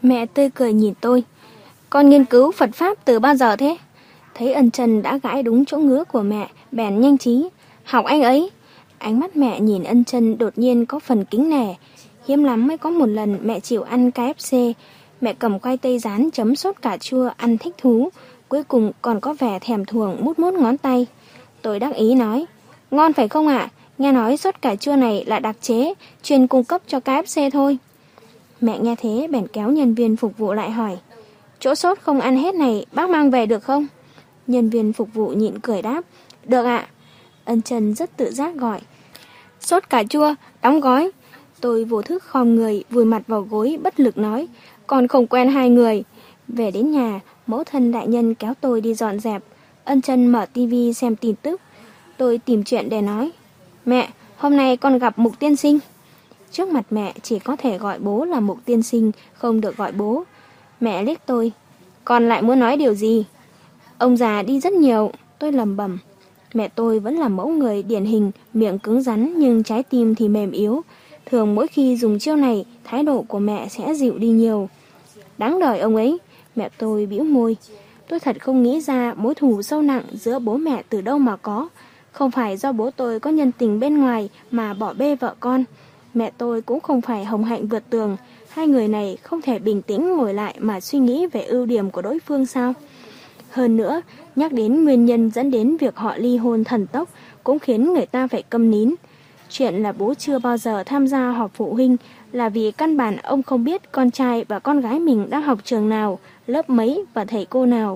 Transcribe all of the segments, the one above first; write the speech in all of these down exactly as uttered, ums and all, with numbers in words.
Mẹ tươi cười nhìn tôi. Con nghiên cứu Phật Pháp từ bao giờ thế? Thấy Ân Chân đã gãi đúng chỗ ngứa của mẹ, bèn nhanh trí. Học anh ấy. Ánh mắt mẹ nhìn Ân Chân đột nhiên có phần kính nể. Hiếm lắm mới có một lần mẹ chịu ăn ca ép xê. Mẹ cầm khoai tây rán chấm sốt cà chua ăn thích thú. Cuối cùng còn có vẻ thèm thuồng mút mút ngón tay. Tôi đắc ý nói. Ngon phải không ạ? Nghe nói sốt cà chua này là đặc chế, chuyên cung cấp cho ca ép xê thôi. Mẹ nghe thế bèn kéo nhân viên phục vụ lại hỏi. Chỗ sốt không ăn hết này bác mang về được không? Nhân viên phục vụ nhịn cười đáp. Được ạ. Ân Chân rất tự giác gọi. Sốt cà chua, đóng gói. Tôi vô thức khom người, vùi mặt vào gối bất lực nói. Còn không quen hai người. Về đến nhà, mẫu thân đại nhân kéo tôi đi dọn dẹp. Ân Chân mở tivi xem tin tức. Tôi tìm chuyện để nói. Mẹ, hôm nay con gặp Mục tiên sinh. Trước mặt mẹ chỉ có thể gọi bố là Mục tiên sinh, không được gọi bố. Mẹ liếc tôi. Con lại muốn nói điều gì? Ông già đi rất nhiều. Tôi lẩm bẩm. Mẹ tôi vẫn là mẫu người điển hình, miệng cứng rắn nhưng trái tim thì mềm yếu. Thường mỗi khi dùng chiêu này, thái độ của mẹ sẽ dịu đi nhiều. Đáng đời ông ấy. Mẹ tôi bĩu môi. Tôi thật không nghĩ ra mối thù sâu nặng giữa bố mẹ từ đâu mà có. Không phải do bố tôi có nhân tình bên ngoài mà bỏ bê vợ con. Mẹ tôi cũng không phải hồng hạnh vượt tường. Hai người này không thể bình tĩnh ngồi lại mà suy nghĩ về ưu điểm của đối phương sao? Hơn nữa, nhắc đến nguyên nhân dẫn đến việc họ ly hôn thần tốc cũng khiến người ta phải câm nín. Chuyện là bố chưa bao giờ tham gia họp phụ huynh là vì căn bản ông không biết con trai và con gái mình đang học trường nào, lớp mấy và thầy cô nào.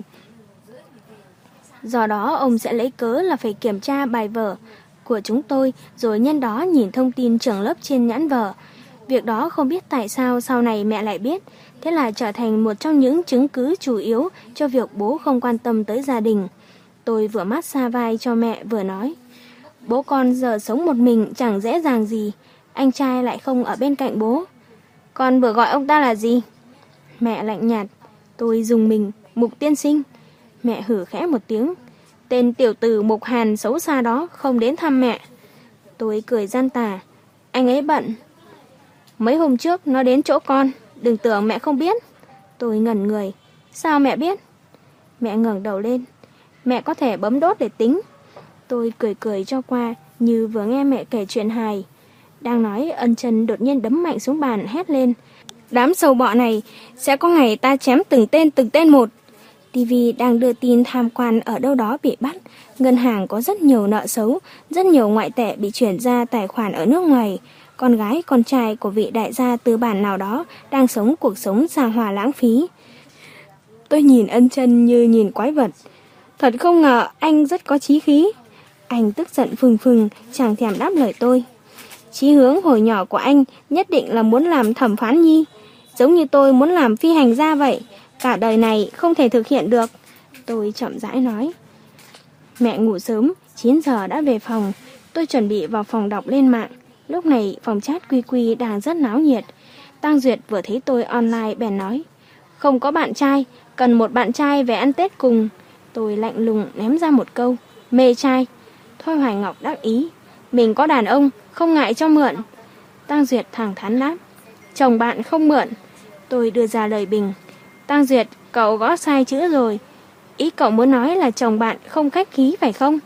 Do đó ông sẽ lấy cớ là phải kiểm tra bài vở của chúng tôi rồi nhân đó nhìn thông tin trường lớp trên nhãn vở. Việc đó không biết tại sao sau này mẹ lại biết, thế là trở thành một trong những chứng cứ chủ yếu cho việc bố không quan tâm tới gia đình. Tôi vừa mát xa vai cho mẹ vừa nói. Bố con giờ sống một mình chẳng dễ dàng gì, anh trai lại không ở bên cạnh bố. Con vừa gọi ông ta là gì? Mẹ lạnh nhạt. Tôi dùng mình. Mục tiên sinh. Mẹ hử khẽ một tiếng. Tên tiểu tử Mục Hàn xấu xa đó không đến thăm mẹ. Tôi cười gian tà. Anh ấy bận. Mấy hôm trước nó đến chỗ con, đừng tưởng mẹ không biết. Tôi ngẩn người. Sao mẹ biết? Mẹ ngẩng đầu lên. Mẹ có thể bấm đốt để tính. Tôi cười cười cho qua như vừa nghe mẹ kể chuyện hài. Đang nói, Ân Chân đột nhiên đấm mạnh xuống bàn hét lên. Đám sâu bọ này, sẽ có ngày ta chém từng tên từng tên một. Tivi đang đưa tin tham quan ở đâu đó bị bắt. Ngân hàng có rất nhiều nợ xấu, rất nhiều ngoại tệ bị chuyển ra tài khoản ở nước ngoài. Con gái, con trai của vị đại gia tư bản nào đó đang sống cuộc sống xa hoa lãng phí. Tôi nhìn Ân Chân như nhìn quái vật. Thật không ngờ anh rất có chí khí. Anh tức giận phừng phừng, chẳng thèm đáp lời tôi. Chí hướng hồi nhỏ của anh nhất định là muốn làm thẩm phán nhi. Giống như tôi muốn làm phi hành gia vậy. Cả đời này không thể thực hiện được. Tôi chậm rãi nói. Mẹ ngủ sớm, chín giờ đã về phòng. Tôi chuẩn bị vào phòng đọc lên mạng. Lúc này phòng chat quy quy đang rất náo nhiệt. Tăng Duyệt vừa thấy tôi online bèn nói. Không có bạn trai, cần một bạn trai về ăn Tết cùng. Tôi lạnh lùng ném ra một câu. Mê trai. Thôi Hoài Ngọc đắc ý. Mình có đàn ông, không ngại cho mượn. Tăng Duyệt thẳng thắn đáp. Chồng bạn không mượn. Tôi đưa ra lời bình. Tăng Duyệt, cậu gõ sai chữ rồi. Ý cậu muốn nói là chồng bạn không khách khí phải không?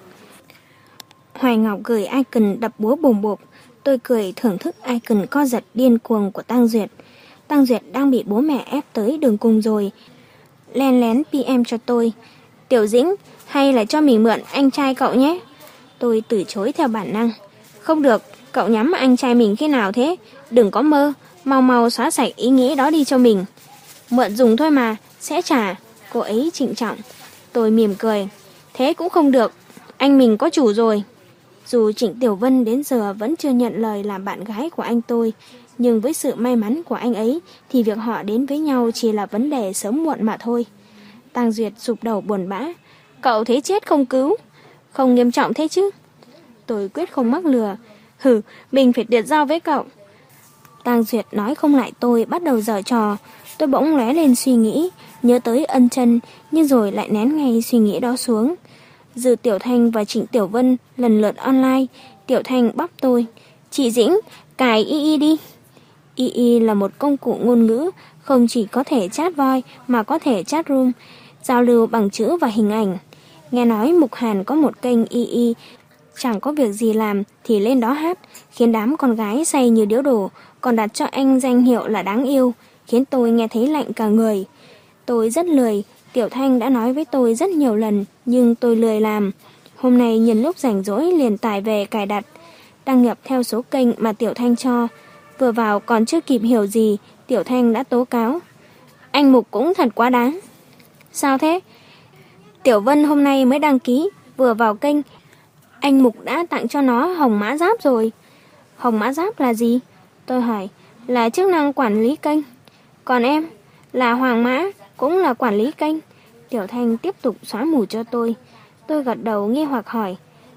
Hoài Ngọc gửi icon đập búa bồm bộp. Tôi cười thưởng thức icon co giật điên cuồng của Tăng Duyệt. Tăng Duyệt đang bị bố mẹ ép tới đường cùng rồi. Len lén pê em cho tôi. Tiểu Dĩnh, hay là cho mình mượn anh trai cậu nhé. Tôi từ chối theo bản năng. Không được, cậu nhắm anh trai mình khi nào thế? Đừng có mơ, mau mau xóa sạch ý nghĩ đó đi cho mình. Mượn dùng thôi mà, sẽ trả. Cô ấy trịnh trọng. Tôi mỉm cười. Thế cũng không được, anh mình có chủ rồi. Dù Trịnh Tiểu Vân đến giờ vẫn chưa nhận lời làm bạn gái của anh tôi, nhưng với sự may mắn của anh ấy thì việc họ đến với nhau chỉ là vấn đề sớm muộn mà thôi. Tăng Duyệt sụp đầu buồn bã. Cậu thế chết không cứu. Không nghiêm trọng thế chứ. Tôi quyết không mắc lừa. Hừ, mình phải tuyệt giao với cậu. Tăng Duyệt nói không lại tôi, bắt đầu giở trò. Tôi bỗng lóe lên suy nghĩ, nhớ tới Ân Chân, nhưng rồi lại nén ngay suy nghĩ đó xuống. Dư Tiểu Thanh và Trịnh Tiểu Vân lần lượt online. Tiểu Thanh bắp tôi. Chị Dĩnh, cài i i đi. i i là một công cụ ngôn ngữ, không chỉ có thể chat voice mà có thể chat room, giao lưu bằng chữ và hình ảnh. Nghe nói Mục Hàn có một kênh i i, chẳng có việc gì làm thì lên đó hát, khiến đám con gái say như điếu đổ, còn đặt cho anh danh hiệu là đáng yêu, khiến tôi nghe thấy lạnh cả người. Tôi rất lười, Tiểu Thanh đã nói với tôi rất nhiều lần, nhưng tôi lười làm. Hôm nay nhân lúc rảnh rỗi liền tải về cài đặt, đăng nhập theo số kênh mà Tiểu Thanh cho. Vừa vào còn chưa kịp hiểu gì, Tiểu Thanh đã tố cáo. Anh Mục cũng thật quá đáng. Sao thế? Tiểu Vân hôm nay mới đăng ký, vừa vào kênh, anh Mục đã tặng cho nó hồng mã giáp rồi. Hồng mã giáp là gì? Tôi hỏi. Là chức năng quản lý kênh. Còn em? Là hoàng mã, cũng là quản lý kênh. Tiểu Thanh tiếp tục xóa mù cho tôi. Tôi gật đầu nghi hoặc hỏi.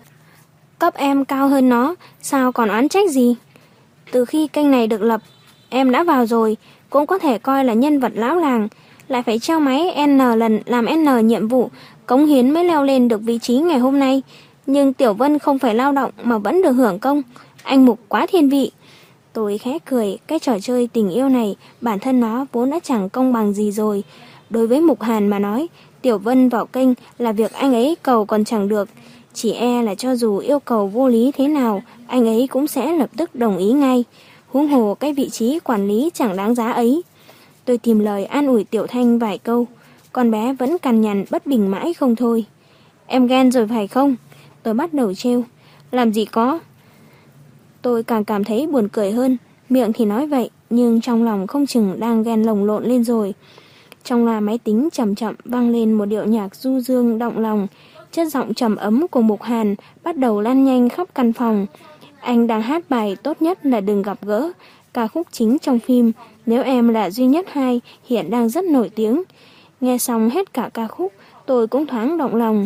Cấp em cao hơn nó, sao còn oán trách gì? Từ khi kênh này được lập, em đã vào rồi, cũng có thể coi là nhân vật lão làng, lại phải treo máy N lần làm N nhiệm vụ, cống hiến mới leo lên được vị trí ngày hôm nay. Nhưng Tiểu Vân không phải lao động mà vẫn được hưởng công. Anh Mục quá thiên vị. Tôi khẽ cười, cái trò chơi tình yêu này bản thân nó vốn đã chẳng công bằng gì rồi. Đối với Mục Hàn mà nói, Tiểu Vân vào kênh là việc anh ấy cầu còn chẳng được. Chỉ e là cho dù yêu cầu vô lý thế nào, anh ấy cũng sẽ lập tức đồng ý ngay. Huống hồ cái vị trí quản lý chẳng đáng giá ấy. Tôi tìm lời an ủi Tiểu Thanh vài câu. Con bé vẫn cằn nhằn bất bình mãi không thôi. Em ghen rồi phải không? Tôi bắt đầu trêu. Làm gì có. Tôi càng cảm thấy buồn cười hơn. Miệng thì nói vậy, nhưng trong lòng không chừng đang ghen lồng lộn lên rồi. Trong loa máy tính chậm chậm vang lên một điệu nhạc du dương động lòng. Chất giọng trầm ấm của Mục Hàn bắt đầu lan nhanh khắp căn phòng. Anh đang hát bài Tốt Nhất Là Đừng Gặp Gỡ, ca khúc chính trong phim Nếu Em Là Duy Nhất Hai hiện đang rất nổi tiếng. Nghe xong hết cả ca khúc, tôi cũng thoáng động lòng.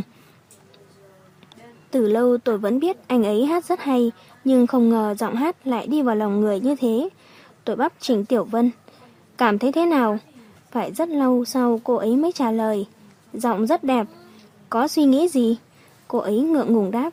Từ lâu tôi vẫn biết anh ấy hát rất hay, nhưng không ngờ giọng hát lại đi vào lòng người như thế. Tôi bắp Trình Tiểu Vân. Cảm thấy thế nào? Phải rất lâu sau cô ấy mới trả lời. Giọng rất đẹp. Có suy nghĩ gì? Cô ấy ngượng ngùng đáp.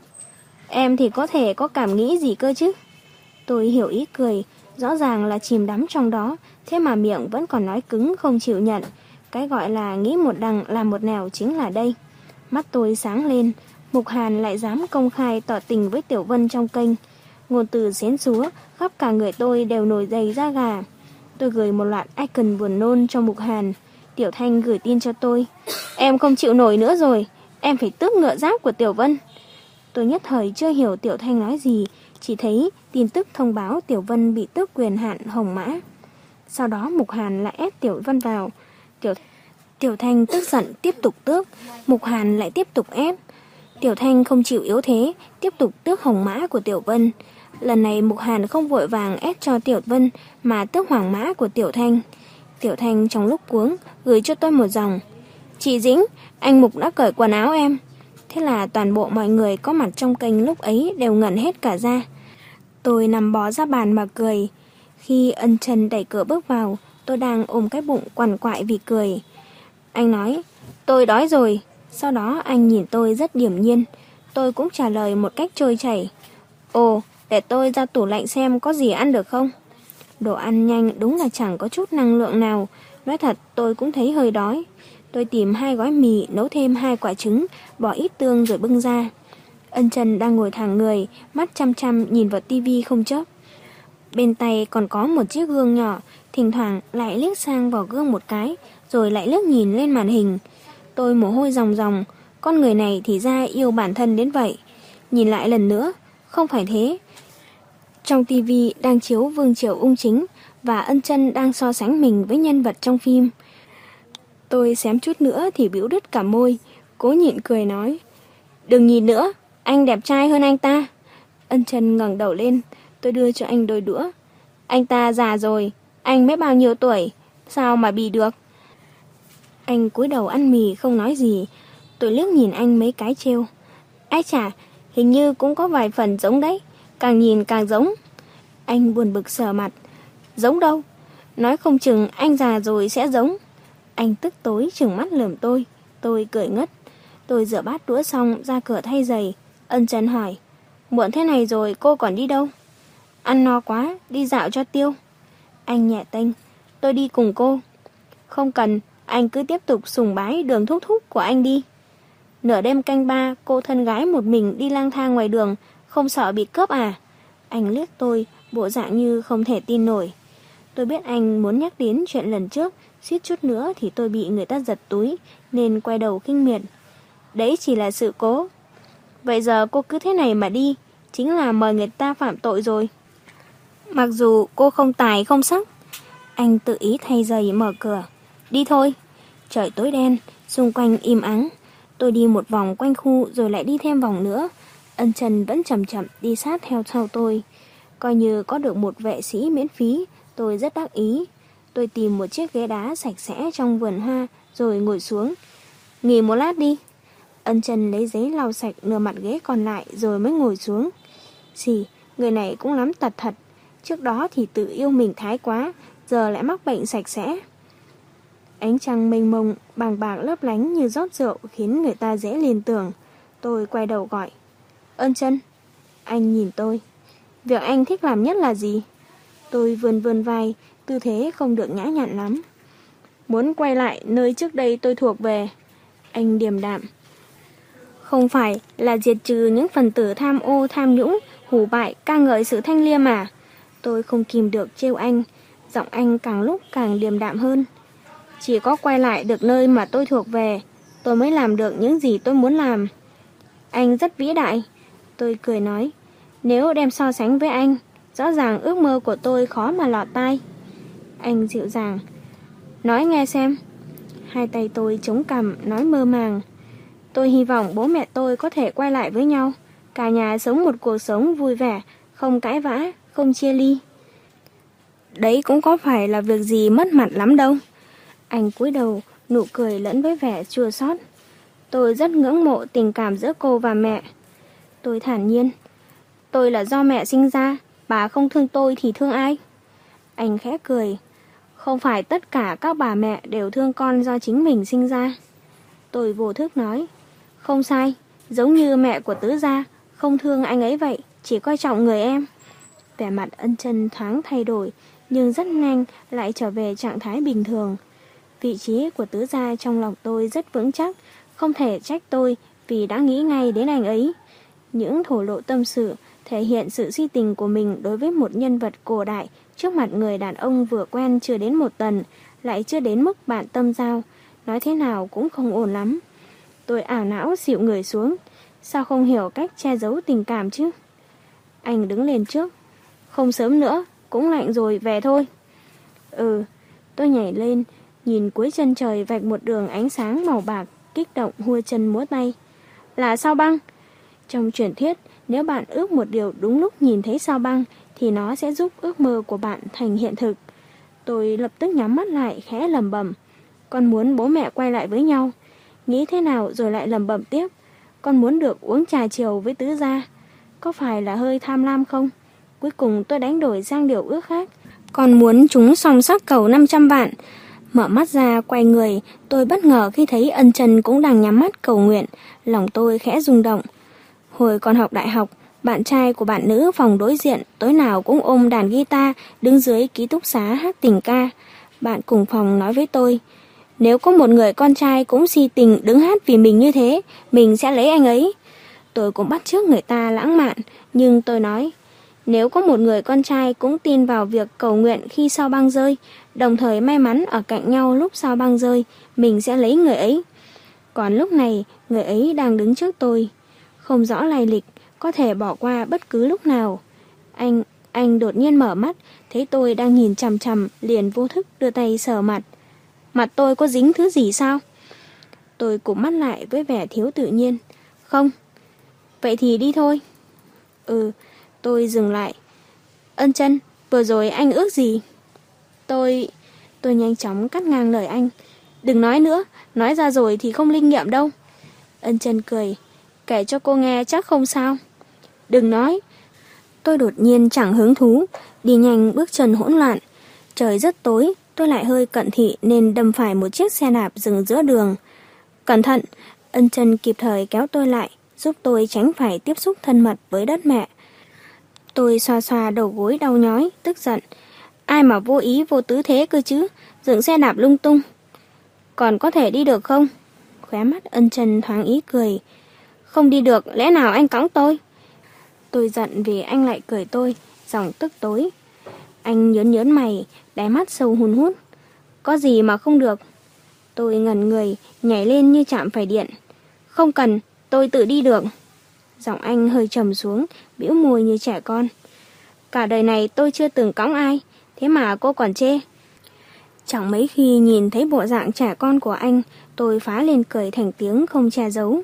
Em thì có thể có cảm nghĩ gì cơ chứ? Tôi hiểu ý cười, rõ ràng là chìm đắm trong đó, thế mà miệng vẫn còn nói cứng không chịu nhận. Cái gọi là nghĩ một đằng làm một nẻo chính là đây. Mắt tôi sáng lên, Mục Hàn lại dám công khai tỏ tình với Tiểu Vân trong kênh. Ngôn từ xén xúa, khắp cả người tôi đều nổi đầy da gà. Tôi gửi một loạt icon buồn nôn cho Mục Hàn. Tiểu Thanh gửi tin cho tôi. Em không chịu nổi nữa rồi, em phải tước ngựa giáp của Tiểu Vân. Tôi nhất thời chưa hiểu Tiểu Thanh nói gì, chỉ thấy tin tức thông báo Tiểu Vân bị tước quyền hạn hồng mã. Sau đó Mục Hàn lại ép Tiểu Vân vào. Tiểu, Tiểu Thanh tức giận tiếp tục tước, Mục Hàn lại tiếp tục ép. Tiểu Thanh không chịu yếu thế, tiếp tục tước hồng mã của Tiểu Vân. Lần này Mục Hàn không vội vàng ép cho Tiểu Vân mà tước hoàng mã của Tiểu Thanh. Tiểu Thanh trong lúc cuống gửi cho tôi một dòng. Chị Dĩnh, anh Mục đã cởi quần áo em. Thế là toàn bộ mọi người có mặt trong kênh lúc ấy đều ngẩn hết cả ra. Tôi nằm bó ra bàn mà cười. Khi Ân Trần đẩy cửa bước vào, tôi đang ôm cái bụng quằn quại vì cười. Anh nói, tôi đói rồi. Sau đó anh nhìn tôi rất điềm nhiên. Tôi cũng trả lời một cách trôi chảy. Ồ, để tôi ra tủ lạnh xem có gì ăn được không? Đồ ăn nhanh đúng là chẳng có chút năng lượng nào. Nói thật tôi cũng thấy hơi đói. Tôi tìm hai gói mì, nấu thêm hai quả trứng, bỏ ít tương rồi bưng ra. Ân Trần đang ngồi thẳng người, mắt chăm chăm nhìn vào tivi không chớp. Bên tay còn có một chiếc gương nhỏ, thỉnh thoảng lại liếc sang vào gương một cái, rồi lại liếc nhìn lên màn hình. Tôi mồ hôi ròng ròng, con người này thì ra yêu bản thân đến vậy. Nhìn lại lần nữa, không phải thế. Trong tivi đang chiếu Vương Triều Ung Chính và Ân Trần đang so sánh mình với nhân vật trong phim. Tôi xém chút nữa thì bĩu đứt cả môi, cố nhịn cười nói. Đừng nhìn nữa, anh đẹp trai hơn anh ta. Ân Trần ngẩng đầu lên, tôi đưa cho anh đôi đũa. Anh ta già rồi, anh mới bao nhiêu tuổi, sao mà bì được? Anh cúi đầu ăn mì không nói gì. Tôi liếc nhìn anh mấy cái trêu. Ai chả, hình như cũng có vài phần giống đấy, càng nhìn càng giống. Anh buồn bực sờ mặt. Giống đâu? Nói không chừng anh già rồi sẽ giống. Anh tức tối trừng mắt lườm tôi. Tôi cười ngất. Tôi rửa bát đũa xong ra cửa thay giày. Ân Trần hỏi. Muộn thế này rồi cô còn đi đâu? Ăn no quá, đi dạo cho tiêu. Anh nhẹ tênh. Tôi đi cùng cô. Không cần, anh cứ tiếp tục sùng bái Đường thúc thúc của anh đi. Nửa đêm canh ba, cô thân gái một mình đi lang thang ngoài đường, không sợ bị cướp à? Anh liếc tôi, bộ dạng như không thể tin nổi. Tôi biết anh muốn nhắc đến chuyện lần trước, suýt chút nữa thì tôi bị người ta giật túi, nên quay đầu khinh miệt. Đấy chỉ là sự cố. Vậy giờ cô cứ thế này mà đi, chính là mời người ta phạm tội rồi. Mặc dù cô không tài không sắc. Anh tự ý thay giày mở cửa. Đi thôi. Trời tối đen, xung quanh im ắng. Tôi đi một vòng quanh khu rồi lại đi thêm vòng nữa. Ân Trần vẫn chậm chậm đi sát theo sau tôi. Coi như có được một vệ sĩ miễn phí, tôi rất đắc ý. Tôi tìm một chiếc ghế đá sạch sẽ trong vườn hoa rồi ngồi xuống. Nghỉ một lát đi. Ân Trần lấy giấy lau sạch nửa mặt ghế còn lại rồi mới ngồi xuống. Xì, người này cũng lắm tật thật. Trước đó thì tự yêu mình thái quá, giờ lại mắc bệnh sạch sẽ. Ánh trăng mênh mông, bàng bạc lấp lánh như rót rượu khiến người ta dễ liên tưởng. Tôi quay đầu gọi. Ân Trần. Anh nhìn tôi. Việc anh thích làm nhất là gì? Tôi vươn vươn vai, tư thế không được nhã nhặn lắm. Muốn quay lại nơi trước đây tôi thuộc về. Anh điềm đạm. Không phải là diệt trừ những phần tử tham ô tham nhũng, hủ bại, ca ngợi sự thanh liêm mà. Tôi không kìm được trêu anh. Giọng anh càng lúc càng điềm đạm hơn. Chỉ có quay lại được nơi mà tôi thuộc về, tôi mới làm được những gì tôi muốn làm. Anh rất vĩ đại. Tôi cười nói. Nếu đem so sánh với anh, rõ ràng ước mơ của tôi khó mà lọt tai. Anh dịu dàng. Nói nghe xem. Hai tay tôi chống cằm nói mơ màng. Tôi hy vọng bố mẹ tôi có thể quay lại với nhau. Cả nhà sống một cuộc sống vui vẻ, không cãi vã, không chia ly. Đấy cũng có phải là việc gì mất mặt lắm đâu. Anh cúi đầu, nụ cười lẫn với vẻ chua xót. Tôi rất ngưỡng mộ tình cảm giữa cô và mẹ. Tôi thản nhiên. Tôi là do mẹ sinh ra, bà không thương tôi thì thương ai? Anh khẽ cười. Không phải tất cả các bà mẹ đều thương con do chính mình sinh ra. Tôi vô thức nói. Không sai, giống như mẹ của Tứ gia, không thương anh ấy vậy, chỉ coi trọng người em. Vẻ mặt Ân Trần thoáng thay đổi, nhưng rất nhanh lại trở về trạng thái bình thường. Vị trí của Tứ gia trong lòng tôi rất vững chắc, không thể trách tôi vì đã nghĩ ngay đến anh ấy. Những thổ lộ tâm sự thể hiện sự si tình của mình đối với một nhân vật cổ đại trước mặt người đàn ông vừa quen chưa đến một tuần, lại chưa đến mức bạn tâm giao, nói thế nào cũng không ổn lắm. Tôi ảo não xịu người xuống, sao không hiểu cách che giấu tình cảm chứ? Anh đứng lên trước. Không sớm nữa, cũng lạnh rồi, về thôi. Ừ, tôi nhảy lên, nhìn cuối chân trời vạch một đường ánh sáng màu bạc, kích động hua chân múa tay. Là sao băng? Trong truyền thuyết, nếu bạn ước một điều đúng lúc nhìn thấy sao băng, thì nó sẽ giúp ước mơ của bạn thành hiện thực. Tôi lập tức nhắm mắt lại khẽ lẩm bẩm. Con muốn bố mẹ quay lại với nhau. Nghĩ thế nào rồi lại lẩm bẩm tiếp. Con muốn được uống trà chiều với Tứ gia. Có phải là hơi tham lam không? Cuối cùng tôi đánh đổi sang điều ước khác. Con muốn chúng song sắc cầu năm trăm vạn. Mở mắt ra quay người, tôi bất ngờ khi thấy Ân Trần cũng đang nhắm mắt cầu nguyện. Lòng tôi khẽ rung động. Hồi còn học đại học, bạn trai của bạn nữ phòng đối diện tối nào cũng ôm đàn guitar đứng dưới ký túc xá hát tình ca. Bạn cùng phòng nói với tôi, nếu có một người con trai cũng si tình đứng hát vì mình như thế, mình sẽ lấy anh ấy. Tôi cũng bắt chước người ta lãng mạn, nhưng tôi nói, nếu có một người con trai cũng tin vào việc cầu nguyện khi sao băng rơi, đồng thời may mắn ở cạnh nhau lúc sao băng rơi, mình sẽ lấy người ấy. Còn lúc này, người ấy đang đứng trước tôi. Không rõ lai lịch, có thể bỏ qua bất cứ lúc nào. Anh, anh đột nhiên mở mắt, thấy tôi đang nhìn chằm chằm, liền vô thức đưa tay sờ mặt. Mặt tôi có dính thứ gì sao? Tôi cụp mắt lại với vẻ thiếu tự nhiên. Không. Vậy thì đi thôi. Ừ, tôi dừng lại. Ân Trần, vừa rồi anh ước gì? Tôi... Tôi nhanh chóng cắt ngang lời anh. Đừng nói nữa, nói ra rồi thì không linh nghiệm đâu. Ân Trần cười. Kể cho cô nghe chắc không sao. Đừng nói. Tôi đột nhiên chẳng hứng thú, đi nhanh bước chân hỗn loạn. Trời rất tối, tôi lại hơi cận thị nên đâm phải một chiếc xe đạp dừng giữa đường. Cẩn thận, Ân Trần kịp thời kéo tôi lại, giúp tôi tránh phải tiếp xúc thân mật với đất mẹ. Tôi xoa xoa đầu gối đau nhói, tức giận. Ai mà vô ý vô tứ thế cơ chứ, dựng xe đạp lung tung. Còn có thể đi được không? Khóe mắt Ân Chân thoáng ý cười. Không đi được, lẽ nào anh cõng tôi? Tôi giận vì anh lại cười tôi, giọng tức tối. Anh nhớn nhớn mày, đáy mắt sâu hun hút. Có gì mà không được? Tôi ngẩn người, nhảy lên như chạm phải điện. Không cần, tôi tự đi được. Giọng anh hơi trầm xuống, bĩu môi như trẻ con. Cả đời này tôi chưa từng cõng ai, thế mà cô còn chê. Chẳng mấy khi nhìn thấy bộ dạng trẻ con của anh, tôi phá lên cười thành tiếng không che giấu.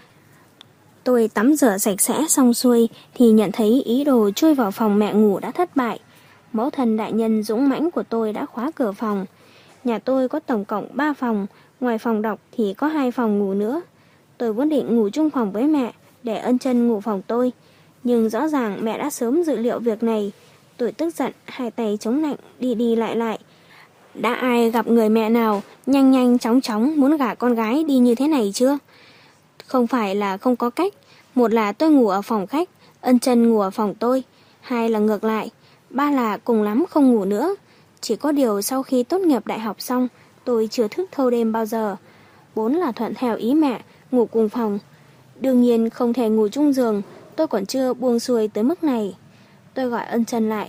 Tôi tắm rửa sạch sẽ xong xuôi thì nhận thấy ý đồ chui vào phòng mẹ ngủ đã thất bại. Mẫu thân đại nhân dũng mãnh của tôi đã khóa cửa phòng. Nhà tôi có tổng cộng ba phòng, ngoài phòng đọc thì có hai phòng ngủ nữa. Tôi vốn định ngủ chung phòng với mẹ, để Ân Chân ngủ phòng tôi. Nhưng rõ ràng mẹ đã sớm dự liệu việc này. Tôi tức giận, hai tay chống nạnh, đi đi lại lại. Đã ai gặp người mẹ nào nhanh nhanh chóng chóng muốn gả con gái đi như thế này chưa? Không phải là không có cách. Một là tôi ngủ ở phòng khách, Ân Chân ngủ ở phòng tôi. Hai là ngược lại. Ba là cùng lắm không ngủ nữa. Chỉ có điều sau khi tốt nghiệp đại học xong, tôi chưa thức thâu đêm bao giờ. Bốn là thuận theo ý mẹ, ngủ cùng phòng. Đương nhiên không thể ngủ chung giường, tôi còn chưa buông xuôi tới mức này. Tôi gọi Ân Chân lại.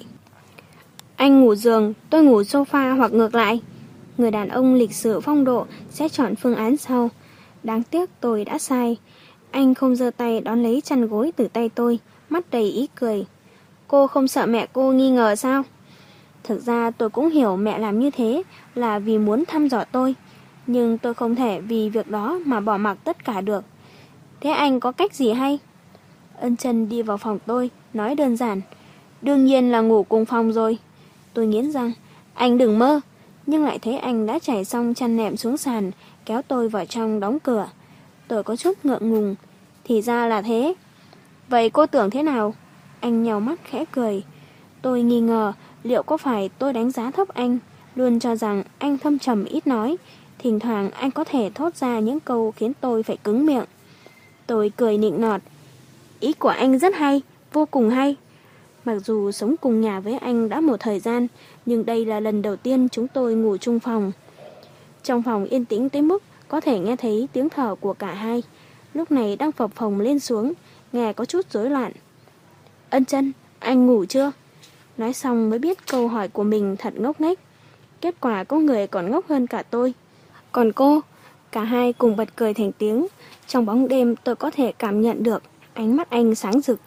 Anh ngủ giường, tôi ngủ sofa hoặc ngược lại. Người đàn ông lịch sự phong độ sẽ chọn phương án sau. Đáng tiếc tôi đã sai. Anh không giơ tay đón lấy chăn gối từ tay tôi, mắt đầy ý cười. Cô không sợ mẹ cô nghi ngờ sao? Thực ra tôi cũng hiểu mẹ làm như thế là vì muốn thăm dò tôi. Nhưng tôi không thể vì việc đó mà bỏ mặc tất cả được. Thế anh có cách gì hay? Ân Chân đi vào phòng tôi, nói đơn giản. Đương nhiên là ngủ cùng phòng rồi. Tôi nghiến răng. Anh đừng mơ. Nhưng lại thấy anh đã trải xong chăn nệm xuống sàn, kéo tôi vào trong đóng cửa. Tôi có chút ngượng ngùng. Thì ra là thế. Vậy cô tưởng thế nào? Anh nhào mắt khẽ cười. Tôi nghi ngờ liệu có phải tôi đánh giá thấp anh, luôn cho rằng anh thâm trầm ít nói. Thỉnh thoảng anh có thể thốt ra những câu khiến tôi phải cứng miệng. Tôi cười nịnh nọt. Ý của anh rất hay, vô cùng hay. Mặc dù sống cùng nhà với anh đã một thời gian, nhưng đây là lần đầu tiên chúng tôi ngủ chung phòng. Trong phòng yên tĩnh tới mức có thể nghe thấy tiếng thở của cả hai. Lúc này đang phập phồng lên xuống, nghe có chút rối loạn. Ân Chân, anh ngủ chưa? Nói xong mới biết câu hỏi của mình thật ngốc nghếch. Kết quả có người còn ngốc hơn cả tôi. Còn cô? Cả hai cùng bật cười thành tiếng. Trong bóng đêm tôi có thể cảm nhận được ánh mắt anh sáng rực.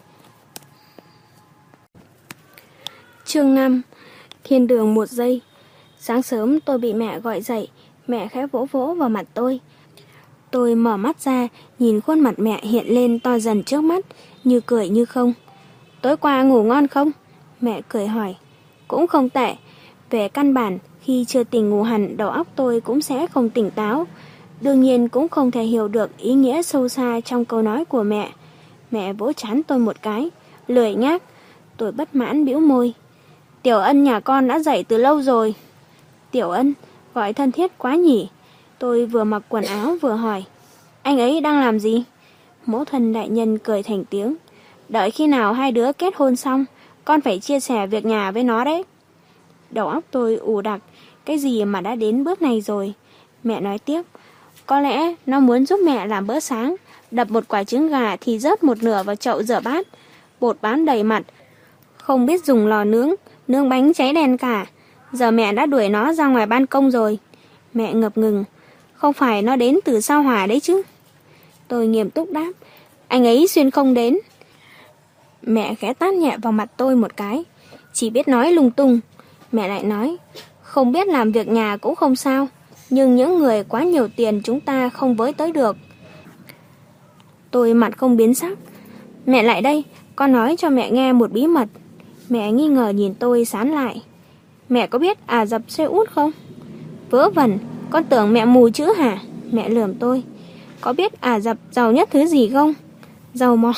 Chương năm. Thiên đường một giây. Sáng sớm tôi bị mẹ gọi dậy. Mẹ khẽ vỗ vỗ vào mặt tôi. Tôi mở mắt ra, nhìn khuôn mặt mẹ hiện lên to dần trước mắt, như cười như không. Tối qua ngủ ngon không? Mẹ cười hỏi. Cũng không tệ. Về căn bản, khi chưa tỉnh ngủ hẳn, đầu óc tôi cũng sẽ không tỉnh táo. Đương nhiên cũng không thể hiểu được ý nghĩa sâu xa trong câu nói của mẹ. Mẹ vỗ trán tôi một cái. Lười nhác. Tôi bất mãn bĩu môi. Tiểu Ân nhà con đã dậy từ lâu rồi. Tiểu Ân, gọi thân thiết quá nhỉ. Tôi vừa mặc quần áo vừa hỏi. Anh ấy đang làm gì? Mẫu thân đại nhân cười thành tiếng. Đợi khi nào hai đứa kết hôn xong, con phải chia sẻ việc nhà với nó đấy. Đầu óc tôi ù đặc. Cái gì mà đã đến bước này rồi? Mẹ nói tiếp. Có lẽ nó muốn giúp mẹ làm bữa sáng. Đập một quả trứng gà thì rớt một nửa vào chậu rửa bát. Bột bám đầy mặt. Không biết dùng lò nướng. Nướng bánh cháy đen cả. Giờ mẹ đã đuổi nó ra ngoài ban công rồi. Mẹ ngập ngừng. Không phải nó đến từ sao Hỏa đấy chứ? Tôi nghiêm túc đáp. Anh ấy xuyên không đến. Mẹ khẽ tát nhẹ vào mặt tôi một cái. Chỉ biết nói lung tung. Mẹ lại nói. Không biết làm việc nhà cũng không sao. Nhưng những người quá nhiều tiền chúng ta không với tới được. Tôi mặt không biến sắc. Mẹ lại đây. Con nói cho mẹ nghe một bí mật. Mẹ nghi ngờ nhìn tôi sán lại. Mẹ có biết Ả Rập Xê Út không? Vớ vẩn. Con tưởng mẹ mù chữ hả? Mẹ lườm tôi. Có biết Ả Rập giàu nhất thứ gì không? Dầu mỏ.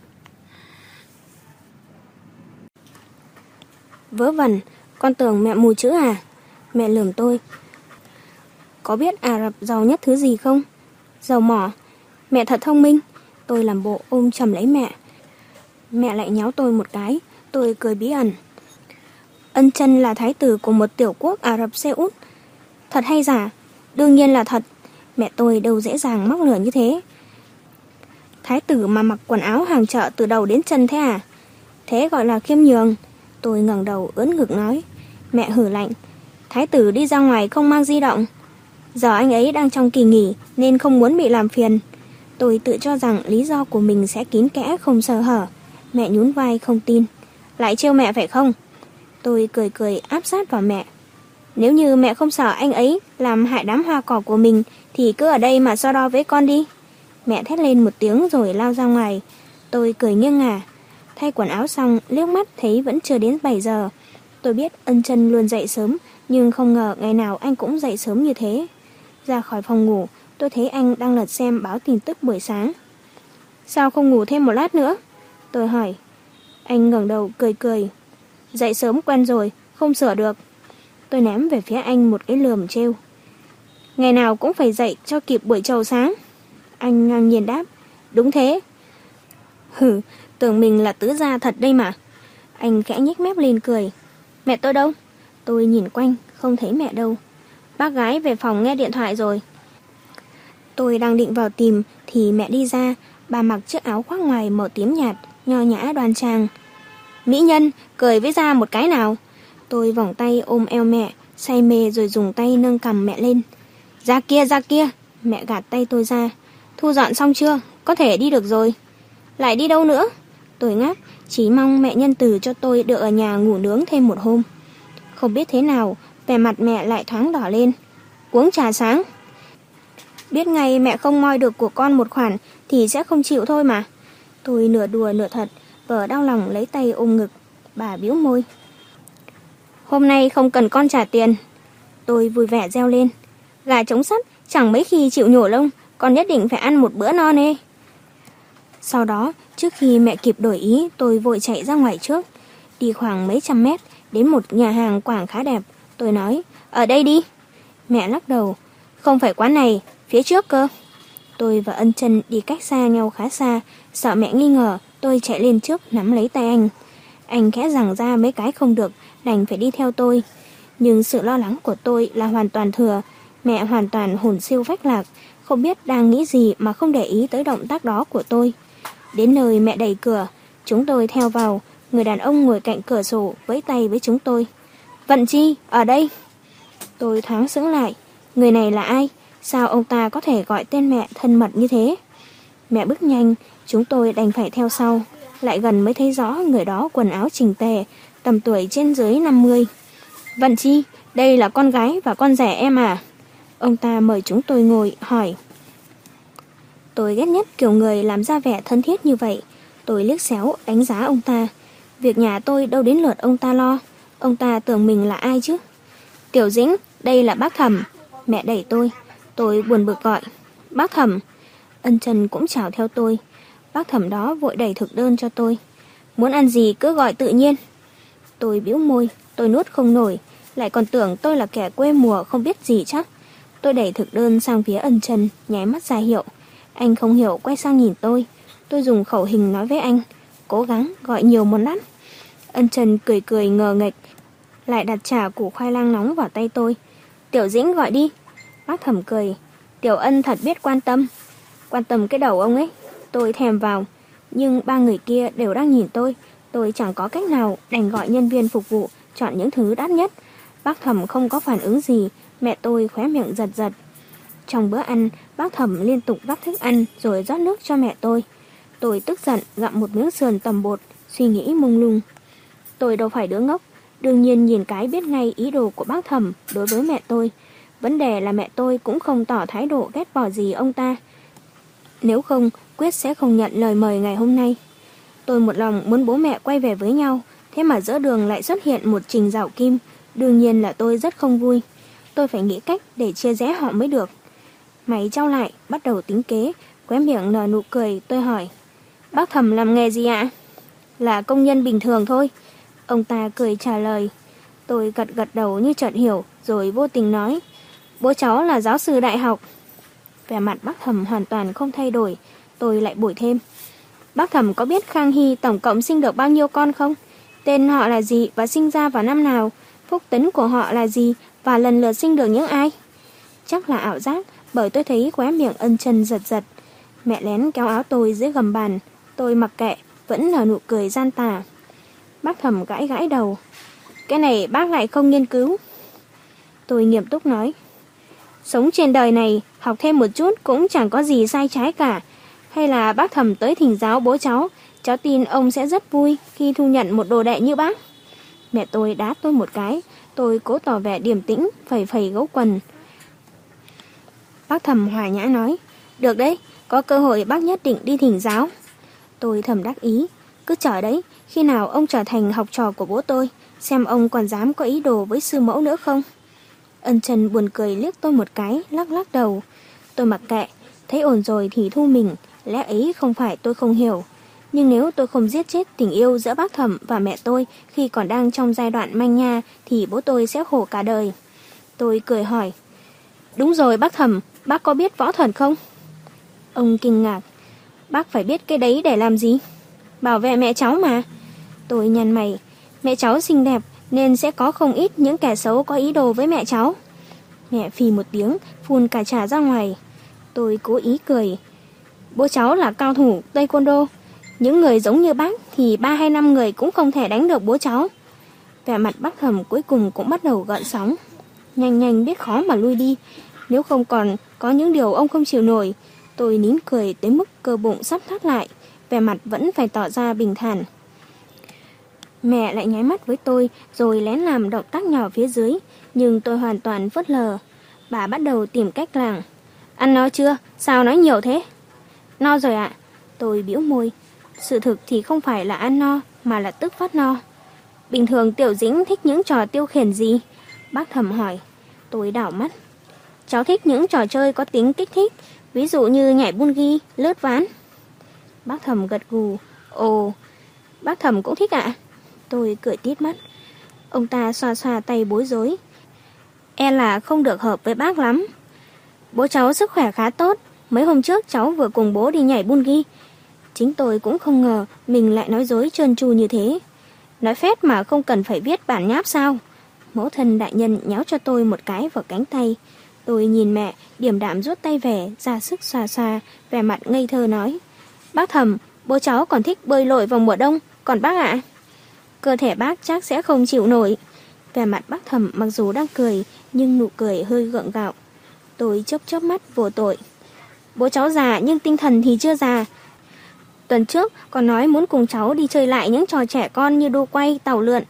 Vớ vẩn. Con tưởng mẹ mù chữ à? Mẹ lườm tôi. Có biết Ả Rập giàu nhất thứ gì không? Dầu mỏ. Mẹ thật thông minh. Tôi làm bộ ôm chầm lấy mẹ. Mẹ lại nhéo tôi một cái. Tôi cười bí ẩn. Ân Chân là thái tử của một tiểu quốc Ả Rập Xê Út. Thật hay giả? Đương nhiên là thật. Mẹ tôi đâu dễ dàng mắc lừa như thế. Thái tử mà mặc quần áo hàng chợ từ đầu đến chân thế à? Thế gọi là khiêm nhường. Tôi ngẩng đầu ưỡn ngực nói. Mẹ hử lạnh. Thái tử đi ra ngoài không mang di động. Giờ anh ấy đang trong kỳ nghỉ nên không muốn bị làm phiền. Tôi tự cho rằng lý do của mình sẽ kín kẽ không sơ hở. Mẹ nhún vai không tin. Lại trêu mẹ phải không? Tôi cười cười áp sát vào mẹ. Nếu như mẹ không sợ anh ấy làm hại đám hoa cỏ của mình thì cứ ở đây mà so đo với con đi. Mẹ thét lên một tiếng rồi lao ra ngoài. Tôi cười nghiêng ngả. Thay quần áo xong, liếc mắt thấy vẫn chưa đến bảy giờ. Tôi biết Ân Chân luôn dậy sớm, nhưng không ngờ ngày nào anh cũng dậy sớm như thế. Ra khỏi phòng ngủ, tôi thấy anh đang lật xem báo tin tức buổi sáng. Sao không ngủ thêm một lát nữa? Tôi hỏi. Anh ngẩng đầu cười cười. Dậy sớm quen rồi, không sửa được. Tôi ném về phía anh một cái lườm trêu. Ngày nào cũng phải dậy cho kịp buổi trầu sáng. Anh ngang nhiên đáp. Đúng thế. Hử, tưởng mình là tứ gia thật đây mà. Anh khẽ nhếch mép lên cười. Mẹ tôi đâu? Tôi nhìn quanh, không thấy mẹ đâu. Bác gái về phòng nghe điện thoại rồi. Tôi đang định vào tìm thì mẹ đi ra. Bà mặc chiếc áo khoác ngoài màu tím nhạt, nho nhã đoan trang. Mỹ nhân, cười với ra một cái nào. Tôi vòng tay ôm eo mẹ, say mê rồi dùng tay nâng cằm mẹ lên. Ra kia, ra kia. Mẹ gạt tay tôi ra. Thu dọn xong chưa? Có thể đi được rồi. Lại đi đâu nữa? Tôi ngáp, chỉ mong mẹ nhân từ cho tôi được ở nhà ngủ nướng thêm một hôm. Không biết thế nào, vẻ mặt mẹ lại thoáng đỏ lên. Uống trà sáng. Biết ngay mẹ không moi được của con một khoản thì sẽ không chịu thôi mà. Tôi nửa đùa nửa thật, vờ đau lòng lấy tay ôm ngực. Bà bĩu môi. Hôm nay không cần con trả tiền. Tôi vui vẻ reo lên. Gà trống sắt chẳng mấy khi chịu nhổ lông, con nhất định phải ăn một bữa no nê. Sau đó, trước khi mẹ kịp đổi ý, tôi vội chạy ra ngoài trước. Đi khoảng mấy trăm mét, đến một nhà hàng quảng khá đẹp. Tôi nói, ở đây đi. Mẹ lắc đầu, không phải quán này, phía trước cơ. Tôi và Ân Chân đi cách xa nhau khá xa, sợ mẹ nghi ngờ, tôi chạy lên trước nắm lấy tay anh. Anh khẽ giằng ra mấy cái không được, đành phải đi theo tôi. Nhưng sự lo lắng của tôi là hoàn toàn thừa. Mẹ hoàn toàn hồn siêu phách lạc, không biết đang nghĩ gì mà không để ý tới động tác đó của tôi. Đến nơi mẹ đẩy cửa, chúng tôi theo vào. Người đàn ông ngồi cạnh cửa sổ vẫy tay với chúng tôi. Vận Chi, ở đây. Tôi thoáng sững lại. Người này là ai? Sao ông ta có thể gọi tên mẹ thân mật như thế? Mẹ bước nhanh, chúng tôi đành phải theo sau. Lại gần mới thấy rõ người đó quần áo chỉnh tề, tầm tuổi trên dưới năm mươi. Vận Chi, đây là con gái và con rể em à? Ông ta mời chúng tôi ngồi, hỏi. Tôi ghét nhất kiểu người làm ra vẻ thân thiết như vậy. Tôi liếc xéo đánh giá ông ta. Việc nhà tôi đâu đến lượt ông ta lo. Ông ta tưởng mình là ai chứ? Tiểu Dĩnh, đây là bác Thẩm. Mẹ đẩy tôi. Tôi buồn bực gọi. Bác Thẩm. Ân Chân cũng chào theo tôi. Bác Thẩm đó vội đẩy thực đơn cho tôi. Muốn ăn gì cứ gọi tự nhiên. Tôi bĩu môi. Tôi nuốt không nổi. Lại còn tưởng tôi là kẻ quê mùa không biết gì chắc. Tôi đẩy thực đơn sang phía Ân Chân, nháy mắt ra hiệu. Anh không hiểu quay sang nhìn tôi. Tôi dùng khẩu hình nói với anh. Cố gắng gọi nhiều một lát. Ân Chân cười cười ngờ nghệch, lại đặt chả củ khoai lang nóng vào tay tôi. Tiểu Dĩnh gọi đi. Bác Thẩm cười. Tiểu Ân thật biết quan tâm. Quan tâm cái đầu ông ấy. Tôi thèm vào. Nhưng ba người kia đều đang nhìn tôi. Tôi chẳng có cách nào, đành gọi nhân viên phục vụ chọn những thứ đắt nhất. Bác Thẩm không có phản ứng gì. Mẹ tôi khóe miệng giật giật. Trong bữa ăn, bác Thẩm liên tục gắp thức ăn rồi rót nước cho mẹ tôi. Tôi tức giận gặm một miếng sườn tầm bột, suy nghĩ mông lung. Tôi đâu phải đứa ngốc, đương nhiên nhìn cái biết ngay ý đồ của bác Thẩm đối với mẹ tôi. Vấn đề là mẹ tôi cũng không tỏ thái độ ghét bỏ gì ông ta. Nếu không, quyết sẽ không nhận lời mời ngày hôm nay. Tôi một lòng muốn bố mẹ quay về với nhau, thế mà giữa đường lại xuất hiện một Trình Dạo Kim. Đương nhiên là tôi rất không vui. Tôi phải nghĩ cách để chia rẽ họ mới được. Mày trao lại, bắt đầu tính kế, khóe miệng nở nụ cười. Tôi hỏi, bác Thẩm làm nghề gì ạ? Là công nhân bình thường thôi. Ông ta cười trả lời. Tôi gật gật đầu như chợt hiểu, rồi vô tình nói, bố cháu là giáo sư đại học. Vẻ mặt bác Thẩm hoàn toàn không thay đổi. Tôi lại bổ thêm, bác Thẩm có biết Khang Hy tổng cộng sinh được bao nhiêu con không? Tên họ là gì và sinh ra vào năm nào? Phúc tính của họ là gì và lần lượt sinh được những ai? chắc là ảo giác, bởi tôi thấy khóe miệng Ân Chân giật giật. Mẹ lén kéo áo tôi dưới gầm bàn. Tôi mặc kệ, vẫn nở nụ cười gian tà. Bác Thẩm gãi gãi đầu. Cái này bác lại không nghiên cứu. Tôi nghiêm túc nói. Sống trên đời này, học thêm một chút cũng chẳng có gì sai trái cả. Hay là bác Thẩm tới thỉnh giáo bố cháu, cháu tin ông sẽ rất vui khi thu nhận một đồ đệ như bác. Mẹ tôi đá tôi một cái, tôi cố tỏ vẻ điềm tĩnh, phẩy phẩy gấu quần. Bác Thẩm hòa nhã nói, được đấy, có cơ hội bác nhất định đi thỉnh giáo. Tôi thầm đắc ý, cứ chờ đấy, khi nào ông trở thành học trò của bố tôi, xem ông còn dám có ý đồ với sư mẫu nữa không. Ân Chân buồn cười liếc tôi một cái, lắc lắc đầu. Tôi mặc kệ, thấy ổn rồi thì thu mình, lẽ ấy không phải tôi không hiểu. Nhưng nếu tôi không giết chết tình yêu giữa bác Thẩm và mẹ tôi khi còn đang trong giai đoạn manh nha thì bố tôi sẽ khổ cả đời. Tôi cười hỏi, đúng rồi bác Thẩm, bác có biết võ thuật không? Ông kinh ngạc, bác phải biết cái đấy để làm gì? Bảo vệ mẹ cháu mà. Tôi nhăn mày, mẹ cháu xinh đẹp nên sẽ có không ít những kẻ xấu có ý đồ với mẹ cháu. Mẹ phì một tiếng, phun cả trà ra ngoài. Tôi cố ý cười, bố cháu là cao thủ taekwondo. Những người giống như bác thì ba hay năm người cũng không thể đánh được bố cháu. Vẻ mặt bác Thẩm cuối cùng cũng bắt đầu gợn sóng. Nhanh nhanh biết khó mà lui đi, nếu không còn có những điều ông không chịu nổi. Tôi nín cười tới mức cơ bụng sắp thắt lại, vẻ mặt vẫn phải tỏ ra bình thản. Mẹ lại nháy mắt với tôi rồi lén làm động tác nhỏ phía dưới, nhưng tôi hoàn toàn phớt lờ. Bà bắt đầu tìm cách làng. Ăn no chưa? Sao nói nhiều thế? No rồi ạ. Tôi bĩu môi. Sự thực thì không phải là ăn no, mà là tức phát no. Bình thường Tiểu Dĩnh thích những trò tiêu khiển gì? Bác Thẩm hỏi. Tôi đảo mắt. Cháu thích những trò chơi có tính kích thích, ví dụ như nhảy bungee, lướt ván. Bác Thẩm gật gù. Ồ, bác Thẩm cũng thích ạ? Tôi cười tít mắt. Ông ta xoa xoa tay bối rối. E là không được hợp với bác lắm. Bố cháu sức khỏe khá tốt, mấy hôm trước cháu vừa cùng bố đi nhảy bungee. Chính tôi cũng không ngờ mình lại nói dối trơn tru như thế. Nói phét mà không cần phải viết bản nháp sao? Mẫu thân đại nhân nhéo cho tôi một cái vào cánh tay. Tôi nhìn mẹ, điềm đạm rút tay về, ra sức xoa xoa, vẻ mặt ngây thơ nói. Bác Thẩm, bố cháu còn thích bơi lội vào mùa đông, còn bác ạ? Cơ thể bác chắc sẽ không chịu nổi. Vẻ mặt bác Thẩm mặc dù đang cười, nhưng nụ cười hơi gượng gạo. Tôi chớp chớp mắt vô tội. Bố cháu già nhưng tinh thần thì chưa già. Tuần trước còn nói muốn cùng cháu đi chơi lại những trò trẻ con như đu quay, tàu lượn.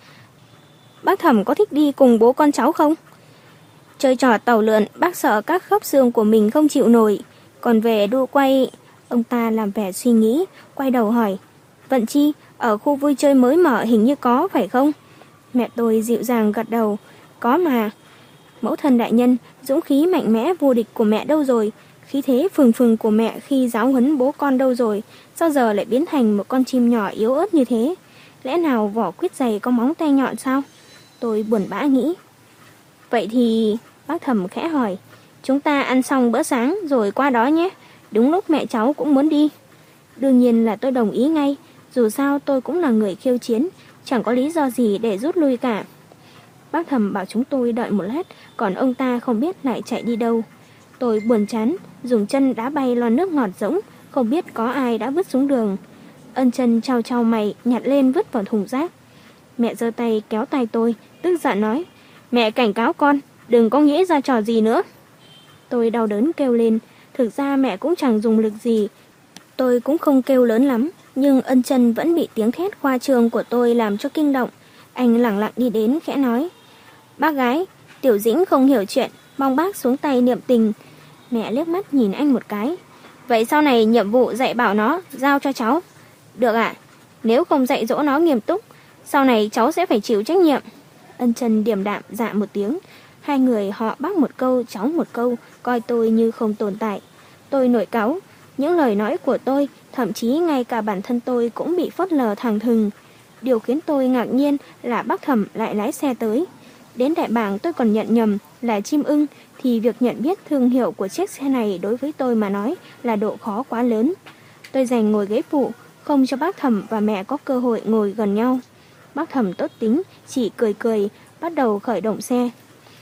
Bác Thẩm có thích đi cùng bố con cháu không? Chơi trò tàu lượn, bác sợ các khớp xương của mình không chịu nổi. Còn về đu quay, ông ta làm vẻ suy nghĩ, quay đầu hỏi. Vận Chi, ở khu vui chơi mới mở hình như có, phải không? Mẹ tôi dịu dàng gật đầu. Có mà. Mẫu thân đại nhân, dũng khí mạnh mẽ vô địch của mẹ đâu rồi? Khí thế phừng phừng của mẹ khi giáo huấn bố con đâu rồi? Sao giờ lại biến thành một con chim nhỏ yếu ớt như thế? Lẽ nào vỏ quýt dày có móng tay nhọn sao? Tôi buồn bã nghĩ. Vậy thì... Bác Thẩm khẽ hỏi. Chúng ta ăn xong bữa sáng rồi qua đó nhé. Đúng lúc mẹ cháu cũng muốn đi. Đương nhiên là tôi đồng ý ngay. Dù sao tôi cũng là người khiêu chiến, chẳng có lý do gì để rút lui cả. Bác Thẩm bảo chúng tôi đợi một lát, còn ông ta không biết lại chạy đi đâu. Tôi buồn chán, dùng chân đá bay lon nước ngọt rỗng, không biết có ai đã vứt xuống đường. Ân Chân trao trao mày, nhặt lên vứt vào thùng rác. Mẹ giơ tay kéo tay tôi, tức giận nói. Mẹ cảnh cáo con, đừng có nghĩ ra trò gì nữa. Tôi đau đớn kêu lên, thực ra mẹ cũng chẳng dùng lực gì. Tôi cũng không kêu lớn lắm, nhưng Ân Chân vẫn bị tiếng thét khoa trương của tôi làm cho kinh động. Anh lẳng lặng đi đến khẽ nói. Bác gái, Tiểu Dĩnh không hiểu chuyện, mong bác xuống tay niệm tình. Mẹ liếc mắt nhìn anh một cái. Vậy sau này nhiệm vụ dạy bảo nó giao cho cháu. Được ạ, nếu không dạy dỗ nó nghiêm túc, sau này cháu sẽ phải chịu trách nhiệm. Ân Chân điềm đạm dạ một tiếng. Hai người họ bác một câu cháu một câu, coi tôi như không tồn tại. Tôi nổi cáu. Những lời nói của tôi, thậm chí ngay cả bản thân tôi cũng bị phớt lờ thẳng thừng. Điều khiến tôi ngạc nhiên là bác Thẩm lại lái xe tới. Đến đại bảng tôi còn nhận nhầm là chim ưng, thì việc nhận biết thương hiệu của chiếc xe này đối với tôi mà nói là độ khó quá lớn. Tôi giành ngồi ghế phụ, không cho bác Thẩm và mẹ có cơ hội ngồi gần nhau. Bác Thẩm tốt tính, chỉ cười cười, bắt đầu khởi động xe.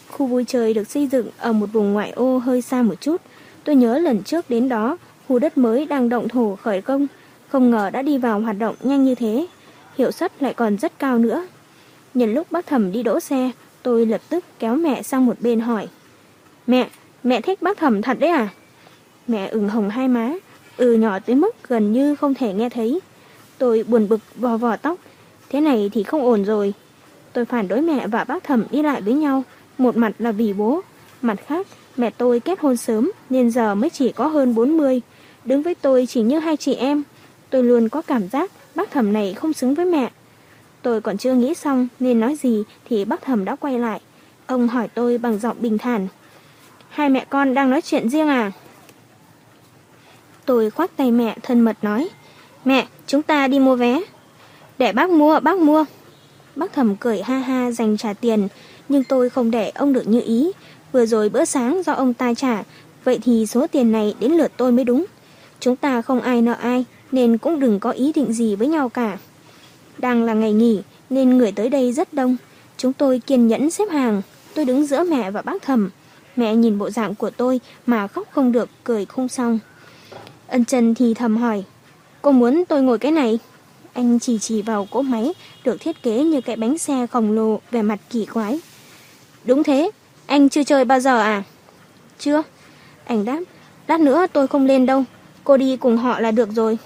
Khu vui chơi được xây dựng ở một vùng ngoại ô hơi xa một chút. Tôi nhớ lần trước đến đó, khu đất mới đang động thổ khởi công, không ngờ đã đi vào hoạt động nhanh như thế, hiệu suất lại còn rất cao nữa. Nhân lúc bác Thẩm đi đỗ xe, tôi lập tức kéo mẹ sang một bên hỏi: Mẹ, mẹ thích bác Thẩm thật đấy à? Mẹ ửng hồng hai má, ừ nhỏ tới mức gần như không thể nghe thấy. Tôi buồn bực vò vò tóc, thế này thì không ổn rồi. Tôi phản đối mẹ và bác Thẩm đi lại với nhau, một mặt là vì bố, mặt khác mẹ tôi kết hôn sớm nên giờ mới chỉ có hơn bốn mươi, đứng với tôi chỉ như hai chị em. Tôi luôn có cảm giác bác Thẩm này không xứng với mẹ. Tôi còn chưa nghĩ xong nên nói gì thì bác Thẩm đã quay lại. Ông hỏi tôi bằng giọng bình thản: Hai mẹ con đang nói chuyện riêng à? Tôi khoác tay mẹ thân mật nói: Mẹ, chúng ta đi mua vé. Để bác mua, bác mua. Bác Thẩm cười ha ha dành trả tiền, nhưng tôi không để ông được như ý. Vừa rồi bữa sáng do ông ta trả, vậy thì số tiền này đến lượt tôi mới đúng. Chúng ta không ai nợ ai, nên cũng đừng có ý định gì với nhau cả. Đang là ngày nghỉ, nên người tới đây rất đông. Chúng tôi kiên nhẫn xếp hàng. Tôi đứng giữa mẹ và bác Thẩm. Mẹ nhìn bộ dạng của tôi mà khóc không được, cười không xong. Ân Trần thì thầm hỏi: Cô muốn tôi ngồi cái này? Anh chỉ chỉ vào cỗ máy được thiết kế như cái bánh xe khổng lồ, vẻ mặt kỳ quái. Đúng thế, anh chưa chơi bao giờ à? Chưa. Anh đáp: Lát nữa tôi không lên đâu, cô đi cùng họ là được rồi.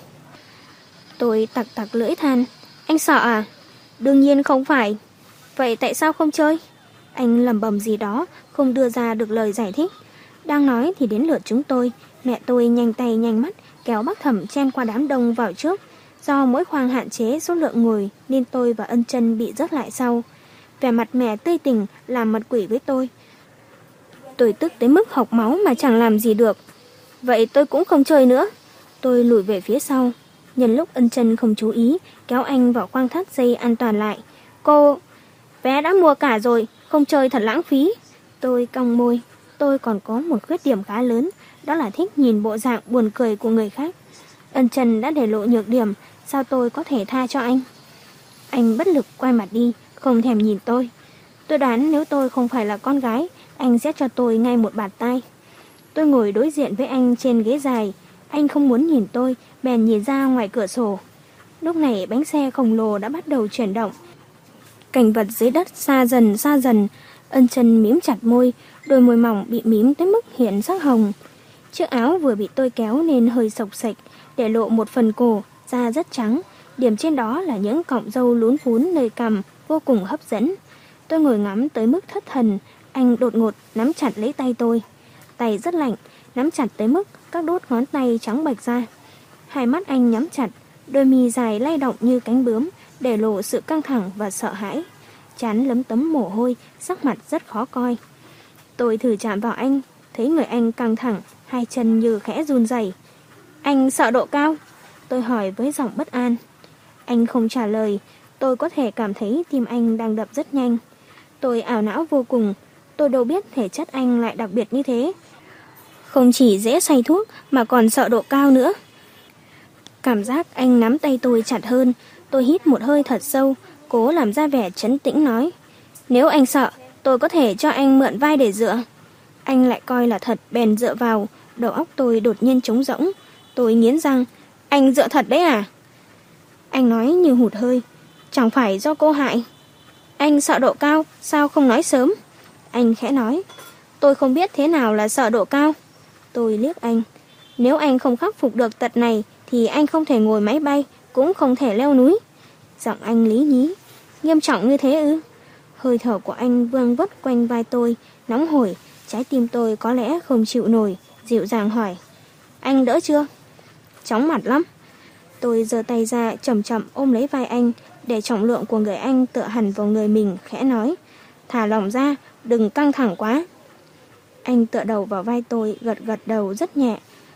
Tôi tặc tặc lưỡi than: Anh sợ à? Đương nhiên không phải. Vậy tại sao không chơi? Anh lẩm bẩm gì đó, không đưa ra được lời giải thích. Đang nói thì đến lượt chúng tôi. Mẹ tôi nhanh tay nhanh mắt kéo bác Thẩm chen qua đám đông vào trước. Do mỗi khoang hạn chế số lượng ngồi nên tôi và Ân Trân bị rớt lại sau. Vẻ mặt mẹ tươi tỉnh làm mặt quỷ với tôi. Tôi tức tới mức hộc máu mà chẳng làm gì được. Vậy tôi cũng không chơi nữa. Tôi lùi về phía sau. Nhân lúc Ân Trân không chú ý, kéo anh vào khoang thắt dây an toàn lại. Cô... Vé đã mua cả rồi, không chơi thật lãng phí. Tôi cong môi. Tôi còn có một khuyết điểm khá lớn, đó là thích nhìn bộ dạng buồn cười của người khác. Ân Trần đã để lộ nhược điểm, sao tôi có thể tha cho anh? Anh bất lực quay mặt đi, không thèm nhìn tôi. Tôi đoán nếu tôi không phải là con gái, anh sẽ cho tôi ngay một bạt tai. Tôi ngồi đối diện với anh trên ghế dài. Anh không muốn nhìn tôi, bèn nhìn ra ngoài cửa sổ. Lúc này bánh xe khổng lồ đã bắt đầu chuyển động. Cảnh vật dưới đất xa dần xa dần. Ân Trần mím chặt môi, đôi môi mỏng bị mím tới mức hiện sắc hồng. Chiếc áo vừa bị tôi kéo nên hơi xộc xệch, để lộ một phần cổ, da rất trắng. Điểm trên đó là những cọng râu lún phún nơi cằm, vô cùng hấp dẫn. Tôi ngồi ngắm tới mức thất thần. Anh đột ngột nắm chặt lấy tay tôi. Tay rất lạnh, nắm chặt tới mức các đốt ngón tay trắng bệch ra. Hai mắt anh nhắm chặt, đôi mi dài lay động như cánh bướm, để lộ sự căng thẳng và sợ hãi. Trán lấm tấm mồ hôi, sắc mặt rất khó coi. Tôi thử chạm vào anh, thấy người anh căng thẳng, hai chân như khẽ run rẩy. Anh sợ độ cao? Tôi hỏi với giọng bất an. Anh không trả lời. Tôi có thể cảm thấy tim anh đang đập rất nhanh. Tôi ảo não vô cùng. Tôi đâu biết thể chất anh lại đặc biệt như thế. Không chỉ dễ say thuốc mà còn sợ độ cao nữa. Cảm giác anh nắm tay tôi chặt hơn. Tôi hít một hơi thật sâu, cố làm ra vẻ trấn tĩnh nói: Nếu anh sợ, tôi có thể cho anh mượn vai để dựa. Anh lại coi là thật bèn dựa vào. Đầu óc tôi đột nhiên trống rỗng. Tôi nghiến răng: Anh dựa thật đấy à? Anh nói như hụt hơi: Chẳng phải do cô hại. Anh sợ độ cao, sao không nói sớm? Anh khẽ nói: Tôi không biết thế nào là sợ độ cao. Tôi liếc anh: Nếu anh không khắc phục được tật này thì anh không thể ngồi máy bay, cũng không thể leo núi. Giọng anh lý nhí: Nghiêm trọng như thế ư? Hơi thở của anh vương vất quanh vai tôi, nóng hổi. Trái tim tôi có lẽ không chịu nổi, dịu dàng hỏi: Anh đỡ chưa? Chóng mặt lắm. Tôi giơ tay ra chậm chậm ôm lấy vai anh, để trọng lượng của người anh tựa hẳn vào người mình, khẽ nói: Thả lỏng ra, đừng căng thẳng quá. Anh tựa đầu vào vai tôi, gật gật đầu rất nhẹ.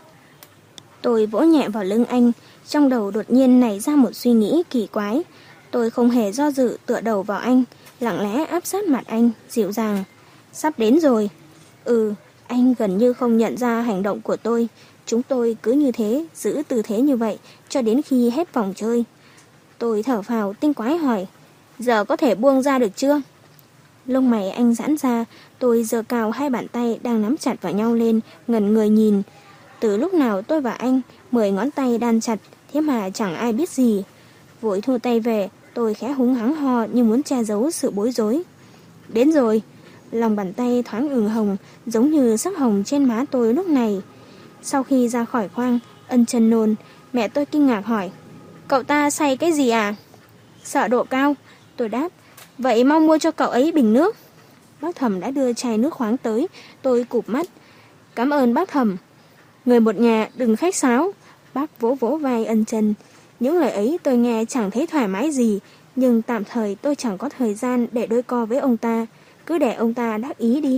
Tôi vỗ nhẹ vào lưng anh. Trong đầu đột nhiên nảy ra một suy nghĩ kỳ quái. Tôi không hề do dự tựa đầu vào anh, lặng lẽ áp sát mặt anh, dịu dàng: Sắp đến rồi. Ừ. Anh gần như không nhận ra hành động của tôi. Chúng tôi cứ như thế, giữ tư thế như vậy cho đến khi hết vòng chơi. Tôi thở phào tinh quái hỏi: Giờ có thể buông ra được chưa? Lông mày anh giãn ra, tôi giơ cao hai bàn tay đang nắm chặt vào nhau lên, ngẩn người nhìn. Từ lúc nào tôi và anh, mười ngón tay đan chặt, thế mà chẳng ai biết gì. Vội thu tay về, tôi khẽ húng hắng ho như muốn che giấu sự bối rối. Đến rồi. Lòng bàn tay thoáng ửng hồng, giống như sắc hồng trên má tôi lúc này. Sau khi ra khỏi khoang, Ân Chân nôn, mẹ tôi kinh ngạc hỏi, cậu ta say cái gì à? Sợ độ cao, tôi đáp. Vậy mau mua cho cậu ấy bình nước. Bác Thẩm đã đưa chai nước khoáng tới, tôi cụp mắt. Cảm ơn bác Thẩm. Người một nhà đừng khách sáo. Bác vỗ vỗ vai Ân Chân. Những lời ấy tôi nghe chẳng thấy thoải mái gì, nhưng tạm thời tôi chẳng có thời gian để đôi co với ông ta. Cứ để ông ta đắc ý đi.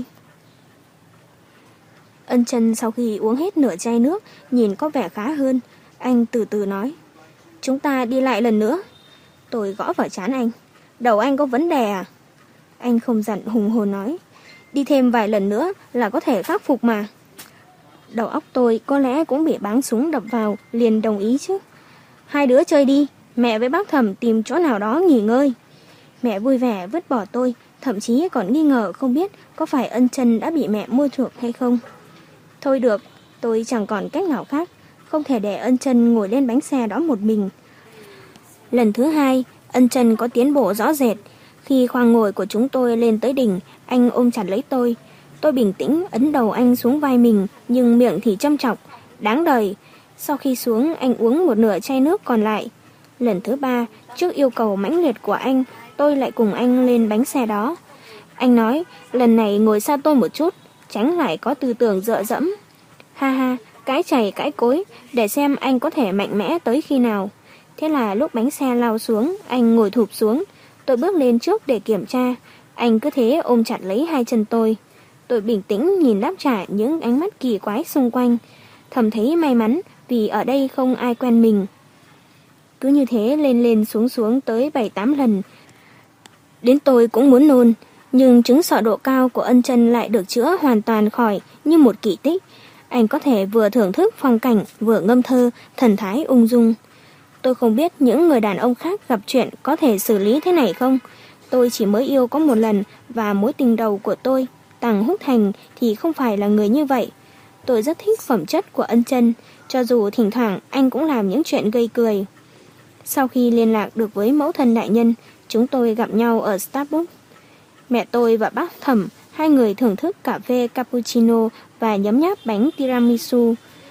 Ân Chân sau khi uống hết nửa chai nước, nhìn có vẻ khá hơn. Anh từ từ nói, chúng ta đi lại lần nữa. Tôi gõ vào trán anh. Đầu anh có vấn đề à? Anh không giận hùng hồn nói, đi thêm vài lần nữa là có thể khắc phục mà. Đầu óc tôi có lẽ cũng bị báng súng đập vào, liền đồng ý chứ. Hai đứa chơi đi, mẹ với bác Thẩm tìm chỗ nào đó nghỉ ngơi. Mẹ vui vẻ vứt bỏ tôi, thậm chí còn nghi ngờ không biết có phải Ân Chân đã bị mẹ mua chuộc hay không. Thôi được, tôi chẳng còn cách nào khác, không thể để Ân Chân ngồi lên bánh xe đó một mình. Lần thứ hai, Ân Chân có tiến bộ rõ rệt. Khi khoang ngồi của chúng tôi lên tới đỉnh, anh ôm chặt lấy tôi. Tôi bình tĩnh ấn đầu anh xuống vai mình, nhưng miệng thì châm chọc, đáng đời. Sau khi xuống, anh uống một nửa chai nước còn lại. Lần thứ ba, trước yêu cầu mãnh liệt của anh, tôi lại cùng anh lên bánh xe đó. Anh nói, lần này ngồi xa tôi một chút, tránh lại có tư tưởng dựa dẫm. Ha ha, cãi chày cãi cối, để xem anh có thể mạnh mẽ tới khi nào. Thế là lúc bánh xe lao xuống, anh ngồi thụp xuống. Tôi bước lên trước để kiểm tra. Anh cứ thế ôm chặt lấy hai chân tôi. Tôi bình tĩnh nhìn đáp trả những ánh mắt kỳ quái xung quanh. Thầm thấy may mắn vì ở đây không ai quen mình. Cứ như thế lên lên xuống xuống tới bảy tám lần. Đến tôi cũng muốn nôn. Nhưng chứng sợ độ cao của Ân Chân lại được chữa hoàn toàn khỏi như một kỳ tích. Anh có thể vừa thưởng thức phong cảnh, vừa ngâm thơ, thần thái ung dung. Tôi không biết những người đàn ông khác gặp chuyện có thể xử lý thế này không. Tôi chỉ mới yêu có một lần, và mối tình đầu của tôi, Tằng Húc Thành, thì không phải là người như vậy. Tôi rất thích phẩm chất của Ân Chân, cho dù thỉnh thoảng anh cũng làm những chuyện gây cười. Sau khi liên lạc được với mẫu thân đại nhân, chúng tôi gặp nhau ở Starbucks. Mẹ tôi và bác Thẩm, hai người thưởng thức cà phê cappuccino và nhấm nháp bánh tiramisu.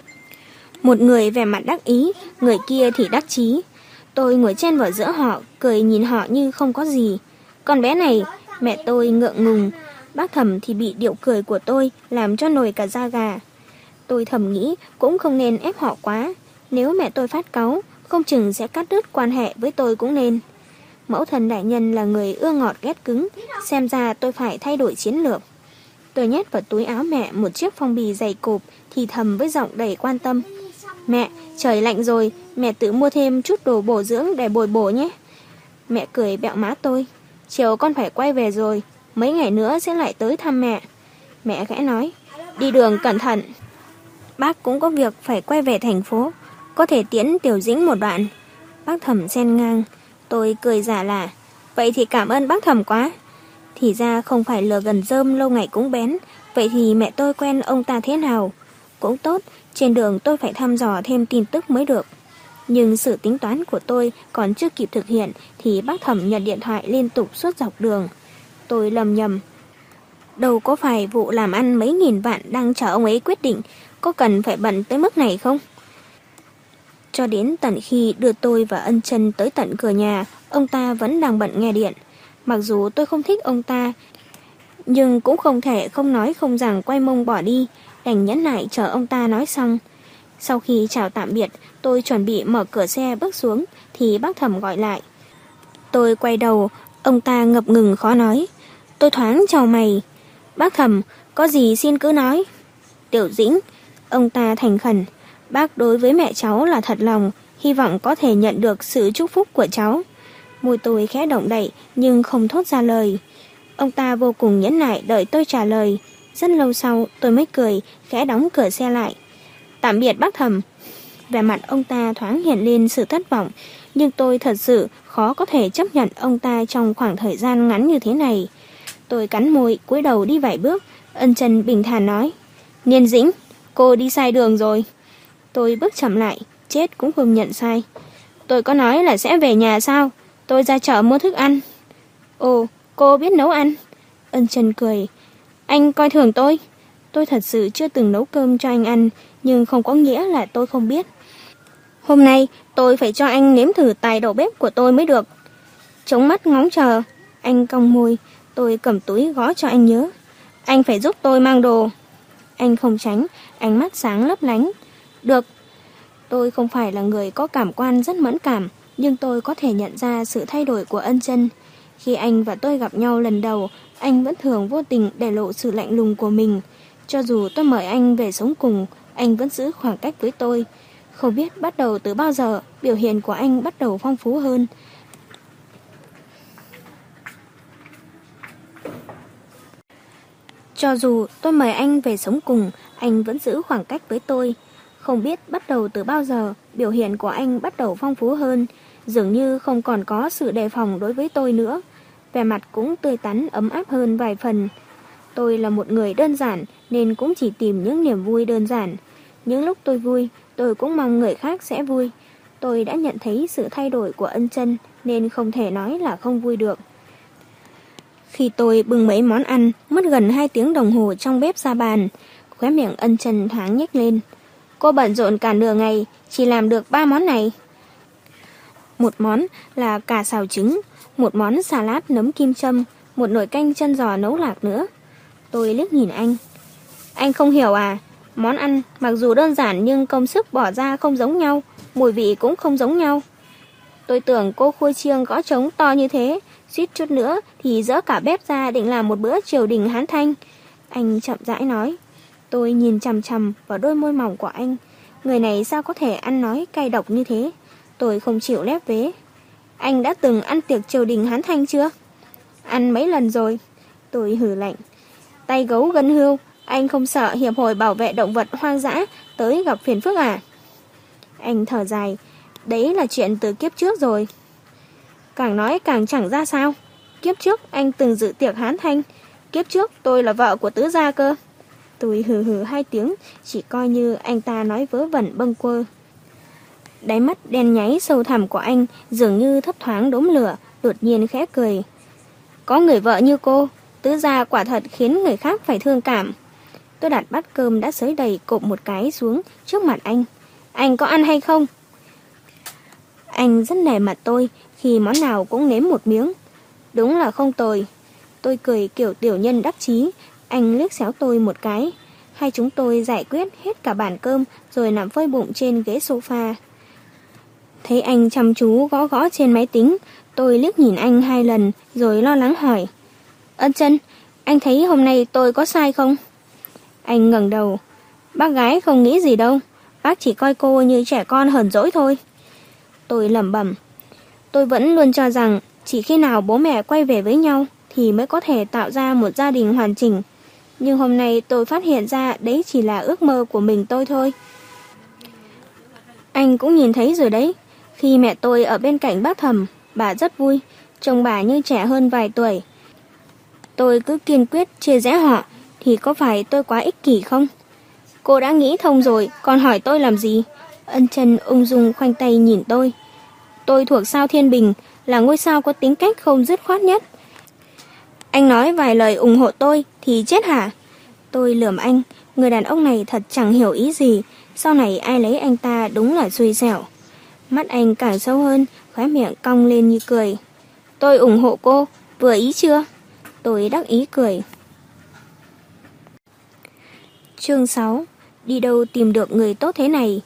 Một người vẻ mặt đắc ý, người kia thì đắc chí. Tôi ngồi chen vào giữa họ, cười nhìn họ như không có gì. Con bé này, mẹ tôi ngượng ngùng. Bác Thẩm thì bị điệu cười của tôi làm cho nổi cả da gà. Tôi thầm nghĩ cũng không nên ép họ quá. Nếu mẹ tôi phát cáu, không chừng sẽ cắt đứt quan hệ với tôi cũng nên. Mẫu thân đại nhân là người ưa ngọt ghét cứng, xem ra tôi phải thay đổi chiến lược. Tôi nhét vào túi áo mẹ một chiếc phong bì dày cộp, thì thầm với giọng đầy quan tâm. Mẹ, trời lạnh rồi, mẹ tự mua thêm chút đồ bổ dưỡng để bồi bổ nhé. Mẹ cười bẹo má tôi. Chiều con phải quay về rồi, mấy ngày nữa sẽ lại tới thăm mẹ. Mẹ khẽ nói, đi đường cẩn thận. Bác cũng có việc phải quay về thành phố, có thể tiễn Tiểu Dĩnh một đoạn. Bác Thẩm xen ngang. Tôi cười giả lả, vậy thì cảm ơn bác Thẩm quá. Thì ra không phải lừa gần rơm lâu ngày cũng bén. Vậy thì mẹ tôi quen ông ta thế nào? Cũng tốt, trên đường tôi phải thăm dò thêm tin tức mới được. Nhưng sự tính toán của tôi còn chưa kịp thực hiện thì bác Thẩm nhận điện thoại liên tục suốt dọc đường. Tôi lầm nhầm. Đâu có phải vụ làm ăn mấy nghìn vạn đang chờ ông ấy quyết định, có cần phải bận tới mức này không? Cho đến tận khi đưa tôi và Ân Chân tới tận cửa nhà, ông ta vẫn đang bận nghe điện. Mặc dù tôi không thích ông ta, nhưng cũng không thể không nói không rằng quay mông bỏ đi, đành nhẫn nại chờ ông ta nói xong. Sau khi chào tạm biệt, tôi chuẩn bị mở cửa xe bước xuống, thì bác Thẩm gọi lại. Tôi quay đầu, ông ta ngập ngừng khó nói. Tôi thoáng chào mày. Bác Thẩm, có gì xin cứ nói. Tiểu Dĩnh, ông ta thành khẩn. Bác đối với mẹ cháu là thật lòng, hy vọng có thể nhận được sự chúc phúc của cháu. Môi tôi khẽ động đậy nhưng không thốt ra lời. Ông ta vô cùng nhẫn nại đợi tôi trả lời. Rất lâu sau tôi mới cười, khẽ đóng cửa xe lại. Tạm biệt bác Thẩm. Vẻ mặt ông ta thoáng hiện lên sự thất vọng, nhưng tôi thật sự khó có thể chấp nhận ông ta trong khoảng thời gian ngắn như thế này. Tôi cắn môi, cúi đầu đi vài bước. Ân Chân bình thản nói, Niên Dĩnh, cô đi sai đường rồi. Tôi bước chậm lại, chết cũng không nhận sai. Tôi có nói là sẽ về nhà sao? Tôi ra chợ mua thức ăn. Ồ, cô biết nấu ăn? Ân Chân cười. Anh coi thường tôi. Tôi thật sự chưa từng nấu cơm cho anh ăn, nhưng không có nghĩa là tôi không biết. Hôm nay tôi phải cho anh nếm thử tài đầu bếp của tôi mới được. Chống mắt ngóng chờ. Anh cong môi. Tôi cầm túi gõ cho anh nhớ. Anh phải giúp tôi mang đồ. Anh không tránh, ánh mắt sáng lấp lánh. Được. Tôi không phải là người có cảm quan rất mẫn cảm, nhưng tôi có thể nhận ra sự thay đổi của Ân Chân. Khi anh và tôi gặp nhau lần đầu, anh vẫn thường vô tình để lộ sự lạnh lùng của mình. Cho dù tôi mời anh về sống cùng, anh vẫn giữ khoảng cách với tôi. Không biết bắt đầu từ bao giờ, biểu hiện của anh bắt đầu phong phú hơn. Cho dù tôi mời anh về sống cùng, anh vẫn giữ khoảng cách với tôi. Không biết bắt đầu từ bao giờ, biểu hiện của anh bắt đầu phong phú hơn, dường như không còn có sự đề phòng đối với tôi nữa. Vẻ mặt cũng tươi tắn ấm áp hơn vài phần. Tôi là một người đơn giản nên cũng chỉ tìm những niềm vui đơn giản. Những lúc tôi vui, tôi cũng mong người khác sẽ vui. Tôi đã nhận thấy sự thay đổi của Ân Chân nên không thể nói là không vui được. Khi tôi bưng mấy món ăn, mất gần hai tiếng đồng hồ trong bếp ra bàn, khóe miệng Ân Chân thoáng nhếch lên. Cô bận rộn cả nửa ngày, chỉ làm được ba món này. Một món là cà xào trứng, một món salad nấm kim châm, một nồi canh chân giò nấu lạc nữa. Tôi liếc nhìn anh. Anh không hiểu à? Món ăn mặc dù đơn giản nhưng công sức bỏ ra không giống nhau, mùi vị cũng không giống nhau. Tôi tưởng cô khui chiêng gõ trống to như thế, suýt chút nữa thì dỡ cả bếp ra định làm một bữa triều đình Hán Thanh. Anh chậm rãi nói. Tôi nhìn chằm chằm vào đôi môi mỏng của anh. Người này sao có thể ăn nói cay độc như thế? Tôi không chịu lép vế. Anh đã từng ăn tiệc triều đình Hán Thanh chưa? Ăn mấy lần rồi. Tôi hừ lạnh. Tay gấu gân hươu, anh không sợ Hiệp hội Bảo vệ Động vật Hoang dã tới gặp phiền phức à? Anh thở dài. Đấy là chuyện từ kiếp trước rồi. Càng nói càng chẳng ra sao. Kiếp trước anh từng dự tiệc Hán Thanh. Kiếp trước tôi là vợ của tứ gia cơ. Tôi hừ hừ hai tiếng, chỉ coi như anh ta nói vớ vẩn bâng quơ. Đáy mắt đen nháy sâu thẳm của anh dường như thấp thoáng đốm lửa, đột nhiên khẽ cười. Có người vợ như cô, tứ gia quả thật khiến người khác phải thương cảm. Tôi đặt bát cơm đã xới đầy cộp một cái xuống trước mặt anh. Anh có ăn hay không? Anh rất nể mặt tôi khi món nào cũng nếm một miếng. Đúng là không tồi. Tôi cười kiểu tiểu nhân đắc chí. Anh liếc xéo tôi một cái. Hai chúng tôi giải quyết hết cả bàn cơm rồi nằm phơi bụng trên ghế sofa. Thấy anh chăm chú gõ gõ trên máy tính, tôi liếc nhìn anh hai lần rồi lo lắng hỏi. Ân Chân, anh thấy hôm nay tôi có sai không? Anh ngẩng đầu. Bác gái không nghĩ gì đâu. Bác chỉ coi cô như trẻ con hờn dỗi thôi. Tôi lẩm bẩm. Tôi vẫn luôn cho rằng chỉ khi nào bố mẹ quay về với nhau thì mới có thể tạo ra một gia đình hoàn chỉnh. Nhưng hôm nay tôi phát hiện ra đấy chỉ là ước mơ của mình tôi thôi. Anh cũng nhìn thấy rồi đấy. Khi mẹ tôi ở bên cạnh bác Thẩm, bà rất vui. Trông bà như trẻ hơn vài tuổi. Tôi cứ kiên quyết chia rẽ họ thì có phải tôi quá ích kỷ không? Cô đã nghĩ thông rồi, còn hỏi tôi làm gì? Ân Chân ung dung khoanh tay nhìn tôi. Tôi thuộc sao Thiên Bình, là ngôi sao có tính cách không dứt khoát nhất. Anh nói vài lời ủng hộ tôi thì chết hả? Tôi lườm anh, người đàn ông này thật chẳng hiểu ý gì. Sau này ai lấy anh ta đúng là xui xẻo. Mắt anh càng sâu hơn, khóe miệng cong lên như cười. Tôi ủng hộ cô, vừa ý chưa? Tôi đắc ý cười. Chương sáu. Đi đâu tìm được người tốt thế này?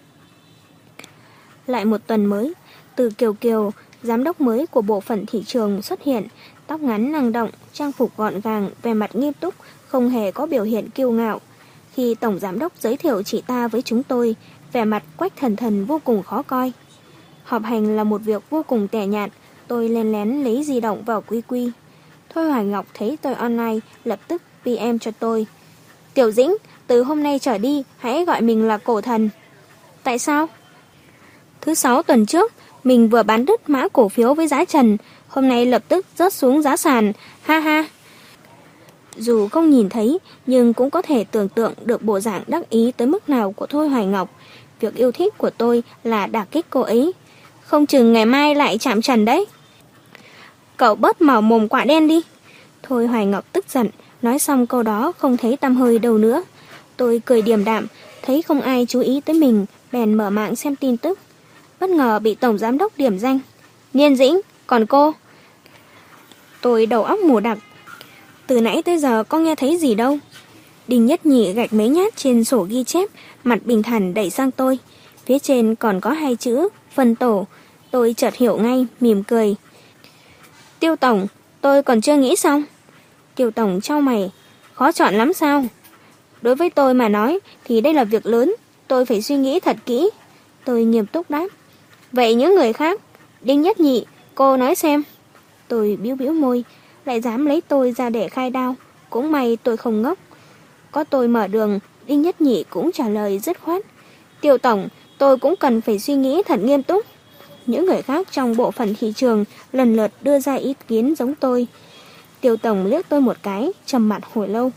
Lại một tuần mới, Từ Kiều Kiều, giám đốc mới của bộ phận thị trường xuất hiện, tóc ngắn năng động, trang phục gọn gàng, vẻ mặt nghiêm túc, không hề có biểu hiện kiêu ngạo. Khi tổng giám đốc giới thiệu chị ta với chúng tôi, vẻ mặt Quách Thần Thần vô cùng khó coi. Họp hành là một việc vô cùng tẻ nhạt, tôi lén lén lấy di động vào quy quy. Thôi Hoài Ngọc thấy tôi online, lập tức pê em cho tôi. Tiểu Dĩnh, từ hôm nay trở đi, hãy gọi mình là cổ thần. Tại sao? Thứ sáu tuần trước, mình vừa bán đứt mã cổ phiếu với giá trần, hôm nay lập tức rớt xuống giá sàn, ha ha. Dù không nhìn thấy, nhưng cũng có thể tưởng tượng được bộ dạng đắc ý tới mức nào của Thôi Hoài Ngọc. Việc yêu thích của tôi là đả kích cô ấy. Không chừng ngày mai lại chạm trần đấy. Cậu bớt mở mồm quả đen đi. Thôi Hoài Ngọc tức giận, nói xong câu đó không thấy tăm hơi đâu nữa. Tôi cười điềm đạm, thấy không ai chú ý tới mình, bèn mở mạng xem tin tức. Bất ngờ bị Tổng Giám đốc điểm danh. Niên Dĩnh, còn cô? Tôi đầu óc mù đặc. Từ nãy tới giờ có nghe thấy gì đâu. Đinh Nhất Nhị gạch mấy nhát trên sổ ghi chép, mặt bình thản đẩy sang tôi. Phía trên còn có hai chữ phân tổ. Tôi chợt hiểu ngay, mỉm cười. Tiêu Tổng, tôi còn chưa nghĩ xong. Tiêu Tổng chau mày. Khó chọn lắm sao? Đối với tôi mà nói thì đây là việc lớn, tôi phải suy nghĩ thật kỹ. Tôi nghiêm túc đáp. Vậy những người khác? Đinh Nhất Nhị, cô nói xem. Tôi bĩu bĩu môi, lại dám lấy tôi ra để khai đao. Cũng may tôi không ngốc. Có tôi mở đường, Đinh Nhất Nhị cũng trả lời dứt khoát. Tiêu Tổng, tôi cũng cần phải suy nghĩ thật nghiêm túc. Những người khác trong bộ phận thị trường lần lượt đưa ra ý kiến giống tôi. Tiêu Tổng liếc tôi một cái, trầm mặt hồi lâu.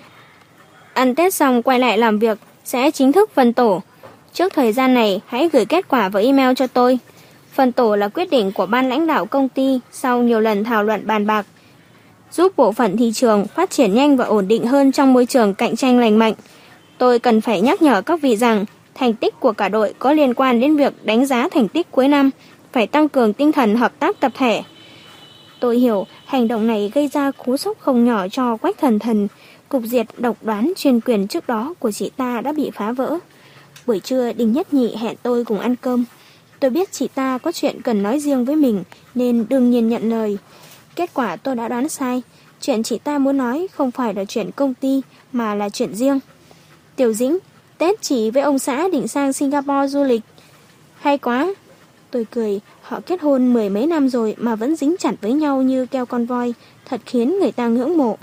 Ăn Tết xong quay lại làm việc, sẽ chính thức phân tổ. Trước thời gian này, hãy gửi kết quả vào email cho tôi. Phân tổ là quyết định của ban lãnh đạo công ty sau nhiều lần thảo luận bàn bạc, giúp bộ phận thị trường phát triển nhanh và ổn định hơn trong môi trường cạnh tranh lành mạnh. Tôi cần phải nhắc nhở các vị rằng thành tích của cả đội có liên quan đến việc đánh giá thành tích cuối năm, phải tăng cường tinh thần hợp tác tập thể. Tôi hiểu hành động này gây ra cú sốc không nhỏ cho Quách Thần Thần. Cục diệt độc đoán chuyên quyền trước đó của chị ta đã bị phá vỡ. Buổi trưa Đinh Nhất Nhị hẹn tôi cùng ăn cơm. Tôi biết chị ta có chuyện cần nói riêng với mình nên đương nhiên nhận lời. Kết quả tôi đã đoán sai. Chuyện chị ta muốn nói không phải là chuyện công ty mà là chuyện riêng. Tiểu Dĩnh, Tết chị với ông xã định sang Singapore du lịch. Hay quá. Tôi cười, họ kết hôn mười mấy năm rồi mà vẫn dính chặt với nhau như keo con voi, thật khiến người ta ngưỡng mộ.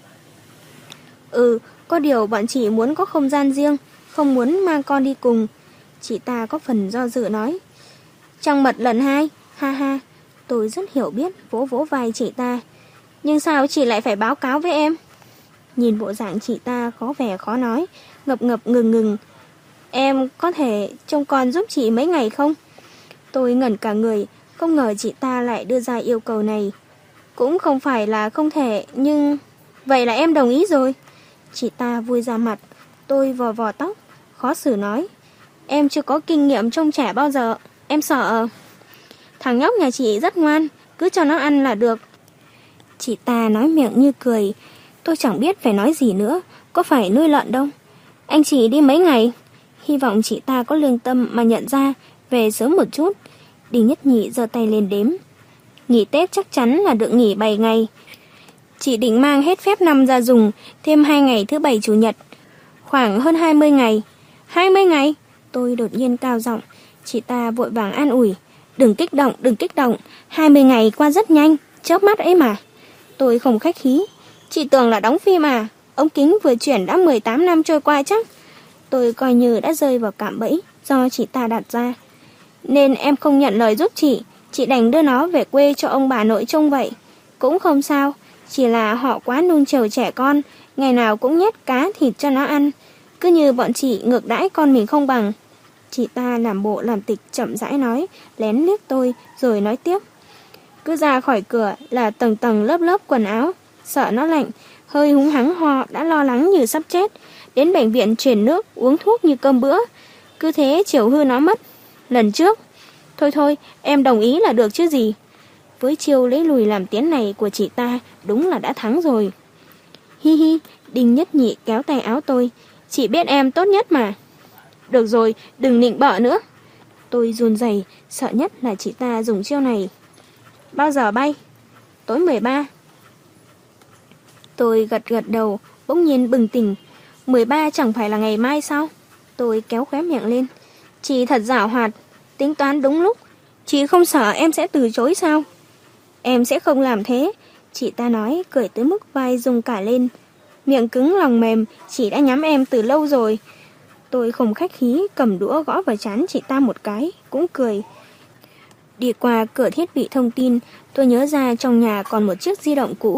Ừ, có điều bọn chị muốn có không gian riêng, không muốn mang con đi cùng. Chị ta có phần do dự nói. Trăng mật lần hai, ha ha. Tôi rất hiểu biết, vỗ vỗ vai chị ta. Nhưng sao chị lại phải báo cáo với em? Nhìn bộ dạng chị ta có vẻ khó nói, ngập ngập ngừng ngừng. Em có thể trông con giúp chị mấy ngày không? Tôi ngẩn cả người, không ngờ chị ta lại đưa ra yêu cầu này. Cũng không phải là không thể, nhưng... Vậy là em đồng ý rồi. Chị ta vui ra mặt. Tôi vò vò tóc, khó xử nói. Em chưa có kinh nghiệm trông trẻ bao giờ, em sợ. Thằng nhóc nhà chị rất ngoan, cứ cho nó ăn là được. Chị ta nói miệng như cười. Tôi chẳng biết phải nói gì nữa, có phải nuôi lợn đâu. Anh chị đi mấy ngày? Hy vọng chị ta có lương tâm mà nhận ra, về sớm một chút. Đinh Nhất Nhị giơ tay lên đếm. Nghỉ Tết chắc chắn là được nghỉ bảy ngày. Chị định mang hết phép năm ra dùng, thêm hai ngày thứ bảy chủ nhật. Khoảng hơn hai mươi ngày. hai mươi ngày? Tôi đột nhiên cao giọng. Chị ta vội vàng an ủi. Đừng kích động, đừng kích động. hai mươi ngày qua rất nhanh, chớp mắt ấy mà. Tôi không khách khí. Chị tưởng là đóng phim à? Ống kính vừa chuyển đã mười tám năm trôi qua chắc. Tôi coi như đã rơi vào cạm bẫy do chị ta đặt ra. Nên em không nhận lời giúp chị. Chị đành đưa nó về quê cho ông bà nội trông vậy. Cũng không sao. Chỉ là họ quá nuông chiều trẻ con, ngày nào cũng nhét cá thịt cho nó ăn. Cứ như bọn chị ngược đãi con mình không bằng. Chị ta làm bộ làm tịch chậm rãi nói, lén liếc tôi rồi nói tiếp. Cứ ra khỏi cửa là tầng tầng lớp lớp quần áo. Sợ nó lạnh, hơi húng hắng ho đã lo lắng như sắp chết. Đến bệnh viện truyền nước, uống thuốc như cơm bữa. Cứ thế chiều hư nó mất. Lần trước, thôi thôi, em đồng ý là được chứ gì. Với chiêu lấy lùi làm tiến này của chị ta, đúng là đã thắng rồi. Hi hi, Đinh Nhất Nhị kéo tay áo tôi. Chị biết em tốt nhất mà. Được rồi, đừng nịnh bợ nữa. Tôi run rẩy, sợ nhất là chị ta dùng chiêu này. Bao giờ bay? Tối mười ba. Tôi gật gật đầu, bỗng nhiên bừng tỉnh. mười ba chẳng phải là ngày mai sao? Tôi kéo khóe miệng lên. Chị thật giảo hoạt, tính toán đúng lúc. Chị không sợ em sẽ từ chối sao? Em sẽ không làm thế. Chị ta nói, cười tới mức vai rung cả lên. Miệng cứng lòng mềm, chị đã nhắm em từ lâu rồi. Tôi không khách khí, cầm đũa gõ vào trán chị ta một cái, cũng cười. Đi qua cửa thiết bị thông tin, tôi nhớ ra trong nhà còn một chiếc di động cũ,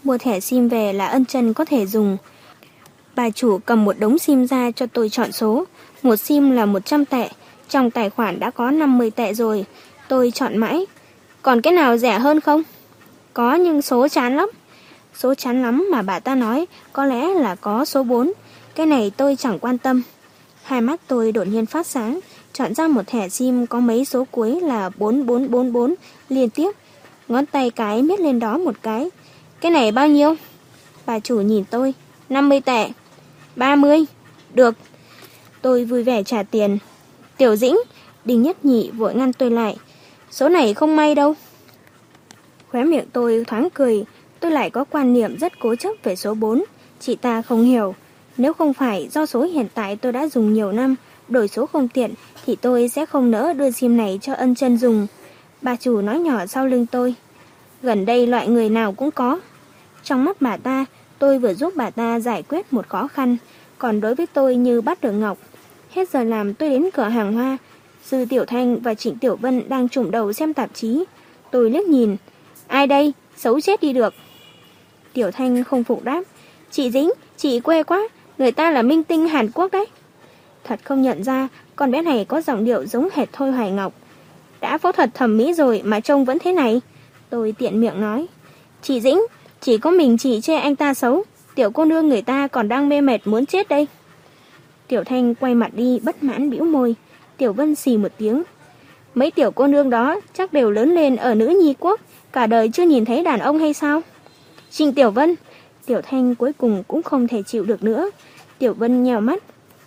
Mua thẻ sim về là ân chân có thể dùng. Bà chủ cầm một đống sim ra cho tôi chọn số. Một sim là một trăm tệ. Trong tài khoản đã có năm mươi tệ rồi. Tôi chọn mãi. Còn cái nào rẻ hơn không? Có, nhưng số chán lắm. Số chán lắm mà bà ta nói có lẽ là có số bốn. Cái này tôi chẳng quan tâm. Hai mắt tôi đột nhiên phát sáng, chọn ra một thẻ sim có mấy số cuối là bốn bốn bốn bốn liên tiếp. Ngón tay cái miết lên đó một cái. Cái này bao nhiêu? Bà chủ nhìn tôi. năm mươi tệ. ba mươi. Được. Tôi vui vẻ trả tiền. Tiểu Dĩnh, Đinh Nhất Nhị vội ngăn tôi lại. Số này không may đâu. Khóe miệng tôi thoáng cười. Tôi lại có quan niệm rất cố chấp về số bốn. Chị ta không hiểu. Nếu không phải do số hiện tại tôi đã dùng nhiều năm, đổi số không tiện, thì tôi sẽ không nỡ đưa sim này cho ân chân dùng. Bà chủ nói nhỏ sau lưng tôi. Gần đây loại người nào cũng có. Trong mắt bà ta, tôi vừa giúp bà ta giải quyết một khó khăn, còn đối với tôi như bắt được ngọc. Hết giờ làm tôi đến cửa hàng hoa. Dư Tiểu Thanh và Trịnh Tiểu Vân đang trùng đầu xem tạp chí. Tôi liếc nhìn. Ai đây? Xấu chết đi được. Tiểu Thanh không phục đáp. Chị Dĩnh, chị quê quá. Người ta là minh tinh Hàn Quốc đấy. Thật không nhận ra con bé này có giọng điệu giống hệt Thôi Hoài Ngọc. Đã phẫu thuật thẩm mỹ rồi mà trông vẫn thế này. Tôi tiện miệng nói. Chị Dĩnh, chỉ có mình chị chê anh ta xấu. Tiểu cô nương người ta còn đang mê mệt muốn chết đây. Tiểu Thanh quay mặt đi bất mãn bĩu môi. Tiểu Vân xì một tiếng. Mấy tiểu cô nương đó chắc đều lớn lên ở nữ nhi quốc, cả đời chưa nhìn thấy đàn ông hay sao? Trình Tiểu Vân. Tiểu Thanh cuối cùng cũng không thể chịu được nữa. Tiểu Vân nhèo mắt.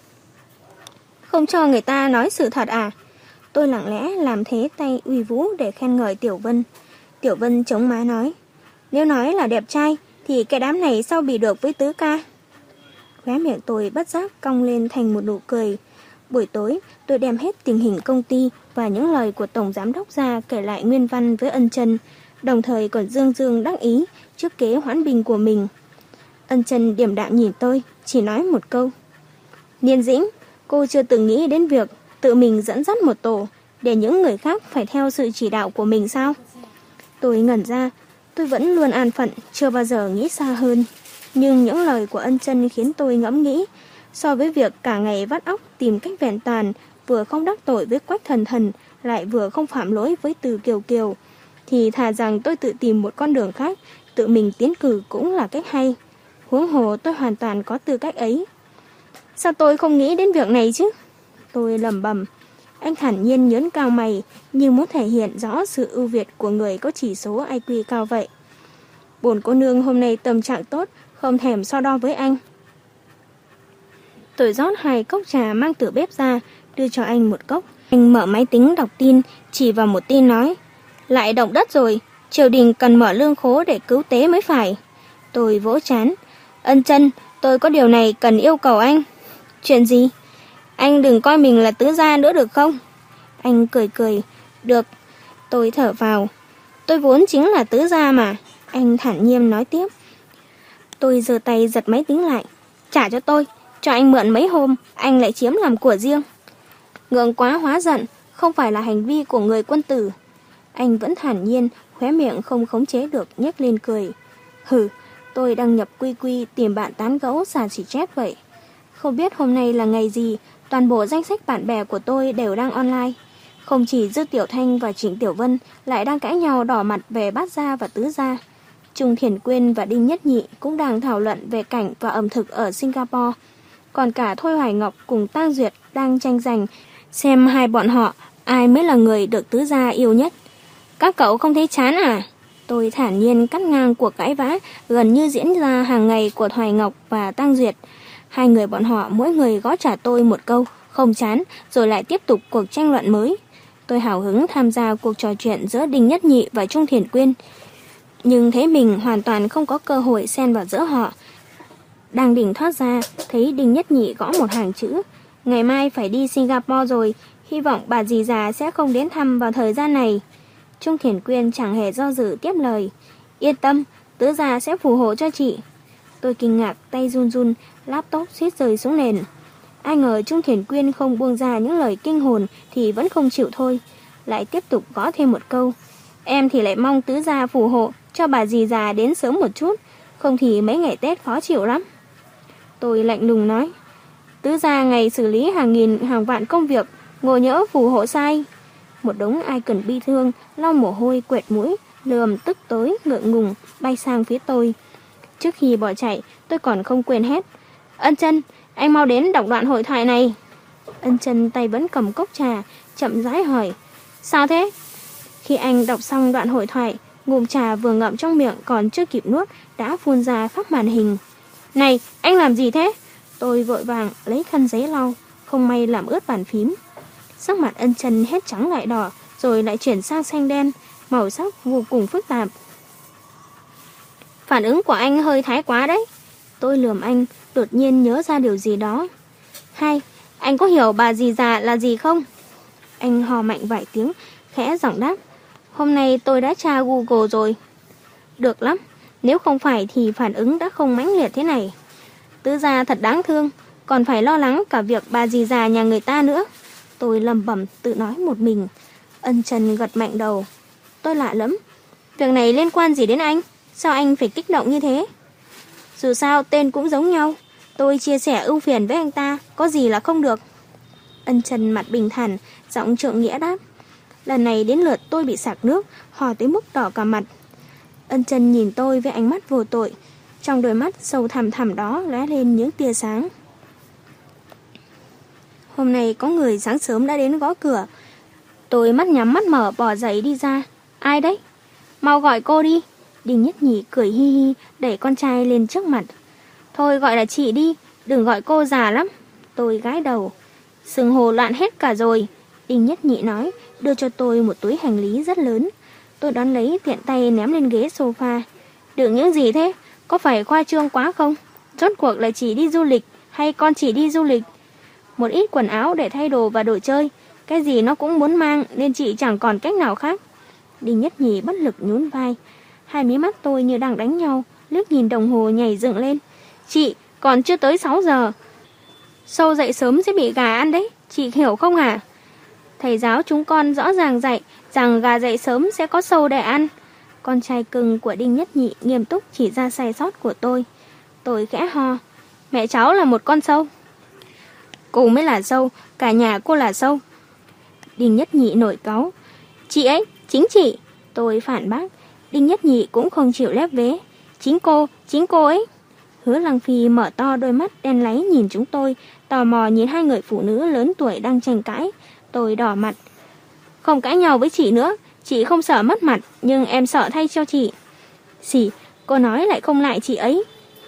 Không cho người ta nói sự thật à? Tôi lặng lẽ làm thế tay uy vũ để khen ngợi Tiểu Vân. Tiểu Vân chống má nói. Nếu nói là đẹp trai thì cái đám này sao bị được với tứ ca? Khóe miệng tôi bất giác cong lên thành một nụ cười. Buổi tối tôi đem hết tình hình công ty và những lời của Tổng Giám đốc ra kể lại nguyên văn với ân chân, đồng thời còn dương dương đắc ý trước kế hoãn binh của mình. Ân chân điềm đạm nhìn tôi, chỉ nói một câu. Niên Dĩnh, cô chưa từng nghĩ đến việc tự mình dẫn dắt một tổ để những người khác phải theo sự chỉ đạo của mình sao? Tôi ngẩn ra, tôi vẫn luôn an phận, chưa bao giờ nghĩ xa hơn. Nhưng những lời của ân chân khiến tôi ngẫm nghĩ. So với việc cả ngày vắt óc tìm cách vẹn toàn, vừa không đắc tội với Quách Thần Thần, lại vừa không phạm lỗi với Từ Kiều Kiều, thì thà rằng tôi tự tìm một con đường khác, tự mình tiến cử cũng là cách hay. Huống hồ tôi hoàn toàn có tư cách ấy. Sao tôi không nghĩ đến việc này chứ? Tôi lẩm bẩm. Anh thản nhiên nhớn cao mày, như muốn thể hiện rõ sự ưu việt của người có chỉ số i kiu cao vậy. Bổn cô nương hôm nay tâm trạng tốt, không thèm so đo với anh. Tôi rót hai cốc trà mang từ bếp ra, đưa cho anh một cốc. Anh mở máy tính đọc tin, chỉ vào một tin nói. Lại động đất rồi, triều đình cần mở lương khố để cứu tế mới phải. Tôi vỗ trán. Ân chân, tôi có điều này cần yêu cầu anh. Chuyện gì? Anh đừng coi mình là tứ gia nữa được không? Anh cười cười. Được. Tôi thở vào. Tôi vốn chính là tứ gia mà. Anh thản nhiên nói tiếp. Tôi giơ tay giật máy tính lại. Trả cho tôi. Cho anh mượn mấy hôm, anh lại chiếm làm của riêng. Ngượng quá hóa giận, không phải là hành vi của người quân tử. Anh vẫn thản nhiên, khóe miệng không khống chế được nhếch lên cười. Hừ, tôi đăng nhập quy quy tìm bạn tán gẫu xà xì chat vậy. Không biết hôm nay là ngày gì, toàn bộ danh sách bạn bè của tôi đều đang online. Không chỉ Dư Tiểu Thanh và Trịnh Tiểu Vân lại đang cãi nhau đỏ mặt về bát gia và tứ gia. Trung Thiền Quyên và Đinh Nhất Nhị cũng đang thảo luận về cảnh và ẩm thực ở Singapore. Còn cả Thôi Hoài Ngọc cùng Tang Duyệt đang tranh giành xem hai bọn họ ai mới là người được tứ gia yêu nhất. Các cậu không thấy chán à? Tôi thản nhiên cắt ngang cuộc cãi vã gần như diễn ra hàng ngày của Hoài Ngọc và Tang Duyệt. Hai người bọn họ mỗi người gõ trả tôi một câu, không chán, rồi lại tiếp tục cuộc tranh luận mới. Tôi hào hứng tham gia cuộc trò chuyện giữa Đinh Nhất Nhị và Trung Thiền Quyên, nhưng thấy mình hoàn toàn không có cơ hội xen vào giữa họ. Đang định thoát ra, thấy Đinh Nhất Nhị gõ một hàng chữ. Ngày mai phải đi Singapore rồi, hy vọng bà dì già sẽ không đến thăm vào thời gian này. Trung Thiền Quyên chẳng hề do dự tiếp lời. Yên tâm, tứ gia sẽ phù hộ cho chị. Tôi kinh ngạc, tay run run, laptop suýt rơi xuống nền. Ai ngờ Trung Thiền Quyên không buông ra những lời kinh hồn thì vẫn không chịu thôi. Lại tiếp tục gõ thêm một câu. Em thì lại mong tứ gia phù hộ cho bà dì già đến sớm một chút. không thì mấy ngày Tết khó chịu lắm. Tôi lạnh lùng nói, Tứ gia ngày xử lý hàng nghìn hàng vạn công việc, ngồi nhỡ phù hộ sai. Một đống ai cần bi thương, lau mồ hôi quẹt mũi, lườm tức tối ngượng ngùng bay sang phía tôi. Trước khi bỏ chạy, tôi còn không quên hét, Ân Chân, anh mau đến đọc đoạn hội thoại này. Ân Chân tay vẫn cầm cốc trà, chậm rãi hỏi, sao thế? Khi anh đọc xong đoạn hội thoại, ngụm trà vừa ngậm trong miệng còn chưa kịp nuốt đã phun ra khắp màn hình. Này, anh làm gì thế? Tôi vội vàng lấy khăn giấy lau, không may làm ướt bàn phím. Sắc mặt Ân Chân hết trắng lại đỏ, rồi lại chuyển sang xanh đen, màu sắc vô cùng phức tạp. Phản ứng của anh hơi thái quá đấy. Tôi lườm anh, đột nhiên nhớ ra điều gì đó. Hay, anh có hiểu bà dì già là gì không? Anh hò mạnh vài tiếng, khẽ giọng đáp, hôm nay tôi đã tra Google rồi. Được lắm, nếu không phải thì phản ứng đã không mãnh liệt thế này. Tứ gia thật đáng thương, còn phải lo lắng cả việc bà dì già nhà người ta nữa. Tôi lẩm bẩm tự nói một mình. Ân Chân gật mạnh đầu. Tôi lạ lắm, việc này liên quan gì đến anh? Sao anh phải kích động như thế? Dù sao tên cũng giống nhau, tôi chia sẻ ưu phiền với anh ta, có gì là không được. Ân Chân mặt bình thản, giọng trượng nghĩa đáp. Lần này đến lượt tôi bị sặc nước, hò tới mức đỏ cả mặt. Ân Chân nhìn tôi với ánh mắt vô tội, trong đôi mắt sâu thẳm thẳm đó lóe lên những tia sáng. Hôm nay có người sáng sớm đã đến gõ cửa. Tôi mắt nhắm mắt mở bỏ dậy đi ra. Ai đấy? Mau gọi cô đi. Đinh Nhất Nhị cười hi hi đẩy con trai lên trước mặt. Thôi gọi là chị đi, đừng gọi cô già lắm. Tôi gãi đầu. Xưng hô loạn hết cả rồi. Đinh Nhất Nhị nói, đưa cho tôi một túi hành lý rất lớn. Tôi đón lấy tiện tay ném lên ghế sofa. Đừng những gì thế? Có phải khoa trương quá không? Rốt cuộc là chỉ đi du lịch hay con chỉ đi du lịch? Một ít quần áo để thay đồ và đồ chơi, cái gì nó cũng muốn mang nên chị chẳng còn cách nào khác. Đinh Nhất Nhị bất lực nhún vai. Hai mí mắt tôi như đang đánh nhau, liếc nhìn đồng hồ nhảy dựng lên. Chị, còn chưa tới sáu giờ. Sâu dậy sớm sẽ bị gà ăn đấy, chị hiểu không hả? Thầy giáo chúng con rõ ràng dạy rằng gà dậy sớm sẽ có sâu để ăn. Con trai cưng của Đinh Nhất Nhị nghiêm túc chỉ ra sai sót của tôi. Tôi khẽ ho. Mẹ cháu là một con sâu. Cô mới là sâu, cả nhà cô là sâu. Đinh Nhất Nhị nổi cáu. Chị ấy, chính chị. Tôi phản bác. Đinh Nhất Nhị cũng không chịu lép vế. Chính cô, chính cô ấy. Hứa Lăng Phi mở to đôi mắt đen láy nhìn chúng tôi, tò mò nhìn hai người phụ nữ lớn tuổi đang tranh cãi. Tôi đỏ mặt. Không cãi nhau với chị nữa, chị không sợ mất mặt, nhưng em sợ thay cho chị. Xỉ, cô nói lại không lại chị ấy.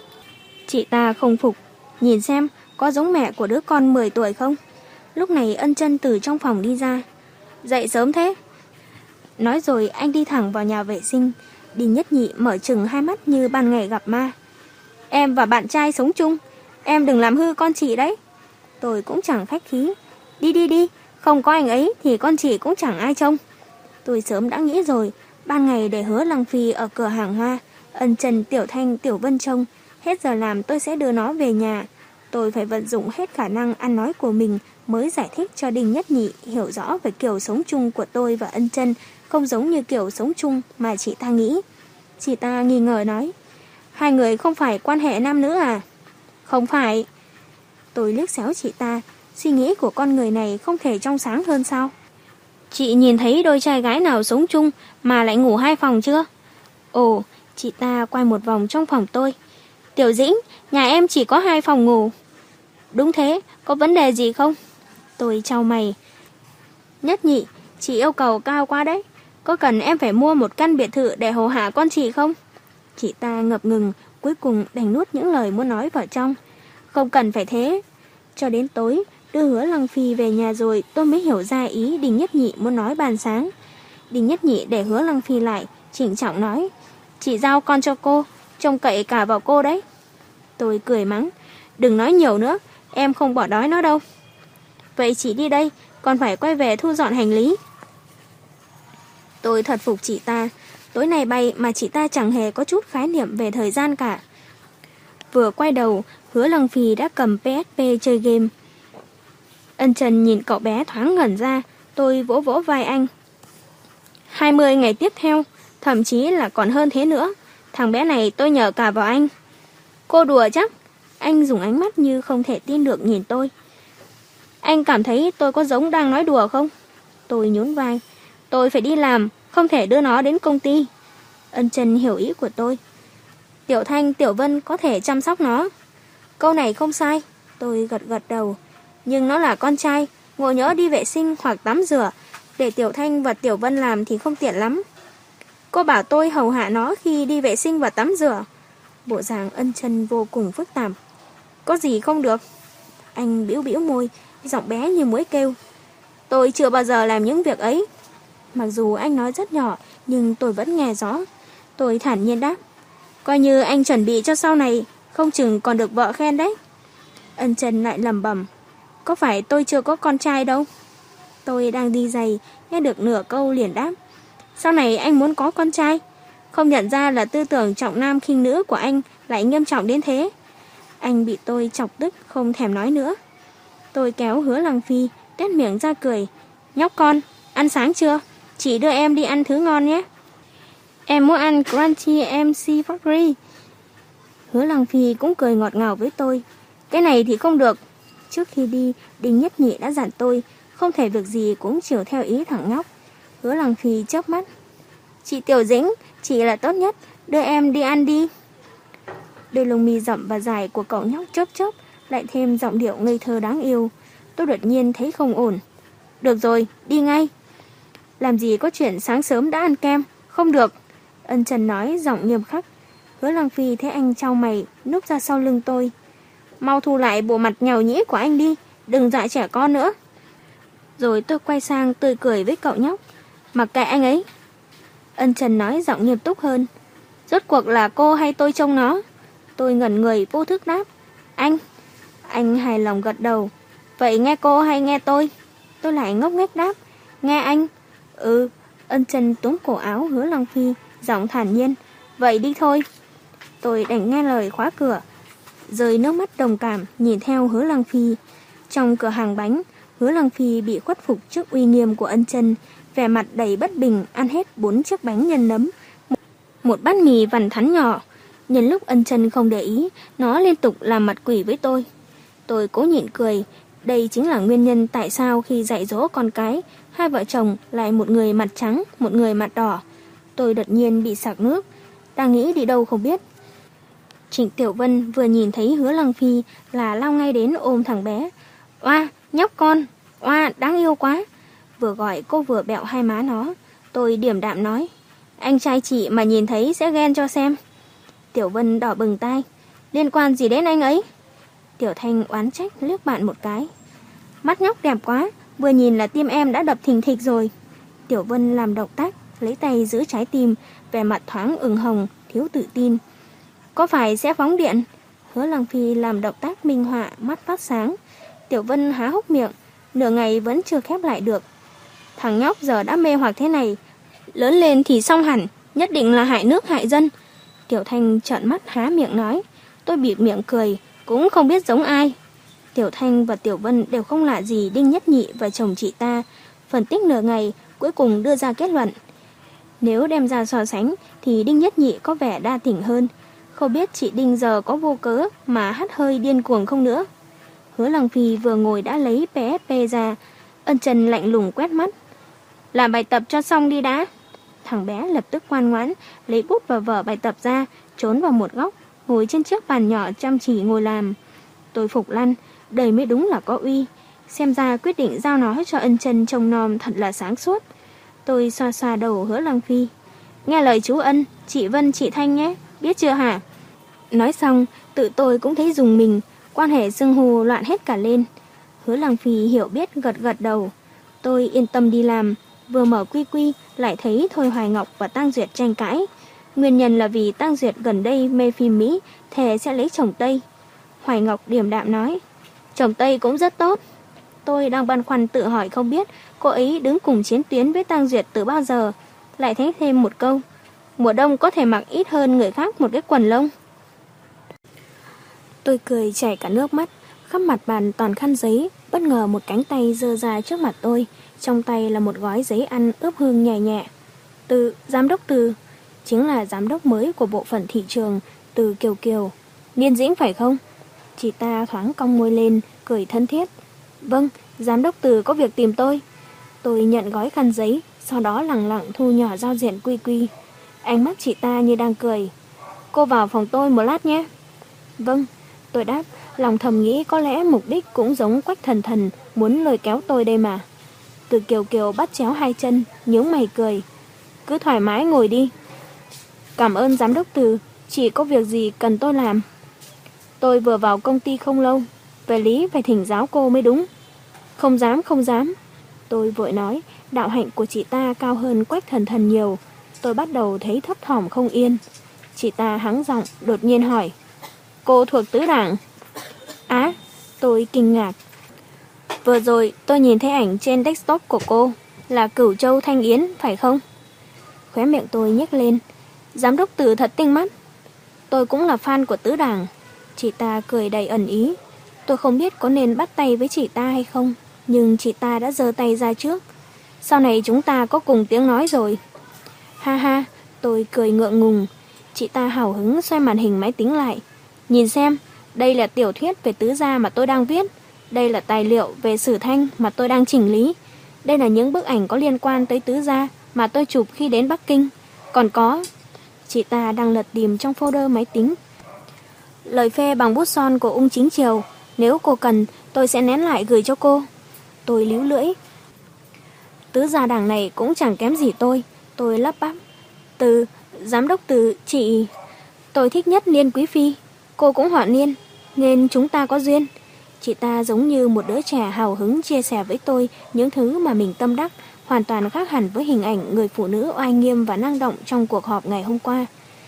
Chị ta không phục. Nhìn xem, có giống mẹ của đứa con mười tuổi không? Lúc này Ân Chân từ trong phòng đi ra. Dậy sớm thế? Nói rồi anh đi thẳng vào nhà vệ sinh. Đinh Nhất Nhị mở trừng hai mắt như ban ngày gặp ma. Em và bạn trai sống chung, em đừng làm hư con chị đấy. Tôi cũng chẳng khách khí. Đi đi đi, không có anh ấy thì con chị cũng chẳng ai trông. Tôi sớm đã nghĩ rồi, ban ngày để Hứa Lăng Phi ở cửa hàng hoa, Ân Chân, Tiểu Thanh, Tiểu Vân trông. Hết giờ làm tôi sẽ đưa nó về nhà. Tôi phải vận dụng hết khả năng ăn nói của mình mới giải thích cho Đinh Nhất Nhị hiểu rõ về kiểu sống chung của tôi và Ân Chân, không giống như kiểu sống chung mà chị ta nghĩ. Chị ta nghi ngờ nói, hai người không phải quan hệ nam nữ à? Không phải. Tôi liếc xéo chị ta, suy nghĩ của con người này không thể trong sáng hơn sao? Chị nhìn thấy đôi trai gái nào sống chung mà lại ngủ hai phòng chưa? Ồ, chị ta quay một vòng trong phòng tôi. Tiểu Dĩnh, nhà em chỉ có hai phòng ngủ. Đúng thế, có vấn đề gì không? Tôi chau mày. Nhất Nhị, chị yêu cầu cao quá đấy. Có cần em phải mua một căn biệt thự để hầu hạ con chị không? Chị ta ngập ngừng, cuối cùng đành nuốt những lời muốn nói vào trong. Không cần phải thế. Cho đến tối, đưa Hứa Lăng Phi về nhà rồi tôi mới hiểu ra ý Đinh Nhất Nhị muốn nói ban sáng. Đinh Nhất Nhị để Hứa Lăng Phi lại, chỉnh trọng nói, chị giao con cho cô, trông cậy cả vào cô đấy. Tôi cười mắng, đừng nói nhiều nữa, em không bỏ đói nó đâu. Vậy chị đi đây, còn phải quay về thu dọn hành lý. Tôi thật phục chị ta, tối nay bay mà chị ta chẳng hề có chút khái niệm về thời gian cả. Vừa quay đầu, Hứa Lăng Phi đã cầm pê ét pê chơi game. Ân Chân nhìn cậu bé thoáng ngẩn ra, tôi vỗ vỗ vai anh. hai mươi ngày tiếp theo, thậm chí là còn hơn thế nữa, Thằng bé này tôi nhờ cả vào anh. Cô đùa chắc? Anh dùng ánh mắt như không thể tin được nhìn tôi. Anh cảm thấy tôi có giống đang nói đùa không? Tôi nhún vai. Tôi phải đi làm, không thể đưa nó đến công ty. Ân Trần hiểu ý của tôi. Tiểu Thanh, Tiểu Vân có thể chăm sóc nó. Câu này không sai. Tôi gật gật đầu. Nhưng nó là con trai, ngộ nhỡ đi vệ sinh hoặc tắm rửa, để Tiểu Thanh và Tiểu Vân làm thì không tiện lắm. Cô bảo tôi hầu hạ nó khi đi vệ sinh và tắm rửa. Bộ dạng Ân Trần vô cùng phức tạp. Có gì không được? Anh bĩu bĩu môi, giọng bé như muỗi kêu. Tôi chưa bao giờ làm những việc ấy. Mặc dù anh nói rất nhỏ, nhưng tôi vẫn nghe rõ. Tôi thản nhiên đáp. Coi như anh chuẩn bị cho sau này, không chừng còn được vợ khen đấy. Ân Trần lại lẩm bẩm. Có phải tôi chưa có con trai đâu? Tôi đang đi giày, nghe được nửa câu liền đáp. Sau này anh muốn có con trai? Không nhận ra là tư tưởng trọng nam khinh nữ của anh lại nghiêm trọng đến thế. Anh bị tôi chọc tức không thèm nói nữa. Tôi kéo Hứa Lăng Phi, tét miệng ra cười. Nhóc con, ăn sáng chưa? Chị đưa em đi ăn thứ ngon nhé. Em muốn ăn Crunchy em xê Factory. Hứa Lăng Phi cũng cười ngọt ngào với tôi. Cái này thì không được. Trước khi đi, Đinh Nhất Nhị đã dặn tôi không thể việc gì cũng chiều theo ý thằng nhóc. Hứa Lăng Phi chớp mắt. Chị Tiểu Dĩnh, chị là tốt nhất, đưa em đi ăn đi. Đôi lông mi rậm và dài của cậu nhóc chớp chớp, lại thêm giọng điệu ngây thơ đáng yêu. Tôi đột nhiên thấy không ổn. Được rồi, đi ngay. Làm gì có chuyện sáng sớm đã ăn kem, không được. Ân Trần nói giọng nghiêm khắc. Hứa Lăng Phi thấy anh chau mày, núp ra sau lưng tôi. Mau thu lại bộ mặt nhàu nhĩ của anh đi, đừng dọa trẻ con nữa. Rồi tôi quay sang tươi cười với cậu nhóc. Mặc kệ anh ấy. Ân Trần nói giọng nghiêm túc hơn. Rốt cuộc là cô hay tôi trông nó? Tôi ngẩn người vô thức đáp. Anh. Anh hài lòng gật đầu. Vậy nghe cô hay nghe tôi? Tôi lại ngốc nghếch đáp. Nghe anh. Ừ. Ân Trần túm cổ áo Hứa Lăng Phi, giọng thản nhiên. Vậy đi thôi. Tôi đành nghe lời khóa cửa, rơi nước mắt đồng cảm nhìn theo Hứa Lăng Phi. Trong cửa hàng bánh, Hứa Lăng Phi bị khuất phục trước uy nghiêm của Ân Trần, vẻ mặt đầy bất bình ăn hết bốn chiếc bánh nhân nấm, một bát mì vằn thắn nhỏ. Nhân lúc Ân Trần không để ý, nó liên tục làm mặt quỷ với tôi. Tôi cố nhịn cười. Đây chính là nguyên nhân tại sao khi dạy dỗ con cái, hai vợ chồng lại một người mặt trắng, một người mặt đỏ. Tôi đột nhiên bị sặc nước, đang nghĩ đi đâu không biết. Trịnh Tiểu Vân vừa nhìn thấy Hứa Lăng Phi là lao ngay đến ôm thằng bé. Oa, nhóc con, oa, đáng yêu quá. Vừa gọi cô vừa bẹo hai má nó. Tôi điềm đạm nói. Anh trai chị mà nhìn thấy sẽ ghen cho xem. Tiểu Vân đỏ bừng tai. Liên quan gì đến anh ấy? Tiểu Thanh oán trách liếc bạn một cái. Mắt nhóc đẹp quá, vừa nhìn là tim em đã đập thình thịch rồi. Tiểu Vân làm động tác, lấy tay giữ trái tim, vẻ mặt thoáng ửng hồng, thiếu tự tin. Có phải sẽ phóng điện? Hứa Lăng Phi làm động tác minh họa, mắt phát sáng. Tiểu Vân há hốc miệng, nửa ngày vẫn chưa khép lại được. Thằng nhóc giờ đã mê hoặc thế này, lớn lên thì xong hẳn, nhất định là hại nước hại dân. Tiểu Thanh trợn mắt há miệng nói. Tôi bịt miệng cười, cũng không biết giống ai. Tiểu Thanh và Tiểu Vân đều không lạ gì Đinh Nhất Nhị và chồng chị ta. Phân tích nửa ngày, cuối cùng đưa ra kết luận. Nếu đem ra so sánh thì Đinh Nhất Nhị có vẻ đa tình hơn. Không biết chị Đinh giờ có vô cớ mà hắt hơi điên cuồng không nữa. Hứa Lăng Phi vừa ngồi đã lấy pê ét pê ra. Ân Trần lạnh lùng quét mắt. Làm bài tập cho xong đi đã. Thằng bé lập tức ngoan ngoãn, lấy bút và vở bài tập ra, trốn vào một góc, ngồi trên chiếc bàn nhỏ chăm chỉ ngồi làm. Tôi phục lăn, đây mới đúng là có uy. Xem ra quyết định giao nó cho Ân Trần trông nom thật là sáng suốt. Tôi xoa xoa đầu Hứa Lăng Phi. Nghe lời chú Ân, chị Vân, chị Thanh nhé, biết chưa hả? Nói xong, tự tôi cũng thấy dùng mình, quan hệ xưng hô loạn hết cả lên. Hứa Lăng Phi hiểu biết gật gật đầu. Tôi yên tâm đi làm, vừa mở quy quy lại thấy Thôi Hoài Ngọc và Tang Duyệt tranh cãi. Nguyên nhân là vì Tang Duyệt gần đây mê phim Mỹ, thề sẽ lấy chồng Tây. Hoài Ngọc điềm đạm nói, chồng Tây cũng rất tốt. Tôi đang băn khoăn tự hỏi không biết cô ấy đứng cùng chiến tuyến với Tang Duyệt từ bao giờ. Lại thấy thêm một câu, mùa đông có thể mặc ít hơn người khác một cái quần lông. Tôi cười chảy cả nước mắt, khắp mặt bàn toàn khăn giấy. Bất ngờ một cánh tay giơ ra trước mặt tôi, trong tay là một gói giấy ăn ướp hương nhẹ nhẹ. Từ, giám đốc Từ. chính là giám đốc mới của bộ phận thị trường, Từ Kiều Kiều. Niên Dĩnh phải không? Chị ta thoáng cong môi lên, cười thân thiết. Vâng, giám đốc Từ có việc tìm tôi. Tôi nhận gói khăn giấy, sau đó lẳng lặng thu nhỏ giao diện quy quy. Ánh mắt chị ta như đang cười. Cô vào phòng tôi một lát nhé. Vâng, tôi đáp, lòng thầm nghĩ có lẽ mục đích cũng giống Quách Thần Thần muốn lôi kéo tôi đây mà. Từ Kiều Kiều bắt chéo hai chân, nhướng mày cười. Cứ thoải mái ngồi đi. Cảm ơn giám đốc Từ, chỉ có việc gì cần tôi làm? Tôi vừa vào công ty không lâu, về lý phải thỉnh giáo cô mới đúng. Không dám, không dám. Tôi vội nói, đạo hạnh của chị ta cao hơn Quách Thần Thần nhiều. Tôi bắt đầu thấy thấp thỏm không yên. Chị ta hắng giọng, đột nhiên hỏi. Cô thuộc tứ đảng? Á, tôi kinh ngạc. Vừa rồi tôi nhìn thấy ảnh trên desktop của cô, là Cửu Châu Thanh Yến, phải không? Khóe miệng tôi nhếch lên. Giám đốc Từ thật tinh mắt. Tôi cũng là fan của tứ đảng. Chị ta cười đầy ẩn ý. Tôi không biết có nên bắt tay với chị ta hay không, nhưng chị ta đã giơ tay ra trước. Sau này chúng ta có cùng tiếng nói rồi. Ha ha, tôi cười ngượng ngùng. Chị ta hào hứng xoay màn hình máy tính lại. Nhìn xem, đây là tiểu thuyết về tứ gia mà tôi đang viết. Đây là tài liệu về Sử Thanh mà tôi đang chỉnh lý. Đây là những bức ảnh có liên quan tới tứ gia mà tôi chụp khi đến Bắc Kinh. Còn có... Chị ta đang lật tìm trong folder máy tính. Lời phê bằng bút son của Ung Chính Triều. Nếu cô cần, tôi sẽ nén lại gửi cho cô. Tôi líu lưỡi. Tứ gia đảng này cũng chẳng kém gì tôi. Tôi lắp bắp. Từ, giám đốc Từ, chị... Tôi thích nhất Niên Quý Phi. Cô cũng họ Niên, nên chúng ta có duyên. Chị ta giống như một đứa trẻ hào hứng chia sẻ với tôi những thứ mà mình tâm đắc, hoàn toàn khác hẳn với hình ảnh người phụ nữ oai nghiêm và năng động trong cuộc họp ngày hôm qua.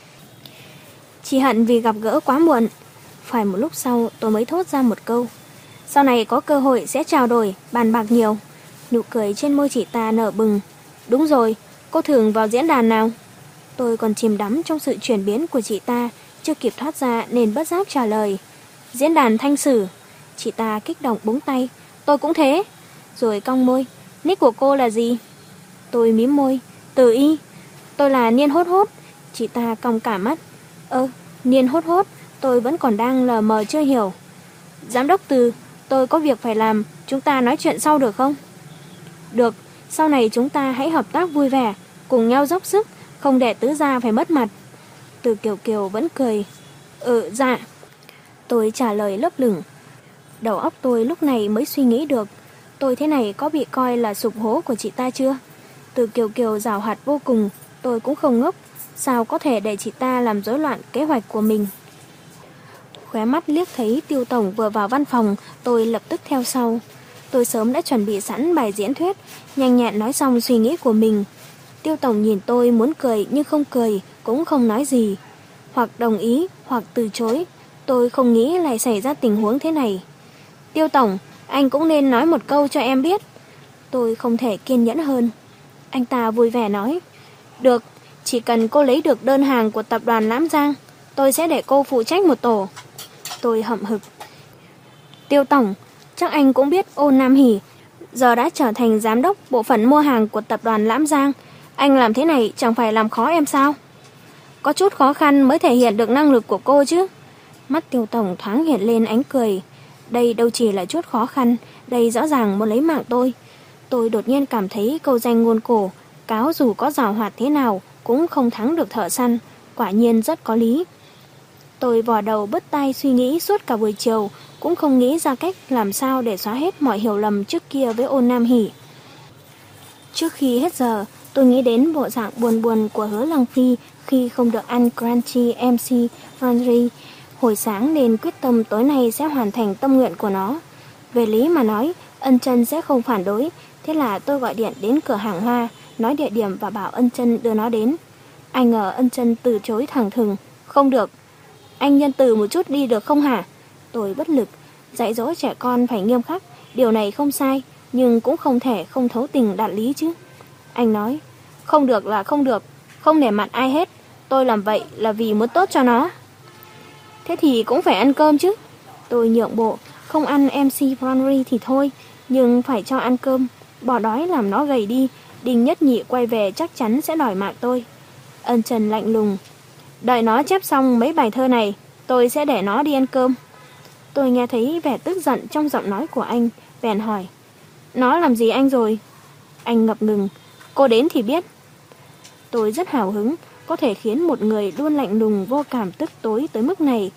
Chỉ hận vì gặp gỡ quá muộn. Phải một lúc sau tôi mới thốt ra một câu. Sau này có cơ hội sẽ trao đổi, bàn bạc nhiều. Nụ cười trên môi chị ta nở bừng. Đúng rồi, cô thường vào diễn đàn nào? Tôi còn chìm đắm trong sự chuyển biến của chị ta, chưa kịp thoát ra nên bất giác trả lời. Diễn đàn Thanh Sử. Chị ta kích động búng tay. Tôi cũng thế. Rồi cong môi. Nick của cô là gì? Tôi mím môi. Từ Y. Tôi là Niên Hốt Hốt. Chị ta cong cả mắt. Ơ, Niên Hốt Hốt. Tôi vẫn còn đang lờ mờ chưa hiểu. Giám đốc Từ, tôi có việc phải làm. Chúng ta nói chuyện sau được không? Được. Sau này chúng ta hãy hợp tác vui vẻ, cùng nhau dốc sức, không để tứ gia phải mất mặt. Từ Kiều Kiều vẫn cười. Ừ, dạ. Tôi trả lời lấp lửng. Đầu óc tôi lúc này mới suy nghĩ được, tôi thế này có bị coi là sụp hố của chị ta chưa? Từ Kiều Kiều giàu hoạt vô cùng, tôi cũng không ngốc. Sao có thể để chị ta làm rối loạn kế hoạch của mình? Khóe mắt liếc thấy Tiêu Tổng vừa vào văn phòng, tôi lập tức theo sau. Tôi sớm đã chuẩn bị sẵn bài diễn thuyết, nhanh nhẹn nói xong suy nghĩ của mình. Tiêu Tổng nhìn tôi muốn cười nhưng không cười, cũng không nói gì. Hoặc đồng ý, hoặc từ chối. Tôi không nghĩ lại xảy ra tình huống thế này. Tiêu Tổng, anh cũng nên nói một câu cho em biết. Tôi không thể kiên nhẫn hơn. Anh ta vui vẻ nói. Được, chỉ cần cô lấy được đơn hàng của tập đoàn Lãm Giang, tôi sẽ để cô phụ trách một tổ. Tôi hậm hực. Tiêu Tổng, chắc anh cũng biết Ôn Nam Hỷ giờ đã trở thành giám đốc bộ phận mua hàng của tập đoàn Lãm Giang. Anh làm thế này chẳng phải làm khó em sao? Có chút khó khăn mới thể hiện được năng lực của cô chứ. Mắt Tiêu Tổng thoáng hiện lên ánh cười. Đây đâu chỉ là chút khó khăn, đây rõ ràng muốn lấy mạng tôi. Tôi đột nhiên cảm thấy câu danh ngôn cổ, cáo dù có giàu hoạt thế nào cũng không thắng được thợ săn, quả nhiên rất có lý. Tôi vò đầu bứt tai suy nghĩ suốt cả buổi chiều, cũng không nghĩ ra cách làm sao để xóa hết mọi hiểu lầm trước kia với Ôn Nam Hỷ. Trước khi hết giờ, tôi nghĩ đến bộ dạng buồn buồn của Hứa Lăng Phi khi không được ăn crunchy em xê Franry. Hồi sáng nên quyết tâm tối nay sẽ hoàn thành tâm nguyện của nó. Về lý mà nói, Ân Chân sẽ không phản đối, thế là tôi gọi điện đến cửa hàng hoa, nói địa điểm và bảo Ân Chân đưa nó đến. Ai ngờ Ân Chân từ chối thẳng thừng. Không được. Anh nhân từ một chút đi được không hả? Tôi bất lực. Dạy dỗ trẻ con phải nghiêm khắc, điều này không sai, nhưng cũng không thể không thấu tình đạt lý chứ. Anh nói, không được là không được, không nể mặt ai hết. Tôi làm vậy là vì muốn tốt cho nó. Thế thì cũng phải ăn cơm chứ. Tôi nhượng bộ, không ăn em xê Franry thì thôi, nhưng phải cho ăn cơm. Bỏ đói làm nó gầy đi, Đinh Nhất Nhị quay về chắc chắn sẽ đòi mạng tôi. Ân Trần lạnh lùng. Đợi nó chép xong mấy bài thơ này, tôi sẽ để nó đi ăn cơm. Tôi nghe thấy vẻ tức giận trong giọng nói của anh, bèn hỏi. Nó làm gì anh rồi? Anh ngập ngừng. Cô đến thì biết. Tôi rất hào hứng, có thể khiến một người luôn lạnh lùng vô cảm tức tối tới mức này.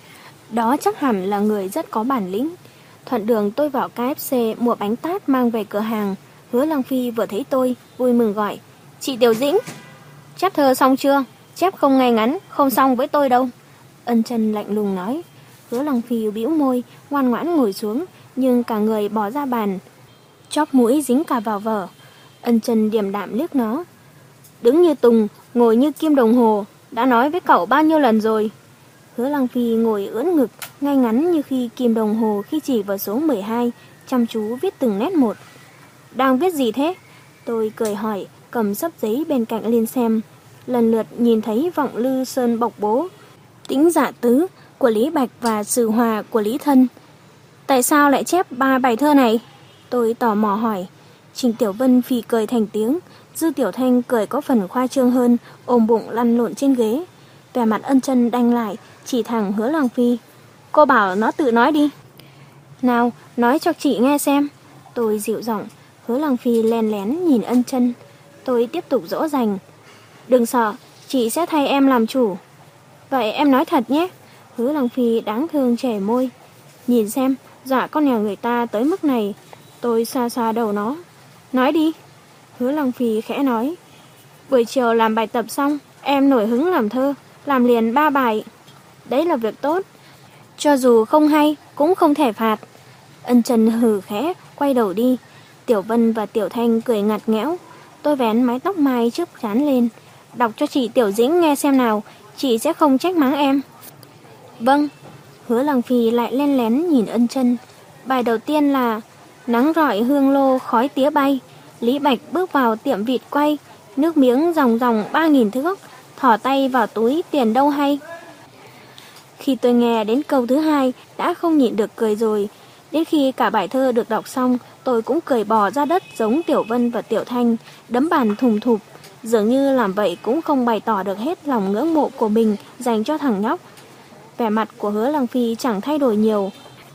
Đó chắc hẳn là người rất có bản lĩnh. Thuận đường tôi vào ca ép xê mua bánh tát mang về cửa hàng. Hứa Lăng Phi vừa thấy tôi, vui mừng gọi. Chị Tiểu Dĩnh, chép thơ xong chưa? Chép không ngay ngắn, không xong với tôi đâu. Ân Trần lạnh lùng nói. Hứa Lăng Phi bĩu môi, ngoan ngoãn ngồi xuống, nhưng cả người bỏ ra bàn. Chóp mũi dính cả vào vở. Ân Trần điềm đạm liếc nó. Đứng như tùng, ngồi như kim đồng hồ, đã nói với cậu bao nhiêu lần rồi. Hứa Lăng Phi ngồi ưỡn ngực, ngay ngắn như khi kim đồng hồ khi chỉ vào số mười hai, chăm chú viết từng nét một. Đang viết gì thế? Tôi cười hỏi, cầm xấp giấy bên cạnh lên xem. Lần lượt nhìn thấy Vọng Lư Sơn Bộc Bố, Tĩnh Dạ Tứ của Lý Bạch và Sử Hòa của Lý Thân. Tại sao lại chép ba bài thơ này? Tôi tò mò hỏi. Trình Tiểu Vân phì cười thành tiếng, Dư Tiểu Thanh cười có phần khoa trương hơn, ôm bụng lăn lộn trên ghế. Vẻ mặt Ân Trần đanh lại, chỉ thẳng Hứa Lăng Phi. Cô bảo nó tự nói đi. Nào, nói cho chị nghe xem. Tôi dịu giọng. Hứa Lăng Phi len lén nhìn Ân Trần. Tôi tiếp tục dỗ dành. Đừng sợ, chị sẽ thay em làm chủ. Vậy em nói thật nhé. Hứa Lăng Phi đáng thương trẻ môi. Nhìn xem, dọa con nhà người ta tới mức này. Tôi xoa xoa đầu nó. Nói đi. Hứa Lăng Phi khẽ nói. Buổi chiều làm bài tập xong, em nổi hứng làm thơ, làm liền ba bài. Đấy là việc tốt. Cho dù không hay, cũng không thể phạt. Ân Trần hừ khẽ, quay đầu đi. Tiểu Vân và Tiểu Thanh cười ngặt nghẽo. Tôi vén mái tóc mai trước trán lên. Đọc cho chị Tiểu Dĩnh nghe xem nào, chị sẽ không trách mắng em. Vâng. Hứa Lăng Phi lại len lén nhìn Ân Trần. Bài đầu tiên là Nắng rọi hương lô khói tía bay. Lý Bạch bước vào tiệm vịt quay, nước miếng ròng ròng ba nghìn thước, thỏ tay vào túi tiền đâu hay. Khi tôi nghe đến câu thứ hai đã không nhịn được cười rồi. Đến khi cả bài thơ được đọc xong, tôi cũng cười bò ra đất giống Tiểu Vân và Tiểu Thanh, đấm bàn thùng thụp. Dường như làm vậy cũng không bày tỏ được hết lòng ngưỡng mộ của mình dành cho thằng nhóc. Vẻ mặt của Hứa Lăng Phi chẳng thay đổi nhiều.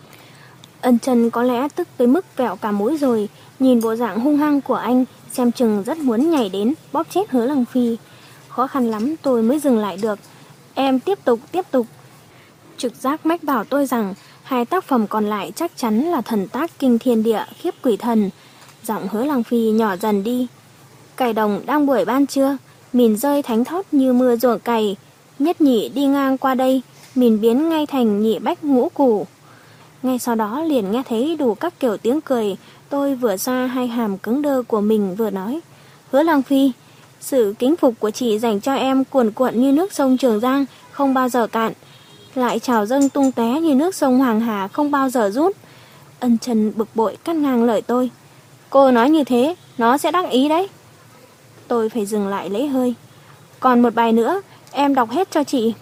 Ân Trần có lẽ tức tới mức vẹo cả mũi rồi. Nhìn bộ dạng hung hăng của anh, xem chừng rất muốn nhảy đến bóp chết Hứa Lăng Phi. Khó khăn lắm tôi mới dừng lại được. Em tiếp tục, tiếp tục. Trực giác mách bảo tôi rằng hai tác phẩm còn lại chắc chắn là thần tác kinh thiên địa khiếp quỷ thần. Giọng Hứa Lăng Phi nhỏ dần đi. Cày đồng đang buổi ban trưa, mìn rơi thánh thót như mưa ruộng cày. Nhất nhị đi ngang qua đây, mìn biến ngay thành nhị bách ngũ củ. Ngay sau đó liền nghe thấy đủ các kiểu tiếng cười. Tôi vừa xoa hai hàm cứng đơ của mình vừa nói. Hứa Lăng Phi, sự kính phục của chị dành cho em cuồn cuộn như nước sông Trường Giang, không bao giờ cạn. Lại trào dâng tung té như nước sông Hoàng Hà, không bao giờ rút. Ân Trần bực bội cắt ngang lời tôi. Cô nói như thế, nó sẽ đắc ý đấy. Tôi phải dừng lại lấy hơi. Còn một bài nữa, em đọc hết cho chị.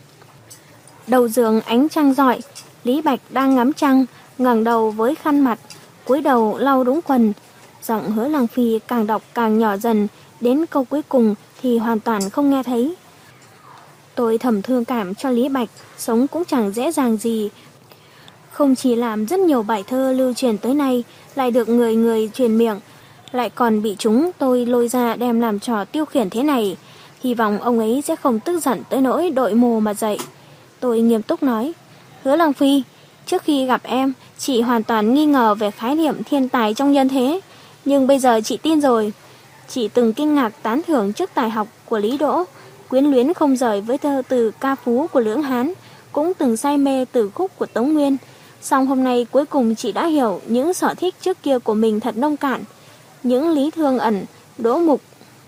Đầu giường ánh trăng rọi, Lý Bạch đang ngắm trăng, ngẩng đầu với khăn mặt, cúi đầu lau đúng quần. Giọng Hứa Lăng Phi càng đọc càng nhỏ dần, đến câu cuối cùng thì hoàn toàn không nghe thấy. Tôi thầm thương cảm cho Lý Bạch, sống cũng chẳng dễ dàng gì. Không chỉ làm rất nhiều bài thơ lưu truyền tới nay, lại được người người truyền miệng, lại còn bị chúng tôi lôi ra đem làm trò tiêu khiển thế này. Hy vọng ông ấy sẽ không tức giận tới nỗi đội mồ mà dậy. Tôi nghiêm túc nói. Hứa Lăng Phi, trước khi gặp em, chị hoàn toàn nghi ngờ về khái niệm thiên tài trong nhân thế. Nhưng bây giờ chị tin rồi. Chị từng kinh ngạc tán thưởng trước tài học của Lý Đỗ, quyến luyến không rời với thơ từ ca phú của Lưỡng Hán, cũng từng say mê từ khúc của Tống Nguyên. Song hôm nay cuối cùng chị đã hiểu những sở thích trước kia của mình thật nông cạn. Những Lý Thương Ẩn, Đỗ Mục,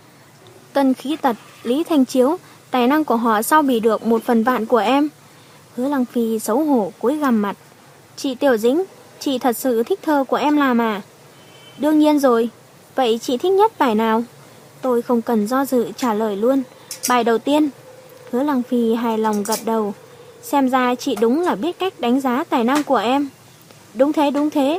Tân Khí Tật, Lý Thanh Chiếu, tài năng của họ sao bì được một phần vạn của em. Hứa Lăng Phi xấu hổ cúi gằm mặt. Chị Tiểu Dĩnh, chị thật sự thích thơ của em làm à? Đương nhiên rồi. Vậy chị thích nhất bài nào? Tôi không cần do dự trả lời luôn. Bài đầu tiên. Hứa Lăng Phi hài lòng gật đầu. Xem ra chị đúng là biết cách đánh giá tài năng của em. Đúng thế, đúng thế.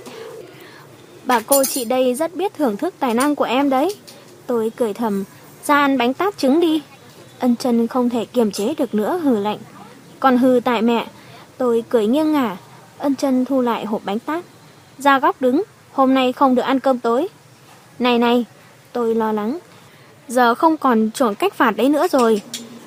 Bà cô chị đây rất biết thưởng thức tài năng của em đấy. Tôi cười thầm. Ra ăn bánh tát trứng đi. Ân Chân không thể kiềm chế được nữa hừ lạnh. Còn hừ tại mẹ. Tôi cười nghiêng ngả. Ân Chân thu lại hộp bánh tát. Ra góc đứng, hôm nay không được ăn cơm tối. Này này, tôi lo lắng. Giờ không còn chuẩn cách phạt đấy nữa rồi.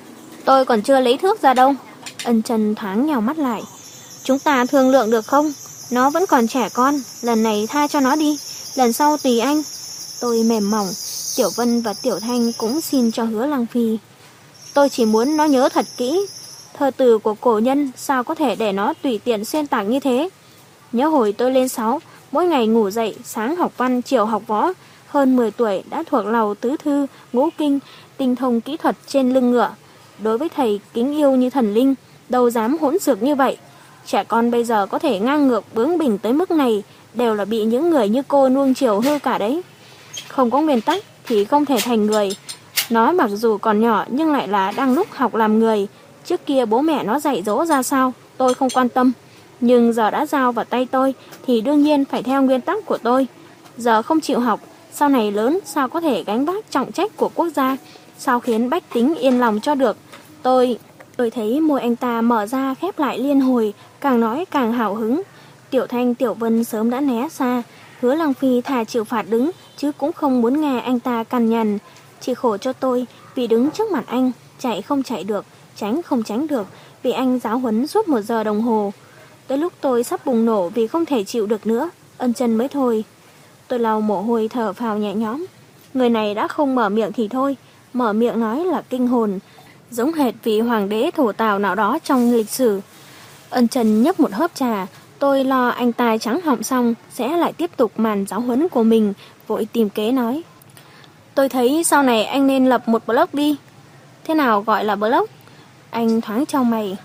Tôi còn chưa lấy thước ra đâu. Ân Chân thoáng nhào mắt lại. Chúng ta thương lượng được không? Nó vẫn còn trẻ con, lần này tha cho nó đi, lần sau tùy anh. Tôi mềm mỏng. Tiểu Vân và Tiểu Thanh cũng xin cho Hứa Lăng Phi. Tôi chỉ muốn nó nhớ thật kỹ. Thơ từ của cổ nhân sao có thể để nó tùy tiện xuyên tạc như thế. Nhớ hồi tôi lên sáu, mỗi ngày ngủ dậy, sáng học văn, chiều học võ. Hơn mười tuổi đã thuộc lầu tứ thư, ngũ kinh, tinh thông kỹ thuật trên lưng ngựa. Đối với thầy kính yêu như thần linh, đâu dám hỗn xược như vậy. Trẻ con bây giờ có thể ngang ngược bướng bỉnh tới mức này đều là bị những người như cô nuông chiều hư cả đấy. Không có nguyên tắc thì không thể thành người. Nó mặc dù còn nhỏ nhưng lại là đang lúc học làm người. Trước kia bố mẹ nó dạy dỗ ra sao tôi không quan tâm, nhưng giờ đã giao vào tay tôi thì đương nhiên phải theo nguyên tắc của tôi. Giờ không chịu học, sau này lớn sao có thể gánh vác trọng trách của quốc gia, sao khiến bách tính yên lòng cho được. Tôi... Tôi thấy môi anh ta mở ra khép lại liên hồi, càng nói càng hào hứng. Tiểu Thanh, Tiểu Vân sớm đã né xa. Hứa Lăng Phi thà chịu phạt đứng, chứ cũng không muốn nghe anh ta cằn nhằn. Chỉ khổ cho tôi, vì đứng trước mặt anh, chạy không chạy được, tránh không tránh được, vì anh giáo huấn suốt một giờ đồng hồ. Tới lúc tôi sắp bùng nổ vì không thể chịu được nữa, Ân Chân mới thôi. Tôi lau mồ hôi thở phào nhẹ nhõm. Người này đã không mở miệng thì thôi, mở miệng nói là kinh hồn, giống hệt vị hoàng đế thổ tào nào đó trong lịch sử. Ân Chân nhấp một hớp trà. Tôi lo anh ta trắng họng xong sẽ lại tiếp tục màn giáo huấn của mình, vội tìm kế nói. Tôi thấy sau này anh nên lập một blog đi. Thế nào gọi là blog? Anh thoáng chau mày.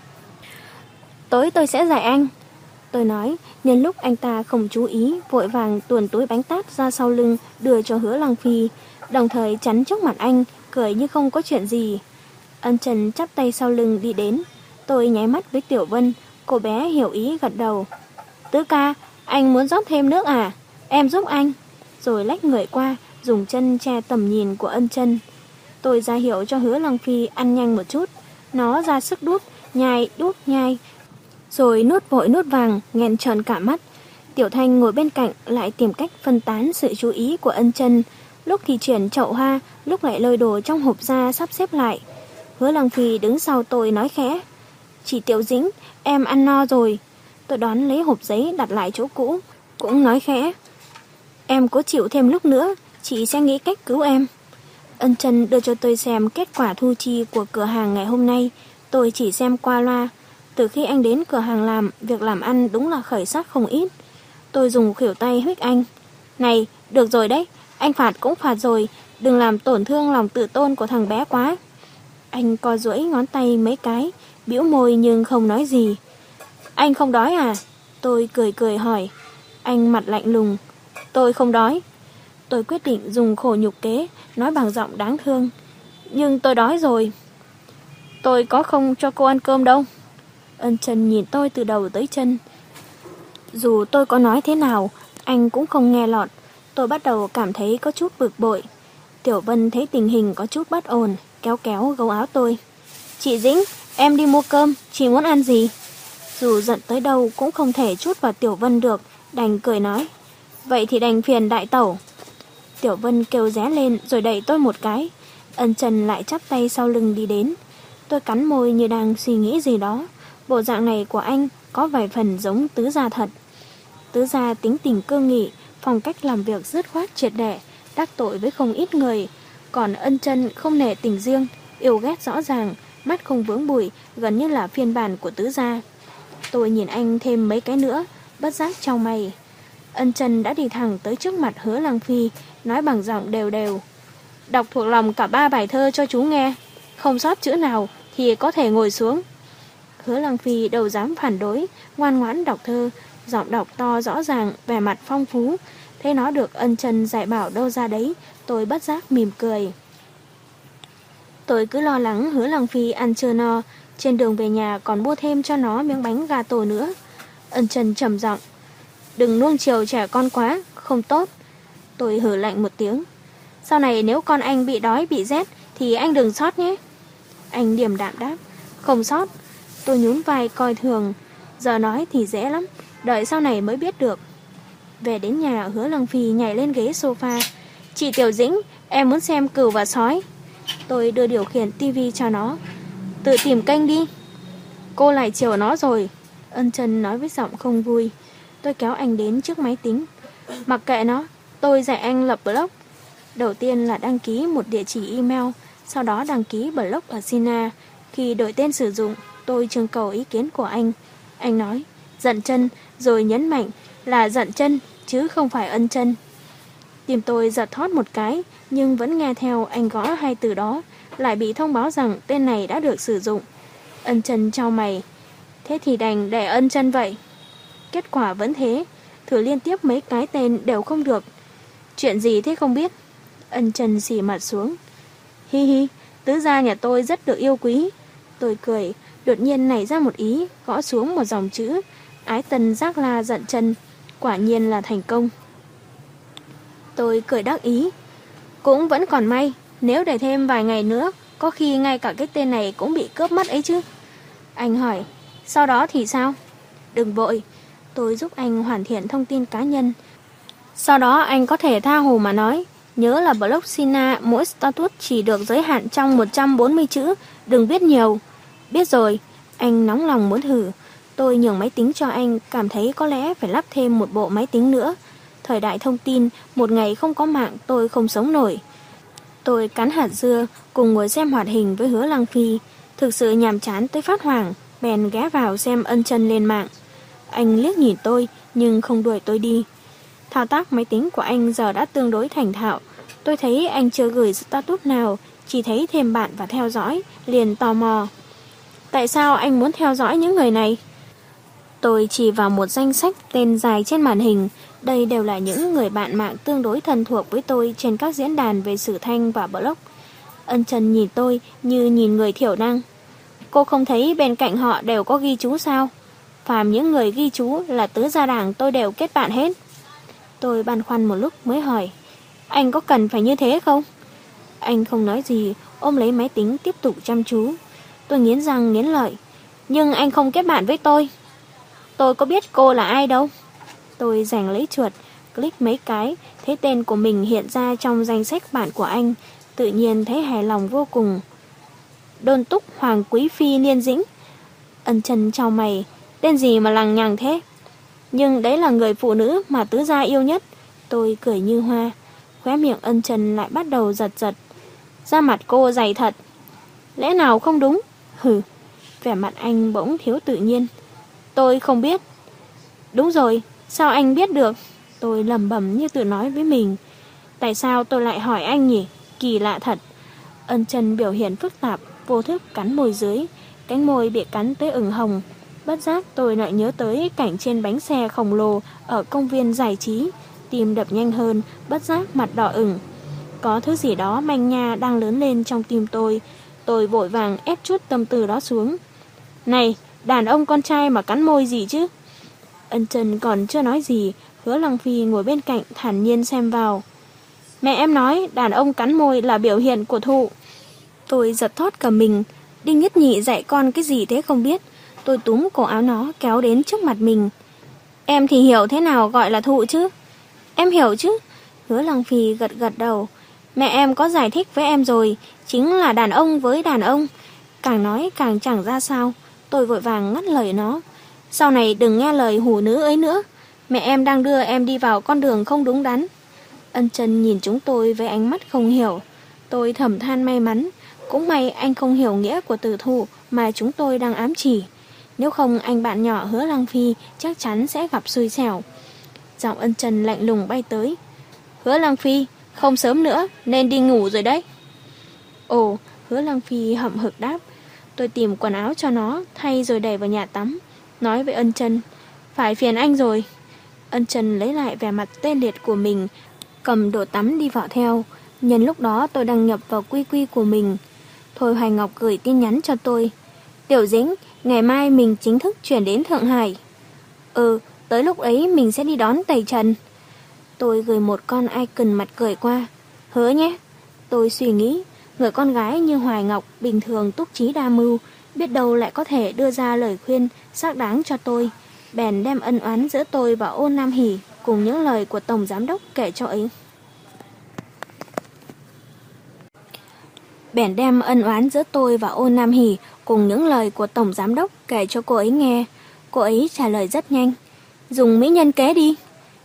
Tối tôi sẽ dạy anh. Tôi nói, nhân lúc anh ta không chú ý, vội vàng tuồn túi bánh tát ra sau lưng đưa cho Hứa Lăng Phi, đồng thời chắn trước mặt anh, cười như không có chuyện gì. Ân Chân chắp tay sau lưng đi đến. Tôi nháy mắt với Tiểu Vân, cô bé hiểu ý gật đầu. Tứ ca, anh muốn rót thêm nước à? Em giúp anh. Rồi lách người qua, dùng chân che tầm nhìn của Ân Chân. Tôi ra hiệu cho Hứa Lăng Phi ăn nhanh một chút. Nó ra sức đút, nhai, đút, nhai. Rồi nuốt vội nuốt vàng, nghẹn tròn cả mắt. Tiểu Thanh ngồi bên cạnh lại tìm cách phân tán sự chú ý của Ân Chân. Lúc thì chuyển chậu hoa, lúc lại lôi đồ trong hộp ra sắp xếp lại. Hứa Lăng Phi đứng sau tôi nói khẽ. Chị Tiểu Dĩnh, em ăn no rồi. Tôi đón lấy hộp giấy đặt lại chỗ cũ, cũng nói khẽ. Em cố chịu thêm lúc nữa, chị sẽ nghĩ cách cứu em. Ân Chân đưa cho tôi xem kết quả thu chi của cửa hàng ngày hôm nay. Tôi chỉ xem qua loa. Từ khi anh đến cửa hàng làm, việc làm ăn đúng là khởi sắc không ít. Tôi dùng khuỷu tay huých anh. Này, được rồi đấy, anh phạt cũng phạt rồi, đừng làm tổn thương lòng tự tôn của thằng bé quá. Anh co duỗi ngón tay mấy cái, bĩu môi nhưng không nói gì. Anh không đói à? Tôi cười cười hỏi. Anh mặt lạnh lùng. Tôi không đói. Tôi quyết định dùng khổ nhục kế, nói bằng giọng đáng thương. Nhưng tôi đói rồi. Tôi có không cho cô ăn cơm đâu. Ân Chân nhìn tôi từ đầu tới chân. Dù tôi có nói thế nào, anh cũng không nghe lọt. Tôi bắt đầu cảm thấy có chút bực bội. Tiểu Vân thấy tình hình có chút bất ổn, kéo kéo gấu áo tôi. Chị Dĩnh, em đi mua cơm, chị muốn ăn gì? Dù giận tới đâu cũng không thể trút vào Tiểu Vân được, đành cười nói. Vậy thì đành phiền đại tẩu. Tiểu Vân kêu ré lên rồi đẩy tôi một cái. Ân Chân lại chắp tay sau lưng đi đến. Tôi cắn môi như đang suy nghĩ gì đó. Bộ dạng này của anh có vài phần giống Tứ Gia thật. Tứ Gia tính tình cương nghị, phong cách làm việc dứt khoát triệt để, đắc tội với không ít người. Còn Ân Chân không nể tình riêng, yêu ghét rõ ràng, mắt không vướng bụi, gần như là phiên bản của Tứ Gia. Tôi nhìn anh thêm mấy cái nữa, bất giác chau mày. Ân Chân đã đi thẳng tới trước mặt Hứa Lăng Phi, nói bằng giọng đều đều. Đọc thuộc lòng cả ba bài thơ cho chú nghe, không sót chữ nào thì có thể ngồi xuống. Hứa Lăng Phi đâu dám phản đối, ngoan ngoãn đọc thơ, giọng đọc to rõ ràng, vẻ mặt phong phú. Thế nó được Ân Chân dạy bảo đâu ra đấy, tôi bất giác mỉm cười. Tôi cứ lo lắng Hứa Lăng Phi ăn chưa no, trên đường về nhà còn mua thêm cho nó miếng bánh gato nữa. Ân Chân trầm giọng. Đừng nuông chiều trẻ con quá, không tốt. Tôi hử lạnh một tiếng. Sau này nếu con anh bị đói bị rét thì anh đừng sót nhé. Anh điềm đạm đáp, không sót. Tôi nhún vai coi thường, giờ nói thì dễ lắm, đợi sau này mới biết được. Về đến nhà, Hứa Lăng Phi nhảy lên ghế sofa. Chị Tiểu Dĩnh, em muốn xem Cừu và Sói. Tôi đưa điều khiển tivi cho nó. Tự tìm kênh đi. Cô lại chiều nó rồi, Ân Chân nói với giọng không vui. Tôi kéo anh đến trước máy tính. Mặc kệ nó, tôi dạy anh lập blog. Đầu tiên là đăng ký một địa chỉ email, sau đó đăng ký blog ở Sina. Khi đổi tên sử dụng, tôi trưng cầu ý kiến của anh. Anh nói, Dận Chân, rồi nhấn mạnh là Dận Chân, chứ không phải Ân Chân. Tim tôi giật thót một cái, nhưng vẫn nghe theo anh gõ hai từ đó, lại bị thông báo rằng tên này đã được sử dụng. Ân Chân chau mày. Thế thì đành để Ân Chân vậy. Kết quả vẫn thế, thử liên tiếp mấy cái tên đều không được. Chuyện gì thế không biết? Ân Chân xì mặt xuống. Hi hi, tứ gia nhà tôi rất được yêu quý. Tôi cười, đột nhiên nảy ra một ý, gõ xuống một dòng chữ. Ái tân giác la Dận Chân. Quả nhiên là thành công. Tôi cười đắc ý. Cũng vẫn còn may, nếu để thêm vài ngày nữa, có khi ngay cả cái tên này cũng bị cướp mất ấy chứ. Anh hỏi, sau đó thì sao? Đừng vội, tôi giúp anh hoàn thiện thông tin cá nhân. Sau đó anh có thể tha hồ mà nói. Nhớ là blog Sina mỗi status chỉ được giới hạn trong một trăm bốn mươi chữ, đừng viết nhiều. Biết rồi, anh nóng lòng muốn thử. Tôi nhường máy tính cho anh, cảm thấy có lẽ phải lắp thêm một bộ máy tính nữa. Thời đại thông tin, một ngày không có mạng tôi không sống nổi. Tôi cắn hạt dưa, cùng ngồi xem hoạt hình với Hứa Lăng Phi. Thực sự nhàm chán tới phát hoảng, bèn ghé vào xem Ân Chân lên mạng. Anh liếc nhìn tôi, nhưng không đuổi tôi đi. Thao tác máy tính của anh giờ đã tương đối thành thạo. Tôi thấy anh chưa gửi status nào, chỉ thấy thêm bạn và theo dõi, liền tò mò. Tại sao anh muốn theo dõi những người này? Tôi chỉ vào một danh sách tên dài trên màn hình. Đây đều là những người bạn mạng tương đối thân thuộc với tôi trên các diễn đàn về sử thanh và blog. Ân Chân nhìn tôi như nhìn người thiểu năng. Cô không thấy bên cạnh họ đều có ghi chú sao? Phàm những người ghi chú là tứ gia đảng tôi đều kết bạn hết. Tôi băn khoăn một lúc mới hỏi, anh có cần phải như thế không? Anh không nói gì, ôm lấy máy tính tiếp tục chăm chú. Tôi nghiến răng nghiến lợi. Nhưng anh không kết bạn với tôi. Tôi có biết cô là ai đâu. Tôi giành lấy chuột, click mấy cái, thấy tên của mình hiện ra trong danh sách bạn của anh, tự nhiên thấy hài lòng vô cùng. Đôn Túc Hoàng Quý Phi Niên Dĩnh. Ân Chân chau mày, tên gì mà lằng nhằng thế? Nhưng đấy là người phụ nữ mà tứ gia yêu nhất. Tôi cười như hoa. Khóe miệng Ân Chân lại bắt đầu giật giật. Da mặt cô dày thật. Lẽ nào không đúng? Hừ. Vẻ mặt anh bỗng thiếu tự nhiên. Tôi không biết. Đúng rồi, sao anh biết được? Tôi lẩm bẩm như tự nói với mình. Tại sao tôi lại hỏi anh nhỉ? Kỳ lạ thật. Ân Chân biểu hiện phức tạp, vô thức cắn môi dưới. Cánh môi bị cắn tới ửng hồng. Bất giác tôi lại nhớ tới cảnh trên bánh xe khổng lồ ở công viên giải trí. Tim đập nhanh hơn, bất giác mặt đỏ ửng. Có thứ gì đó manh nha đang lớn lên trong tim tôi. Tôi vội vàng ép chút tâm tư đó xuống. Này, đàn ông con trai mà cắn môi gì chứ? Ân Chân còn chưa nói gì, Hứa Lăng Phi ngồi bên cạnh thản nhiên xem vào. Mẹ em nói đàn ông cắn môi là biểu hiện của thụ. Tôi giật thót cả mình. Đinh Nhất Nhị dạy con cái gì thế không biết. Tôi túm cổ áo nó kéo đến trước mặt mình. Em thì hiểu thế nào gọi là thụ chứ? Em hiểu chứ? Hứa Lăng Phi gật gật đầu. Mẹ em có giải thích với em rồi, chính là đàn ông với đàn ông. Càng nói càng chẳng ra sao. Tôi vội vàng ngắt lời nó. Sau này đừng nghe lời hủ nữ ấy nữa. Mẹ em đang đưa em đi vào con đường không đúng đắn. Ân Chân nhìn chúng tôi với ánh mắt không hiểu. Tôi thầm than may mắn. Cũng may anh không hiểu nghĩa của từ thụ mà chúng tôi đang ám chỉ. Nếu không anh bạn nhỏ Hứa Lăng Phi chắc chắn sẽ gặp xui xẻo. Giọng Ân Chân lạnh lùng bay tới. Hứa Lăng Phi, không sớm nữa nên đi ngủ rồi đấy. Ồ, Hứa Lăng Phi hậm hực đáp. Tôi tìm quần áo cho nó thay rồi đẩy vào nhà tắm. Nói với Ân Chân, phải phiền anh rồi. Ân Chân lấy lại vẻ mặt tê liệt của mình, cầm đồ tắm đi vào theo. Nhân lúc đó tôi đăng nhập vào quy quy của mình. Thôi Hoài Ngọc gửi tin nhắn cho tôi. Tiểu Dĩnh, ngày mai mình chính thức chuyển đến Thượng Hải. Ừ, tới lúc ấy mình sẽ đi đón Tẩy Trần. Tôi gửi một con icon mặt cười qua. Hứa nhé. Tôi suy nghĩ, Người con gái như Hoài Ngọc bình thường túc trí đa mưu, biết đâu lại có thể đưa ra lời khuyên xác đáng cho tôi. Bèn đem ân oán giữa tôi và Ôn Nam Hỷ cùng những lời của Tổng Giám đốc kể cho ấy. Bèn đem ân oán giữa tôi và Ôn Nam Hỷ cùng những lời của Tổng Giám đốc kể cho cô ấy nghe. Cô ấy trả lời rất nhanh. Dùng mỹ nhân kế đi.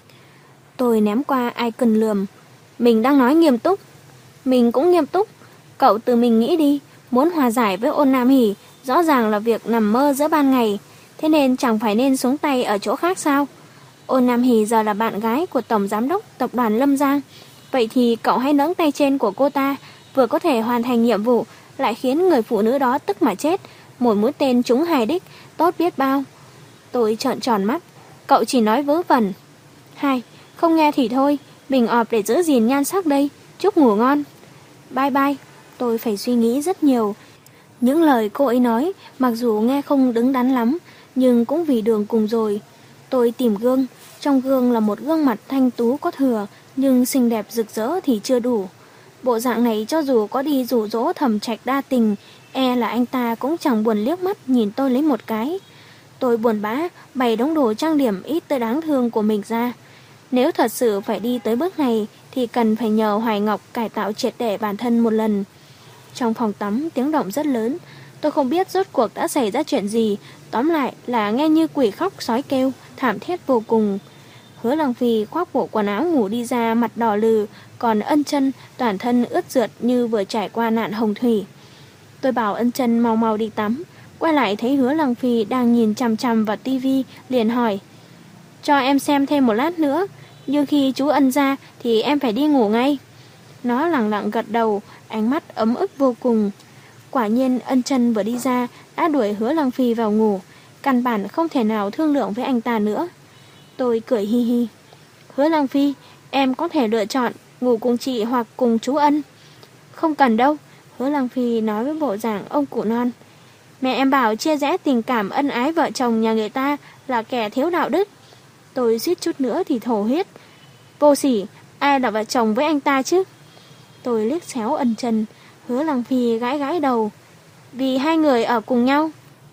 Tôi ném qua ai cần lườm. Mình đang nói nghiêm túc. Mình cũng nghiêm túc. Cậu tự mình nghĩ đi. Muốn hòa giải với Ôn Nam Hỷ rõ ràng là việc nằm mơ giữa ban ngày. Thế nên chẳng phải nên xuống tay ở chỗ khác sao? Ôn Nam Hỷ giờ là bạn gái của Tổng Giám đốc Tập đoàn Lâm Giang. Vậy thì cậu hãy nẫng tay trên của cô ta, vừa có thể hoàn thành nhiệm vụ, lại khiến người phụ nữ đó tức mà chết. Một mũi tên trúng hai đích, tốt biết bao. Tôi trợn tròn mắt. Cậu chỉ nói vớ vẩn. Hai, không nghe thì thôi, mình ọp để giữ gìn nhan sắc đây. Chúc ngủ ngon. Bye bye. Tôi phải suy nghĩ rất nhiều. Những lời cô ấy nói, mặc dù nghe không đứng đắn lắm, nhưng cũng vì đường cùng rồi. Tôi tìm gương. Trong gương là một gương mặt thanh tú có thừa, nhưng xinh đẹp rực rỡ thì chưa đủ. Bộ dạng này cho dù có đi rủ rỗ Thẩm Trạch đa tình, e là anh ta cũng chẳng buồn liếc mắt nhìn tôi lấy một cái. Tôi buồn bã bày đống đồ trang điểm ít tới đáng thương của mình ra. Nếu thật sự phải đi tới bước này thì cần phải nhờ Hoài Ngọc cải tạo triệt để bản thân một lần. Trong phòng tắm tiếng động rất lớn. Tôi không biết rốt cuộc đã xảy ra chuyện gì. Tóm lại là nghe như quỷ khóc sói kêu, thảm thiết vô cùng. Hứa Lăng Phi khoác bộ quần áo ngủ đi ra, mặt đỏ lừ, còn Ân Chân toàn thân ướt rượt như vừa trải qua nạn hồng thủy. Tôi bảo Ân Chân mau mau đi tắm. Quay lại thấy Hứa Lăng Phi đang nhìn chằm chằm vào tivi, liền hỏi: Cho em xem thêm một lát nữa, nhưng khi chú Ân ra thì em phải đi ngủ ngay. Nó lặng lặng gật đầu, ánh mắt ấm ức vô cùng. Quả nhiên Ân Chân vừa đi ra đã đuổi Hứa Lăng Phi vào ngủ, căn bản không thể nào thương lượng với anh ta nữa. Tôi cười hi hi. Hứa Lăng Phi, em có thể lựa chọn ngủ cùng chị hoặc cùng chú Ân. Không cần đâu. Hứa Lăng Phi nói với bộ dạng ông cụ non. Mẹ em bảo chia rẽ tình cảm ân ái vợ chồng nhà người ta là kẻ thiếu đạo đức. Tôi suýt chút nữa thì thổ huyết. Vô sỉ, ai là vợ chồng với anh ta chứ? Tôi liếc xéo Ân Chân. Hứa Lăng Phi gãi gãi đầu. Vì hai người ở cùng nhau.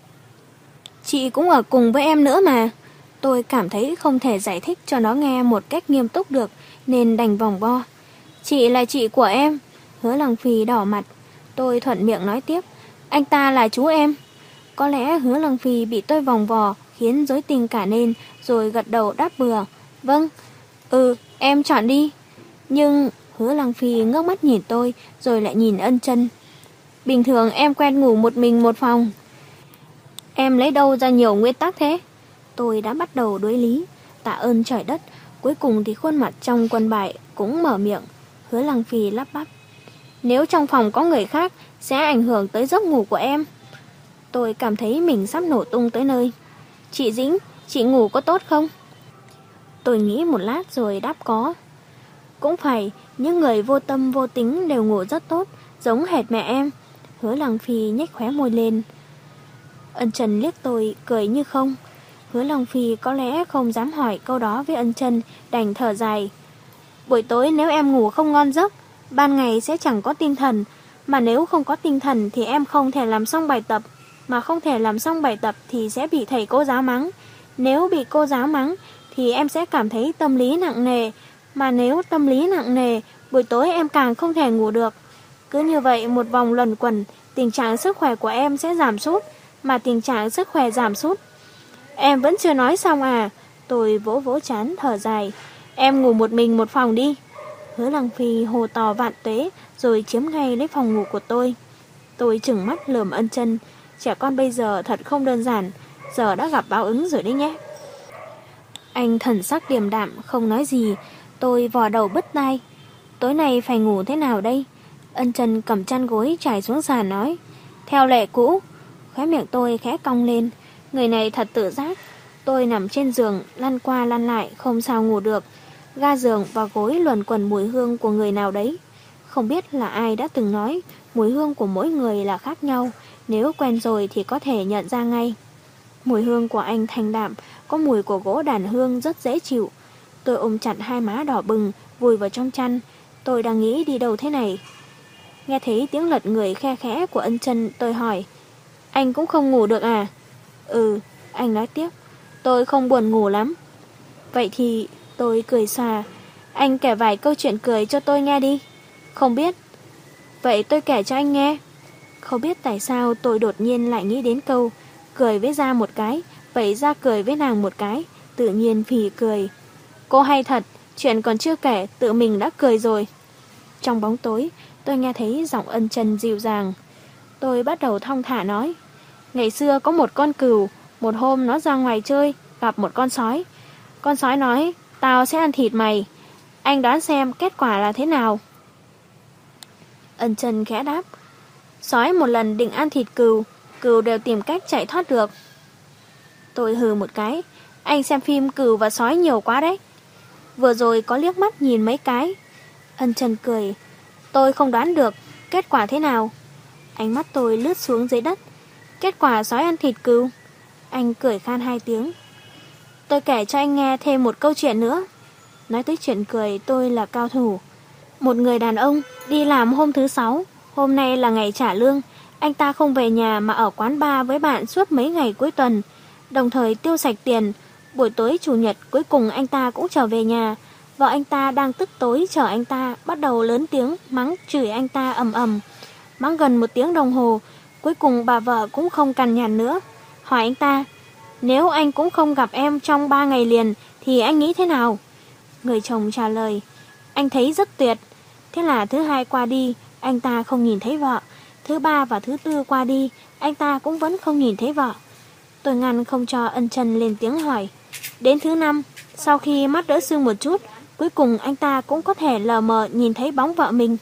Chị cũng ở cùng với em nữa mà. Tôi cảm thấy không thể giải thích cho nó nghe một cách nghiêm túc được, nên đành vòng vo. Chị là chị của em. Hứa Lăng Phi đỏ mặt. Tôi thuận miệng nói tiếp. Anh ta là chú em. Có lẽ Hứa Lăng Phi bị tôi vòng vò khiến rối tinh cả nên, rồi gật đầu đáp bừa. Vâng. Ừ, em chọn đi. Nhưng Hứa Lăng Phi ngước mắt nhìn tôi, rồi lại nhìn Ân Chân. Bình thường em quen ngủ một mình một phòng. Em lấy đâu ra nhiều nguyên tắc thế? Tôi đã bắt đầu đối lý. Tạ ơn trời đất. Cuối cùng thì khuôn mặt trong quân bài cũng mở miệng. Hứa Lăng Phi lắp bắp. Nếu trong phòng có người khác sẽ ảnh hưởng tới giấc ngủ của em. Tôi cảm thấy mình sắp nổ tung tới nơi. Chị Dĩnh, chị ngủ có tốt không? Tôi nghĩ một lát rồi đáp có. Cũng phải, những người vô tâm vô tính đều ngủ rất tốt, giống hệt mẹ em. Hứa Lăng Phi nhếch khóe môi lên. Ân Chân liếc tôi, cười như không. Hứa Lăng Phi có lẽ không dám hỏi câu đó với Ân Chân, đành thở dài. Buổi tối nếu em ngủ không ngon giấc, ban ngày sẽ chẳng có tinh thần. Mà nếu không có tinh thần thì em không thể làm xong bài tập. Mà không thể làm xong bài tập thì sẽ bị thầy cô giáo mắng. Nếu bị cô giáo mắng thì em sẽ cảm thấy tâm lý nặng nề. Mà nếu tâm lý nặng nề, buổi tối em càng không thể ngủ được. Cứ như vậy một vòng luẩn quẩn, tình trạng sức khỏe của em sẽ giảm sút. Mà tình trạng sức khỏe giảm sút. Em vẫn chưa nói xong à? Tôi vỗ vỗ trán thở dài. Em ngủ một mình một phòng đi. Hứa Lăng Phi hồ to vạn tuế, rồi chiếm ngay lấy phòng ngủ của tôi. Tôi trừng mắt lườm Ân Chân. Trẻ con bây giờ thật không đơn giản. Giờ đã gặp báo ứng rồi đấy nhé. Anh thần sắc điềm đạm không nói gì. Tôi vò đầu bứt tai. Tối nay phải ngủ thế nào đây? Ân Chân cầm chăn gối trải xuống sàn nói. Theo lệ cũ. Khóe miệng tôi khẽ cong lên. Người này thật tự giác. Tôi nằm trên giường lăn qua lăn lại không sao ngủ được. Ga giường và gối luẩn quẩn mùi hương của người nào đấy. Không biết là ai đã từng nói mùi hương của mỗi người là khác nhau. Nếu quen rồi thì có thể nhận ra ngay. Mùi hương của anh thanh đạm, có mùi của gỗ đàn hương rất dễ chịu. Tôi ôm chặt hai má đỏ bừng, vùi vào trong chăn. Tôi đang nghĩ đi đâu thế này. Nghe thấy tiếng lật người khe khẽ của Ân Chân, tôi hỏi, anh cũng không ngủ được à? Ừ, anh nói tiếp, tôi không buồn ngủ lắm. Vậy thì, tôi cười xòa, anh kể vài câu chuyện cười cho tôi nghe đi. Không biết. Vậy tôi kể cho anh nghe. Không biết tại sao tôi đột nhiên lại nghĩ đến câu cười với Gia một cái, vậy Gia cười với nàng một cái, tự nhiên phì cười. Cô hay thật, chuyện còn chưa kể, tự mình đã cười rồi. Trong bóng tối, tôi nghe thấy giọng Ân Chân dịu dàng. Tôi bắt đầu thong thả nói, ngày xưa có một con cừu, một hôm nó ra ngoài chơi, gặp một con sói. Con sói nói, tao sẽ ăn thịt mày. Anh đoán xem kết quả là thế nào? Ân Chân khẽ đáp, sói một lần định ăn thịt cừu, cừu đều tìm cách chạy thoát được. Tôi hừ một cái, anh xem phim cừu và sói nhiều quá đấy. Vừa rồi có liếc mắt nhìn mấy cái. Ân Chân cười, tôi không đoán được, kết quả thế nào? Ánh mắt tôi lướt xuống dưới đất. Kết quả sói ăn thịt cừu. Anh cười khan hai tiếng. Tôi kể cho anh nghe thêm một câu chuyện nữa. Nói tới chuyện cười, tôi là cao thủ. Một người đàn ông đi làm hôm thứ sáu, hôm nay là ngày trả lương. Anh ta không về nhà mà ở quán bar với bạn suốt mấy ngày cuối tuần, đồng thời tiêu sạch tiền. Buổi tối chủ nhật cuối cùng anh ta cũng trở về nhà. Vợ anh ta đang tức tối chờ anh ta, bắt đầu lớn tiếng mắng chửi anh ta ầm ầm. Mắng gần một tiếng đồng hồ, cuối cùng bà vợ cũng không cằn nhằn nữa. Hỏi anh ta, nếu anh cũng không gặp em trong ba ngày liền thì anh nghĩ thế nào? Người chồng trả lời, anh thấy rất tuyệt. Thế là thứ hai qua đi, anh ta không nhìn thấy vợ. Thứ ba và thứ tư qua đi, anh ta cũng vẫn không nhìn thấy vợ. Tôi ngăn không cho Ân Chân lên tiếng hỏi. Đến thứ năm, sau khi mắt đỡ sưng một chút, cuối cùng anh ta cũng có thể lờ mờ nhìn thấy bóng vợ mình.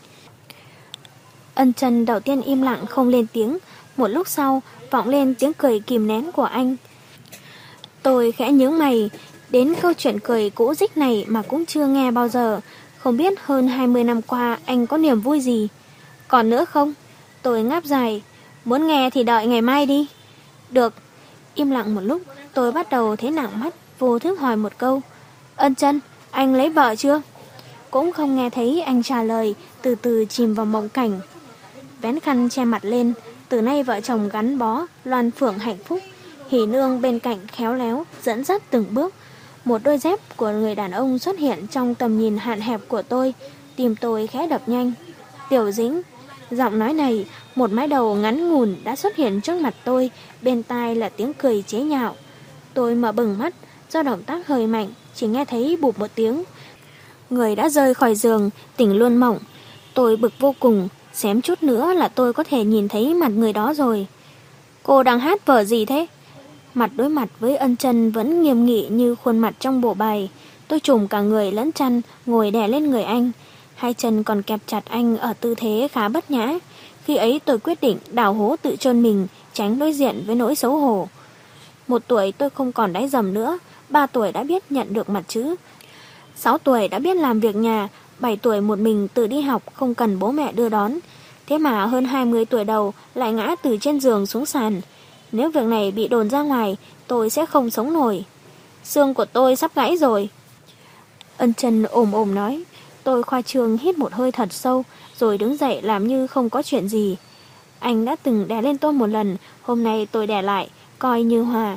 Ân Chân đầu tiên im lặng không lên tiếng. Một lúc sau, vọng lên tiếng cười kìm nén của anh. Tôi khẽ nhướng mày, đến câu chuyện cười cũ dích này mà cũng chưa nghe bao giờ. Không biết hơn hai mươi năm qua anh có niềm vui gì. Còn nữa không? Tôi ngáp dài, muốn nghe thì đợi ngày mai đi. Được. Im lặng một lúc, tôi bắt đầu thấy nặng mắt, vô thức hỏi một câu. Ân Chân, anh lấy vợ chưa? Cũng không nghe thấy anh trả lời, từ từ chìm vào mộng cảnh. Vén khăn che mặt lên, từ nay vợ chồng gắn bó, loan phượng hạnh phúc. Hỉ nương bên cạnh khéo léo, dẫn dắt từng bước. Một đôi dép của người đàn ông xuất hiện trong tầm nhìn hạn hẹp của tôi, tim tôi khẽ đập nhanh. Tiểu Dĩnh. Giọng nói này, một mái đầu ngắn ngủn đã xuất hiện trước mặt tôi, bên tai là tiếng cười chế nhạo. Tôi mở bừng mắt, do động tác hơi mạnh, chỉ nghe thấy bụp một tiếng. Người đã rơi khỏi giường, tỉnh luôn mộng. Tôi bực vô cùng, xém chút nữa là tôi có thể nhìn thấy mặt người đó rồi. Cô đang hát vở gì thế? Mặt đối mặt với Ân Chân vẫn nghiêm nghị như khuôn mặt trong bộ bài. Tôi trùm cả người lẫn chăn, ngồi đè lên người anh. Hai chân còn kẹp chặt anh ở tư thế khá bất nhã. Khi ấy tôi quyết định đào hố tự chôn mình, tránh đối diện với nỗi xấu hổ. Một tuổi tôi không còn đáy dầm nữa, ba tuổi đã biết nhận được mặt chữ. Sáu tuổi đã biết làm việc nhà, bảy tuổi một mình tự đi học không cần bố mẹ đưa đón. Thế mà hơn hai mươi tuổi đầu lại ngã từ trên giường xuống sàn. Nếu việc này bị đồn ra ngoài, tôi sẽ không sống nổi. Xương của tôi sắp gãy rồi. Ân Chân ồm ồm nói. Tôi khoa trương hít một hơi thật sâu, rồi đứng dậy làm như không có chuyện gì. Anh đã từng đè lên tôi một lần, hôm nay tôi đè lại, coi như hòa.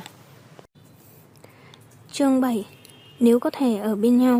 Chương bảy. Nếu có thể ở bên nhau.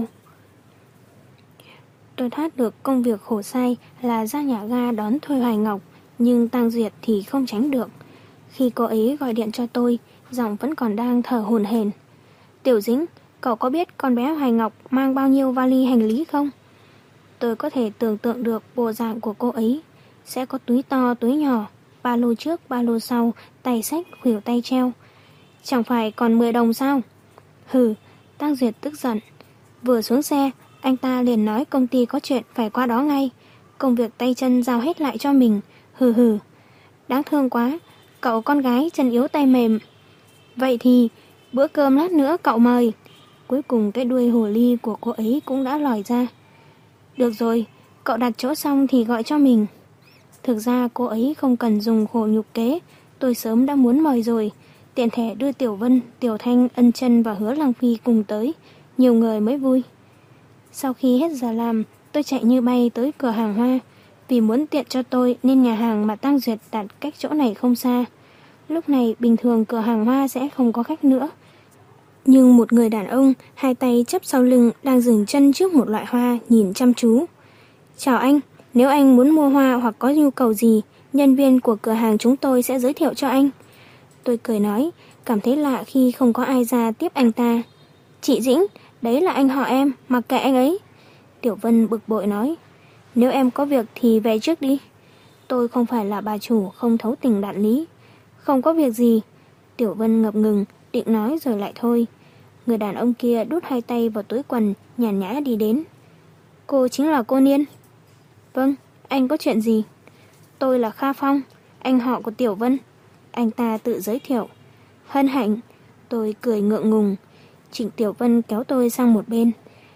Tôi thoát được công việc khổ sai là ra nhà ga đón Thôi Hoài Ngọc, nhưng Tang Duyệt thì không tránh được. Khi cô ấy gọi điện cho tôi, giọng vẫn còn đang thở hổn hển. Tiểu Dĩnh, cậu có biết con bé Hoài Ngọc mang bao nhiêu vali hành lý không? Tôi có thể tưởng tượng được bộ dạng của cô ấy. Sẽ có túi to túi nhỏ, ba lô trước ba lô sau, tay xách khuỷu tay treo. Chẳng phải còn mười đồng sao? Hừ, Tang Duyệt tức giận. Vừa xuống xe, anh ta liền nói công ty có chuyện phải qua đó ngay. Công việc tay chân giao hết lại cho mình. Hừ hừ. Đáng thương quá, cậu con gái chân yếu tay mềm. Vậy thì, bữa cơm lát nữa cậu mời. Cuối cùng cái đuôi hồ ly của cô ấy cũng đã lòi ra. Được rồi, cậu đặt chỗ xong thì gọi cho mình. Thực ra cô ấy không cần dùng khổ nhục kế, tôi sớm đã muốn mời rồi. Tiện thể đưa Tiểu Vân, Tiểu Thanh, Ân Chân và Hứa Lăng Phi cùng tới, nhiều người mới vui. Sau khi hết giờ làm, tôi chạy như bay tới cửa hàng hoa. Vì muốn tiện cho tôi nên nhà hàng mà Tăng Duyệt đặt cách chỗ này không xa. Lúc này bình thường cửa hàng hoa sẽ không có khách nữa. Nhưng một người đàn ông, hai tay chắp sau lưng đang dừng chân trước một loại hoa nhìn chăm chú. Chào anh, nếu anh muốn mua hoa hoặc có nhu cầu gì, nhân viên của cửa hàng chúng tôi sẽ giới thiệu cho anh. Tôi cười nói, cảm thấy lạ khi không có ai ra tiếp anh ta. Chị Dĩnh, đấy là anh họ em, mặc kệ anh ấy. Tiểu Vân bực bội nói, nếu em có việc thì về trước đi. Tôi không phải là bà chủ không thấu tình đạt lý. Không có việc gì. Tiểu Vân ngập ngừng, định nói rồi lại thôi. Người đàn ông kia đút hai tay vào túi quần, nhàn nhã đi đến. Cô chính là cô Niên? Vâng, anh có chuyện gì? Tôi là Kha Phong, anh họ của Tiểu Vân. Anh ta tự giới thiệu. Hân hạnh. Tôi cười ngượng ngùng. Trịnh Tiểu Vân kéo tôi sang một bên.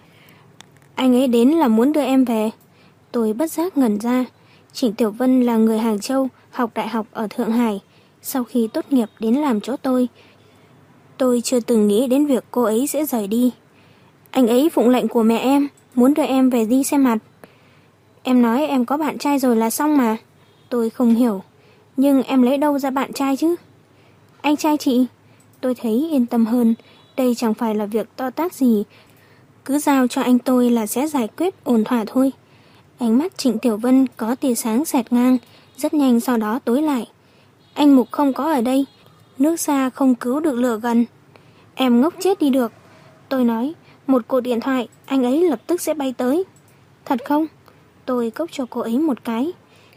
Anh ấy đến là muốn đưa em về. Tôi bất giác ngẩn ra. Trịnh Tiểu Vân là người Hàng Châu, học đại học ở Thượng Hải. Sau khi tốt nghiệp đến làm chỗ tôi, tôi chưa từng nghĩ đến việc cô ấy sẽ rời đi. Anh ấy phụng lệnh của mẹ em, muốn đưa em về đi xem mặt. Em nói em có bạn trai rồi là xong mà. Tôi không hiểu. Nhưng em lấy đâu ra bạn trai chứ? Anh trai chị? Tôi thấy yên tâm hơn. Đây chẳng phải là việc to tát gì. Cứ giao cho anh tôi là sẽ giải quyết ổn thỏa thôi. Ánh mắt Trịnh Tiểu Vân có tia sáng xẹt ngang, rất nhanh sau đó tối lại. Anh Mục không có ở đây. Nước xa không cứu được lửa gần. Em ngốc chết đi được. Tôi nói, một cuộc điện thoại, anh ấy lập tức sẽ bay tới. Thật không? Tôi cốc cho cô ấy một cái.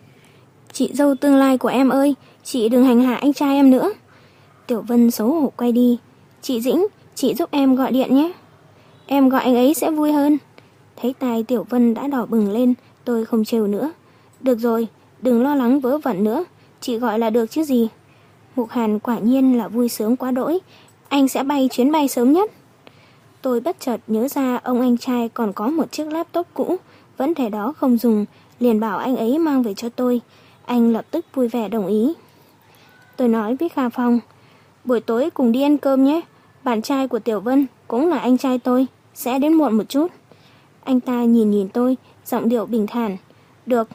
Chị dâu tương lai của em ơi, chị đừng hành hạ anh trai em nữa. Tiểu Vân xấu hổ quay đi. Chị Dĩnh, chị giúp em gọi điện nhé. Em gọi anh ấy sẽ vui hơn. Thấy tai Tiểu Vân đã đỏ bừng lên, tôi không trêu nữa. Được rồi, đừng lo lắng vớ vẩn nữa, chị gọi là được chứ gì. Mục Hàn quả nhiên là vui sướng quá đỗi. Anh sẽ bay chuyến bay sớm nhất. Tôi bất chợt nhớ ra ông anh trai còn có một chiếc laptop cũ, vẫn để đó không dùng, liền bảo anh ấy mang về cho tôi. Anh lập tức vui vẻ đồng ý. Tôi nói với Kha Phong, buổi tối cùng đi ăn cơm nhé. Bạn trai của Tiểu Vân cũng là anh trai tôi, sẽ đến muộn một chút. Anh ta nhìn nhìn tôi, giọng điệu bình thản. Được.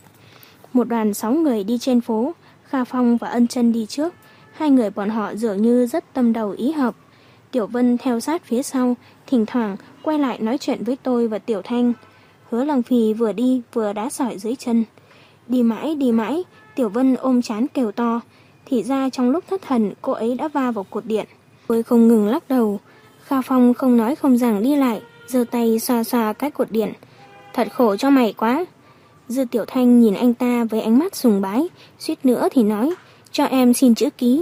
Một đoàn sáu người đi trên phố, Kha Phong và Ân Chân đi trước. Hai người bọn họ dường như rất tâm đầu ý hợp. Tiểu Vân theo sát phía sau, thỉnh thoảng quay lại nói chuyện với tôi và Tiểu Thanh. Hứa Lăng Phi vừa đi vừa đá sỏi dưới chân. Đi mãi đi mãi, Tiểu Vân ôm trán kêu to. Thì ra trong lúc thất thần cô ấy đã va vào cột điện. Tôi không ngừng lắc đầu. Kha Phong không nói không rằng đi lại, giơ tay xoa xoa cái cột điện. Thật khổ cho mày quá. Dư Tiểu Thanh nhìn anh ta với ánh mắt sùng bái, suýt nữa thì nói, cho em xin chữ ký.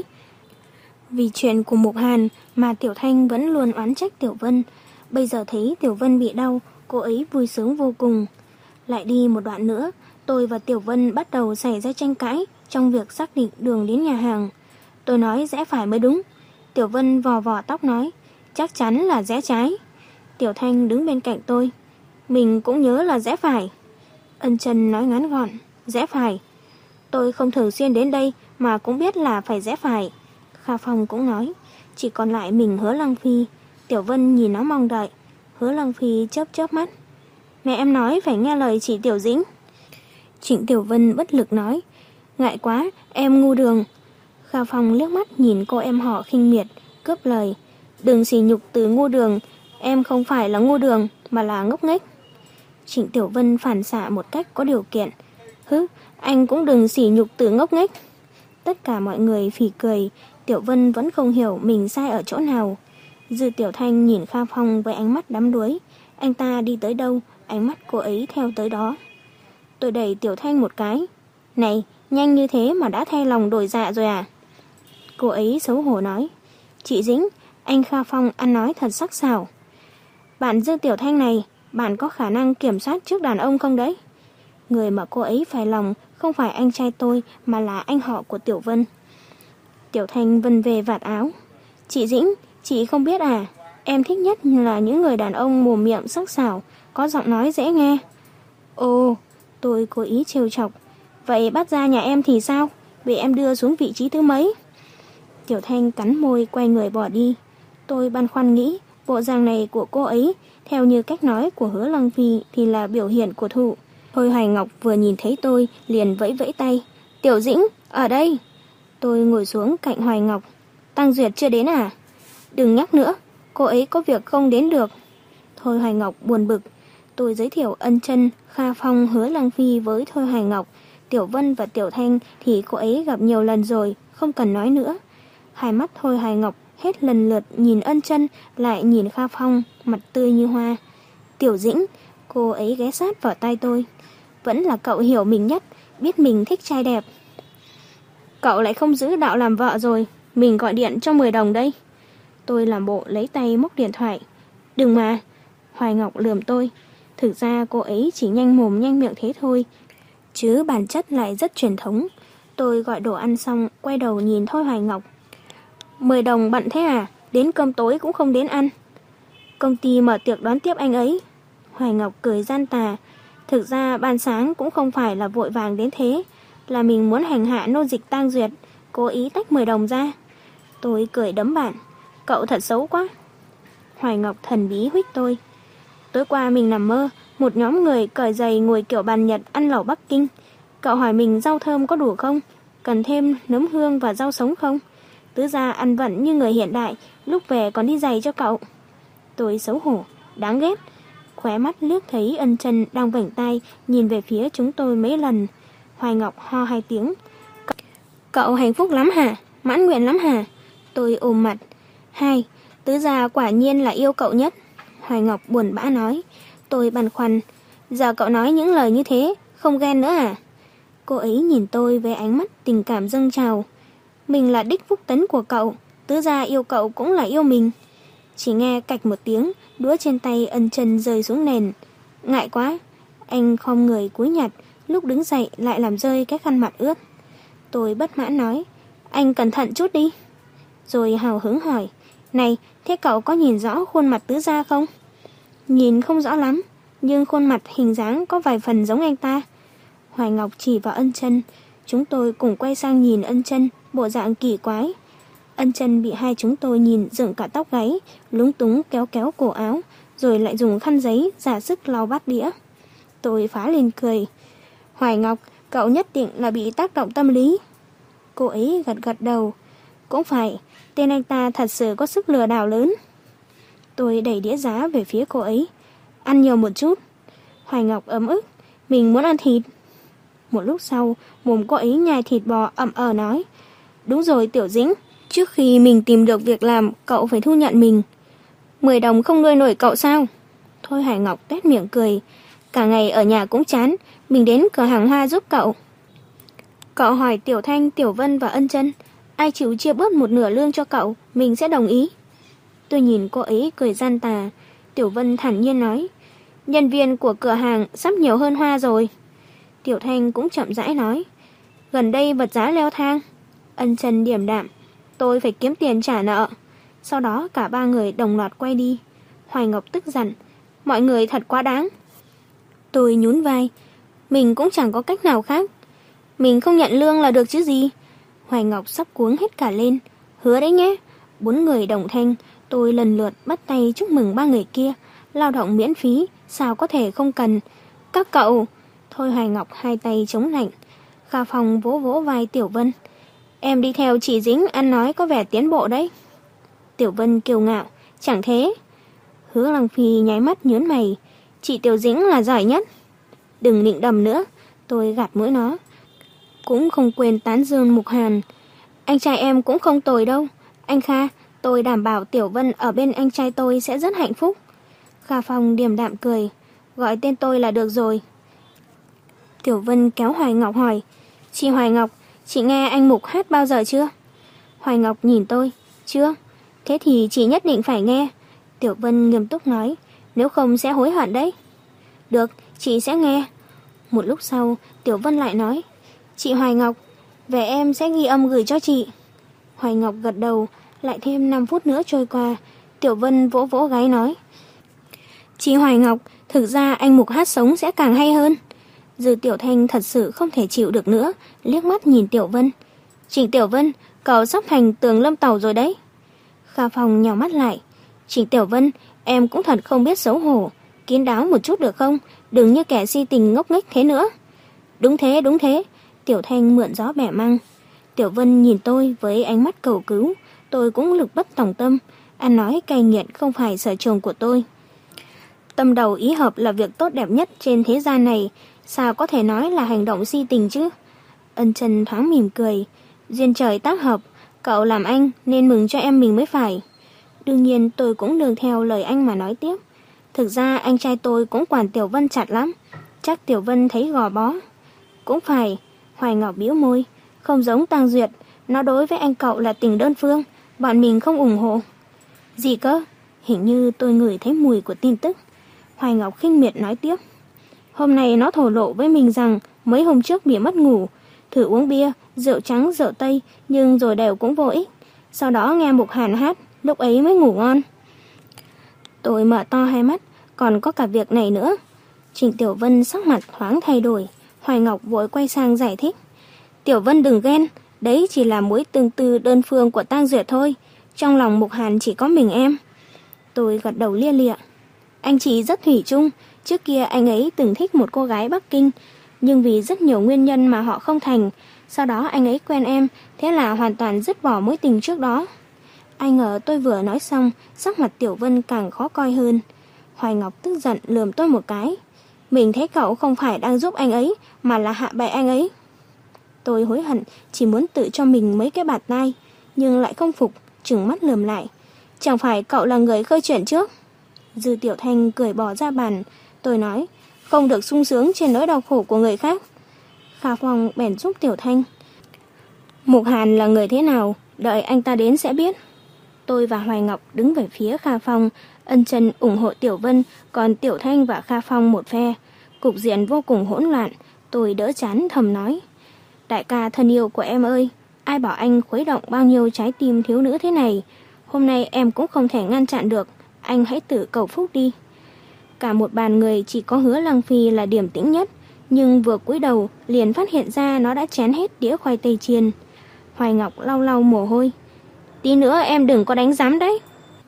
Vì chuyện của Mục Hàn mà Tiểu Thanh vẫn luôn oán trách Tiểu Vân. Bây giờ thấy Tiểu Vân bị đau, cô ấy vui sướng vô cùng. Lại đi một đoạn nữa, tôi và Tiểu Vân bắt đầu xảy ra tranh cãi trong việc xác định đường đến nhà hàng. Tôi nói rẽ phải mới đúng. Tiểu Vân vò vò tóc nói, chắc chắn là rẽ trái. Tiểu Thanh đứng bên cạnh tôi, mình cũng nhớ là rẽ phải. Ân Chân nói ngắn gọn, rẽ phải. Tôi không thường xuyên đến đây mà cũng biết là phải rẽ phải. Kha Phong cũng nói, chỉ còn lại mình Hứa Lăng Phi. Tiểu Vân nhìn nó mong đợi. Hứa Lăng Phi chớp chớp mắt. Mẹ em nói phải nghe lời chị Tiểu Dĩnh. Trịnh Tiểu Vân bất lực nói, ngại quá, em ngu đường. Kha Phong liếc mắt nhìn cô em họ khinh miệt, cướp lời. Đừng sỉ nhục từ ngu đường, em không phải là ngu đường mà là ngốc nghếch. Trịnh Tiểu Vân phản xạ một cách có điều kiện. Hứ, anh cũng đừng sỉ nhục từ ngốc nghếch. Tất cả mọi người phì cười. Tiểu Vân vẫn không hiểu mình sai ở chỗ nào. Dư Tiểu Thanh nhìn Kha Phong với ánh mắt đắm đuối. Anh ta đi tới đâu, ánh mắt cô ấy theo tới đó. Tôi đẩy Tiểu Thanh một cái. Này, nhanh như thế mà đã thay lòng đổi dạ rồi à? Cô ấy xấu hổ nói. Chị Dĩnh, anh Kha Phong ăn nói thật sắc sảo. Bạn Dư Tiểu Thanh này, bạn có khả năng kiểm soát trước đàn ông không đấy? Người mà cô ấy phải lòng không phải anh trai tôi mà là anh họ của Tiểu Vân. Tiểu Thanh vân về vạt áo. Chị Dĩnh, chị không biết à? Em thích nhất là những người đàn ông mồm miệng sắc sảo, có giọng nói dễ nghe. Ồ, tôi cố ý trêu chọc. Vậy bắt ra nhà em thì sao? Bị em đưa xuống vị trí thứ mấy? Tiểu Thanh cắn môi quay người bỏ đi. Tôi băn khoăn nghĩ, bộ dạng này của cô ấy, theo như cách nói của Hứa Lăng Phi thì là biểu hiện của thụ. Thôi Hoài Ngọc vừa nhìn thấy tôi liền vẫy vẫy tay. Tiểu Dĩnh, ở đây. Tôi ngồi xuống cạnh Hoài Ngọc. Tăng Duyệt chưa đến à? Đừng nhắc nữa, cô ấy có việc không đến được. Thôi Hoài Ngọc buồn bực. Tôi giới thiệu Ân Chân, Kha Phong, Hứa Lăng Phi với Thôi Hoài Ngọc. Tiểu Vân và Tiểu Thanh thì cô ấy gặp nhiều lần rồi, không cần nói nữa. Hai mắt Thôi Hoài Ngọc hết lần lượt nhìn Ân Chân, lại nhìn Kha Phong, mặt tươi như hoa. Tiểu Dĩnh, cô ấy ghé sát vào tay tôi. Vẫn là cậu hiểu mình nhất, biết mình thích trai đẹp. Cậu lại không giữ đạo làm vợ rồi, mình gọi điện cho mười đồng đây. Tôi làm bộ lấy tay móc điện thoại. Đừng mà. Hoài Ngọc lườm tôi. Thực ra cô ấy chỉ nhanh mồm nhanh miệng thế thôi, chứ bản chất lại rất truyền thống. Tôi gọi đồ ăn xong, quay đầu nhìn Thôi Hoài Ngọc. Mười đồng bận thế à? Đến cơm tối cũng không đến ăn. Công ty mở tiệc đón tiếp anh ấy. Hoài Ngọc cười gian tà. Thực ra ban sáng cũng không phải là vội vàng đến thế, là mình muốn hành hạ nô dịch Tang Duyệt, cố ý tách mười đồng ra. Tôi cười đấm bạn. Cậu thật xấu quá. Hoài Ngọc thần bí huých tôi. Tối qua mình nằm mơ, một nhóm người cởi giày ngồi kiểu bàn Nhật ăn lẩu Bắc Kinh. Cậu hỏi mình rau thơm có đủ không? Cần thêm nấm hương và rau sống không? Tứ ra ăn vẫn như người hiện đại, lúc về còn đi giày cho cậu. Tôi xấu hổ, đáng ghét. Khóe mắt liếc thấy Ân Chân đang vểnh tay nhìn về phía chúng tôi mấy lần. Hoài Ngọc ho hai tiếng. Cậu hạnh phúc lắm hả? Mãn nguyện lắm hả? Tôi ôm mặt. Hai, tứ gia quả nhiên là yêu cậu nhất. Hoài Ngọc buồn bã nói. Tôi băn khoăn. Giờ cậu nói những lời như thế, không ghen nữa à? Cô ấy nhìn tôi với ánh mắt tình cảm dâng trào. Mình là đích phúc tấn của cậu, tứ gia yêu cậu cũng là yêu mình. Chỉ nghe cạch một tiếng, đũa trên tay Ân Chân rơi xuống nền. Ngại quá. Anh khom người cúi nhặt, lúc đứng dậy lại làm rơi cái khăn mặt ướt. Tôi bất mãn nói. Anh cẩn thận chút đi. Rồi hào hứng hỏi. Này, thế cậu có nhìn rõ khuôn mặt tứ gia không? Nhìn không rõ lắm, nhưng khuôn mặt hình dáng có vài phần giống anh ta. Hoài Ngọc chỉ vào Ân Chân. Chúng tôi cùng quay sang nhìn Ân Chân, bộ dạng kỳ quái. Ân Chân bị hai chúng tôi nhìn dựng cả tóc gáy, lúng túng kéo kéo cổ áo, rồi lại dùng khăn giấy giả sức lau bát đĩa. Tôi phá lên cười. Hoài Ngọc, cậu nhất định là bị tác động tâm lý. Cô ấy gật gật đầu. Cũng phải, tên anh ta thật sự có sức lừa đảo lớn. Tôi đẩy đĩa giá về phía cô ấy. Ăn nhiều một chút. Hoài Ngọc ấm ức. Mình muốn ăn thịt. Một lúc sau, mồm cô ấy nhai thịt bò ậm ờ nói. Đúng rồi Tiểu Dĩnh, trước khi mình tìm được việc làm, cậu phải thu nhận mình. Mười đồng không nuôi nổi cậu sao? Thôi Hoài Ngọc tuét miệng cười. Cả ngày ở nhà cũng chán, mình đến cửa hàng hoa giúp cậu. Cậu hỏi Tiểu Thanh, Tiểu Vân và Ân Chân, ai chịu chia bớt một nửa lương cho cậu, mình sẽ đồng ý. Tôi nhìn cô ấy cười gian tà. Tiểu Vân thản nhiên nói. Nhân viên của cửa hàng sắp nhiều hơn hoa rồi. Tiểu Thanh cũng chậm rãi nói. Gần đây vật giá leo thang. Ân Chân điềm đạm. Tôi phải kiếm tiền trả nợ. Sau đó cả ba người đồng loạt quay đi. Hoài Ngọc tức giận. Mọi người thật quá đáng. Tôi nhún vai. Mình cũng chẳng có cách nào khác. Mình không nhận lương là được chứ gì. Hoài Ngọc sắp cuống hết cả lên. Hứa đấy nhé. Bốn người đồng thanh. Tôi lần lượt bắt tay chúc mừng ba người kia. Lao động miễn phí, sao có thể không cần. Các cậu. Thôi Hoài Ngọc hai tay chống lạnh. Kha Phong vỗ vỗ vai Tiểu Vân. Em đi theo chị Dĩnh ăn nói có vẻ tiến bộ đấy. Tiểu Vân kiêu ngạo. Chẳng thế. Hứa Lăng Phi nháy mắt nhớn mày. Chị Tiểu Dĩnh là giỏi nhất. Đừng nịnh đầm nữa. Tôi gạt mũi nó. Cũng không quên tán dương Mục Hàn. Anh trai em cũng không tồi đâu. Anh Kha, tôi đảm bảo Tiểu Vân ở bên anh trai tôi sẽ rất hạnh phúc. Kha Phong điềm đạm cười. Gọi tên tôi là được rồi. Tiểu Vân kéo Hoài Ngọc hỏi. Chị Hoài Ngọc, chị nghe anh Mục hát bao giờ chưa? Hoài Ngọc nhìn tôi. Chưa. Thế thì chị nhất định phải nghe. Tiểu Vân nghiêm túc nói. Nếu không sẽ hối hận đấy. Được, chị sẽ nghe. Một lúc sau, Tiểu Vân lại nói. Chị Hoài Ngọc, về em sẽ ghi âm gửi cho chị. Hoài Ngọc gật đầu. Lại thêm năm phút nữa trôi qua. Tiểu Vân vỗ vỗ gáy nói. Chị Hoài Ngọc, thực ra anh Mục hát sống sẽ càng hay hơn. Dư Tiểu Thanh thật sự không thể chịu được nữa, liếc mắt nhìn Tiểu Vân. Trịnh Tiểu Vân, cậu sắp thành Tường Lâm Tàu rồi đấy. Kha Phong nhào mắt lại. Trịnh Tiểu Vân, em cũng thật không biết xấu hổ. Kín đáo một chút được không? đừng như kẻ si tình ngốc nghếch thế nữa. Đúng thế, đúng thế, Tiểu Thanh mượn gió bẻ măng. Tiểu Vân nhìn tôi với ánh mắt cầu cứu, tôi cũng lực bất tòng tâm. Ăn nói cay nghiệt không phải sở trường của tôi. Tâm đầu ý hợp là việc tốt đẹp nhất trên thế gian này, sao có thể nói là hành động si tình chứ? Ân Chân thoáng mỉm cười. Duyên trời tác hợp, cậu làm anh nên mừng cho em mình mới phải. Đương nhiên tôi cũng nương theo lời anh mà nói tiếp. Thực ra anh trai tôi cũng quản Tiểu Vân chặt lắm, chắc Tiểu Vân thấy gò bó. Cũng phải, Hoài Ngọc bĩu môi, không giống Tang Duyệt, nó đối với anh cậu là tình đơn phương, bọn mình không ủng hộ. Gì cơ? Hình như tôi ngửi thấy mùi của tin tức. Hoài Ngọc khinh miệt nói tiếp. Hôm nay nó thổ lộ với mình rằng mấy hôm trước bị mất ngủ, thử uống bia, rượu trắng, rượu tây, nhưng rồi đều cũng vô ích. Sau đó nghe Mục Hàn hát, lúc ấy mới ngủ ngon. Tôi mở to hai mắt, còn có cả việc này nữa. Trịnh Tiểu Vân sắc mặt thoáng thay đổi. Hoài Ngọc vội quay sang giải thích. Tiểu Vân đừng ghen, đấy chỉ là mối tương tư đơn phương của Tang Duyệt thôi. Trong lòng Mục Hàn chỉ có mình em. Tôi gật đầu lia lịa. Anh chị rất thủy chung, trước kia anh ấy từng thích một cô gái Bắc Kinh, nhưng vì rất nhiều nguyên nhân mà họ không thành. Sau đó anh ấy quen em, thế là hoàn toàn dứt bỏ mối tình trước đó. Ai ngờ tôi vừa nói xong, sắc mặt Tiểu Vân càng khó coi hơn. Hoài Ngọc tức giận lườm tôi một cái. Mình thấy cậu không phải đang giúp anh ấy, mà là hạ bệ anh ấy. Tôi hối hận, chỉ muốn tự cho mình mấy cái bạt tai, nhưng lại không phục, trừng mắt lườm lại. Chẳng phải cậu là người khơi chuyện trước? Dư Tiểu Thanh cười bỏ ra bàn. Tôi nói, không được sung sướng trên nỗi đau khổ của người khác. Kha Phong bèn giúp Tiểu Thanh. Mục Hàn là người thế nào, đợi anh ta đến sẽ biết. Tôi và Hoài Ngọc đứng về phía Kha Phong, Ân Chân ủng hộ Tiểu Vân, còn Tiểu Thanh và Kha Phong một phe. Cục diện vô cùng hỗn loạn, tôi đỡ chán thầm nói. Đại ca thân yêu của em ơi, ai bảo anh khuấy động bao nhiêu trái tim thiếu nữ thế này. Hôm nay em cũng không thể ngăn chặn được, anh hãy tự cầu phúc đi. Cả một bàn người chỉ có Hứa Lăng Phi là điềm tĩnh nhất, nhưng vừa cúi đầu liền phát hiện ra nó đã chén hết đĩa khoai tây chiên. Hoài Ngọc lau lau mồ hôi. Tí nữa em đừng có đánh giám đấy.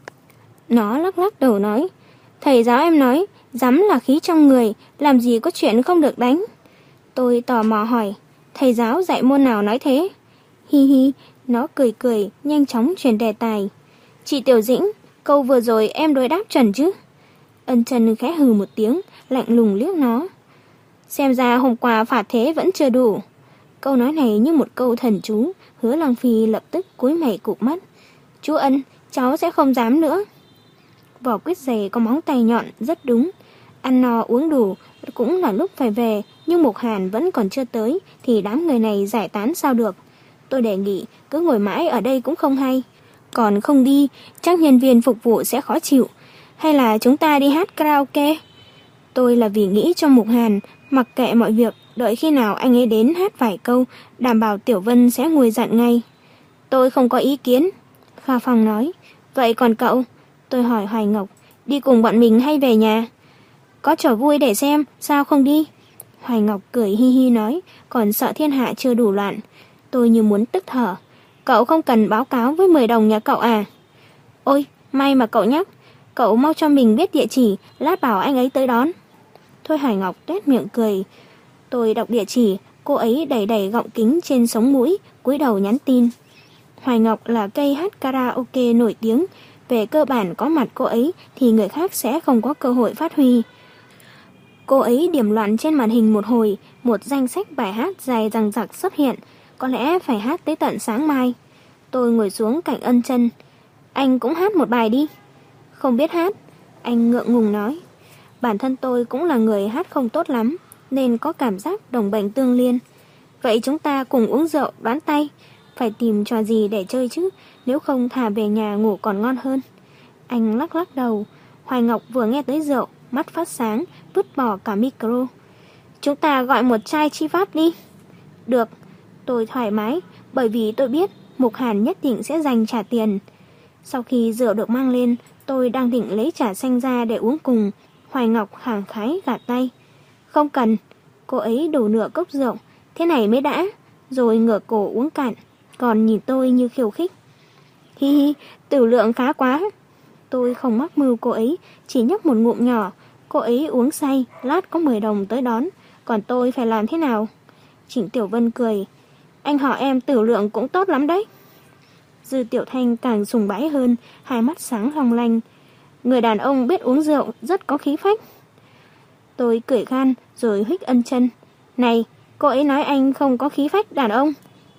Nó lắc lắc đầu nói. Thầy giáo em nói, giám là khí trong người, làm gì có chuyện không được đánh. Tôi tò mò hỏi, thầy giáo dạy môn nào nói thế? Hi hi, nó cười cười, nhanh chóng chuyển đề tài. Chị Tiểu Dĩnh, câu vừa rồi em đối đáp chuẩn chứ? Ân Chân khẽ hừ một tiếng, lạnh lùng liếc nó. Xem ra hôm qua phạt thế vẫn chưa đủ. Câu nói này như một câu thần chú, Hứa Lăng Phi lập tức cúi mày cụp mắt. Chú Ân, cháu sẽ không dám nữa. Vỏ quýt dày có móng tay nhọn rất đúng. Ăn no uống đủ cũng là lúc phải về, nhưng Mục Hàn vẫn còn chưa tới thì đám người này giải tán sao được. Tôi đề nghị cứ ngồi mãi ở đây cũng không hay. Còn không đi, chắc nhân viên phục vụ sẽ khó chịu. Hay là chúng ta đi hát karaoke? Tôi là vì nghĩ cho Mục Hàn, mặc kệ mọi việc, đợi khi nào anh ấy đến hát vài câu, đảm bảo Tiểu Vân sẽ nguôi giận ngay. Tôi không có ý kiến. Kha Phong nói. Vậy còn cậu? Tôi hỏi Hoài Ngọc, đi cùng bọn mình hay về nhà? Có trò vui để xem, sao không đi? Hoài Ngọc cười hi hi nói, còn sợ thiên hạ chưa đủ loạn. Tôi như muốn tức thở. Cậu không cần báo cáo với mười đồng nhà cậu à? Ôi, may mà cậu nhắc. Cậu mau cho mình biết địa chỉ, lát bảo anh ấy tới đón. Thôi Hoài Ngọc tuét miệng cười. Tôi đọc địa chỉ, cô ấy đẩy đẩy gọng kính trên sống mũi, cúi đầu nhắn tin. Hoài Ngọc là cây hát karaoke nổi tiếng. Về cơ bản có mặt cô ấy thì người khác sẽ không có cơ hội phát huy. Cô ấy điểm loạn trên màn hình một hồi, một danh sách bài hát dài dằng dặc xuất hiện. Có lẽ phải hát tới tận sáng mai. Tôi ngồi xuống cạnh Ân Chân. Anh cũng hát một bài đi. Không biết hát. Anh ngượng ngùng nói. Bản thân tôi cũng là người hát không tốt lắm, nên có cảm giác đồng bệnh tương liên. Vậy chúng ta cùng uống rượu đoán tay. Phải tìm trò gì để chơi chứ, nếu không thả về nhà ngủ còn ngon hơn. Anh lắc lắc đầu. Hoài Ngọc vừa nghe tới rượu, mắt phát sáng, vứt bỏ cả micro. Chúng ta gọi một chai chi pháp đi. Được. Tôi thoải mái, bởi vì tôi biết Mục Hàn nhất định sẽ dành trả tiền. Sau khi rượu được mang lên, tôi đang định lấy trà xanh ra để uống cùng. Hoài Ngọc khẳng khái gạt tay. Không cần. Cô ấy đổ nửa cốc rượu, thế này mới đã, rồi ngửa cổ uống cạn, còn nhìn tôi như khiêu khích. Hi hi, tử lượng khá quá. Tôi không mắc mưu cô ấy, chỉ nhấp một ngụm nhỏ, Cô ấy uống say, lát có mười đồng tới đón, còn tôi phải làm thế nào? Trịnh Tiểu Vân cười, anh họ em tử lượng cũng tốt lắm đấy. Dư Tiểu Thanh càng sùng bái hơn, hai mắt sáng long lanh. Người đàn ông biết uống rượu rất có khí phách. Tôi cười khan rồi huých Ân Chân. Này, cô ấy nói anh không có khí phách đàn ông.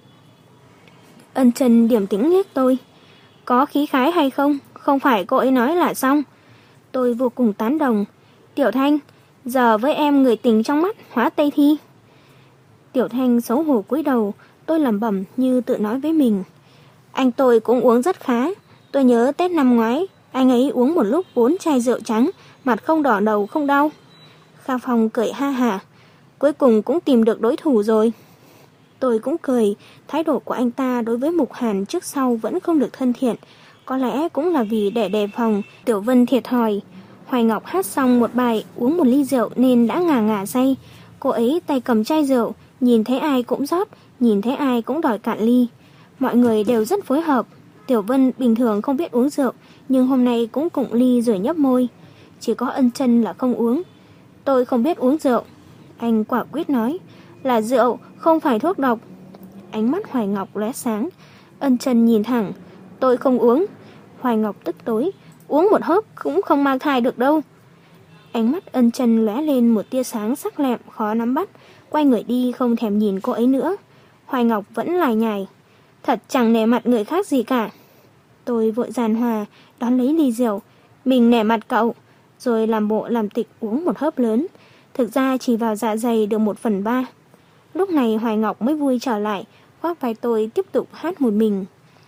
Ân Chân điềm tĩnh liếc tôi. Có khí khái hay không, không phải cô ấy nói là xong. Tôi vô cùng tán đồng. Tiểu Thanh, giờ với em người tình trong mắt hóa Tây Thi. Tiểu Thanh xấu hổ cúi đầu, tôi lẩm bẩm như tự nói với mình. Anh tôi cũng uống rất khá. Tôi nhớ Tết năm ngoái, anh ấy uống một lúc bốn chai rượu trắng, mặt không đỏ đầu không đau. Kha Phong cười ha hả. Cuối cùng cũng tìm được đối thủ rồi. Tôi cũng cười, thái độ của anh ta đối với Mục Hàn trước sau vẫn không được thân thiện. Có lẽ cũng là vì để đề phòng Tiểu Vân thiệt thòi. Hoài Ngọc hát xong một bài, uống một ly rượu nên đã ngà ngà say. Cô ấy tay cầm chai rượu, nhìn thấy ai cũng rót, nhìn thấy ai cũng đòi cạn ly. Mọi người đều rất phối hợp. Tiểu Vân bình thường không biết uống rượu, nhưng hôm nay cũng cụng ly rồi nhấp môi. Chỉ có Ân Chân là không uống. Tôi không biết uống rượu. Anh quả quyết nói, là rượu, không phải thuốc độc. Ánh mắt Hoài Ngọc lóe sáng. Ân Chân nhìn thẳng, tôi không uống. Hoài Ngọc tức tối, uống một hớp cũng không mang thai được đâu. Ánh mắt Ân Chân lóe lên một tia sáng sắc lẹm khó nắm bắt, quay người đi không thèm nhìn cô ấy nữa. Hoài Ngọc vẫn lải nhải, thật chẳng nể mặt người khác gì cả. Tôi vội giàn hòa, đón lấy ly rượu. Mình nể mặt cậu, rồi làm bộ làm tịch uống một hớp lớn. Thực ra chỉ vào dạ dày được một phần ba. Lúc này Hoài Ngọc mới vui trở lại, khoác vai tôi tiếp tục hát một mình.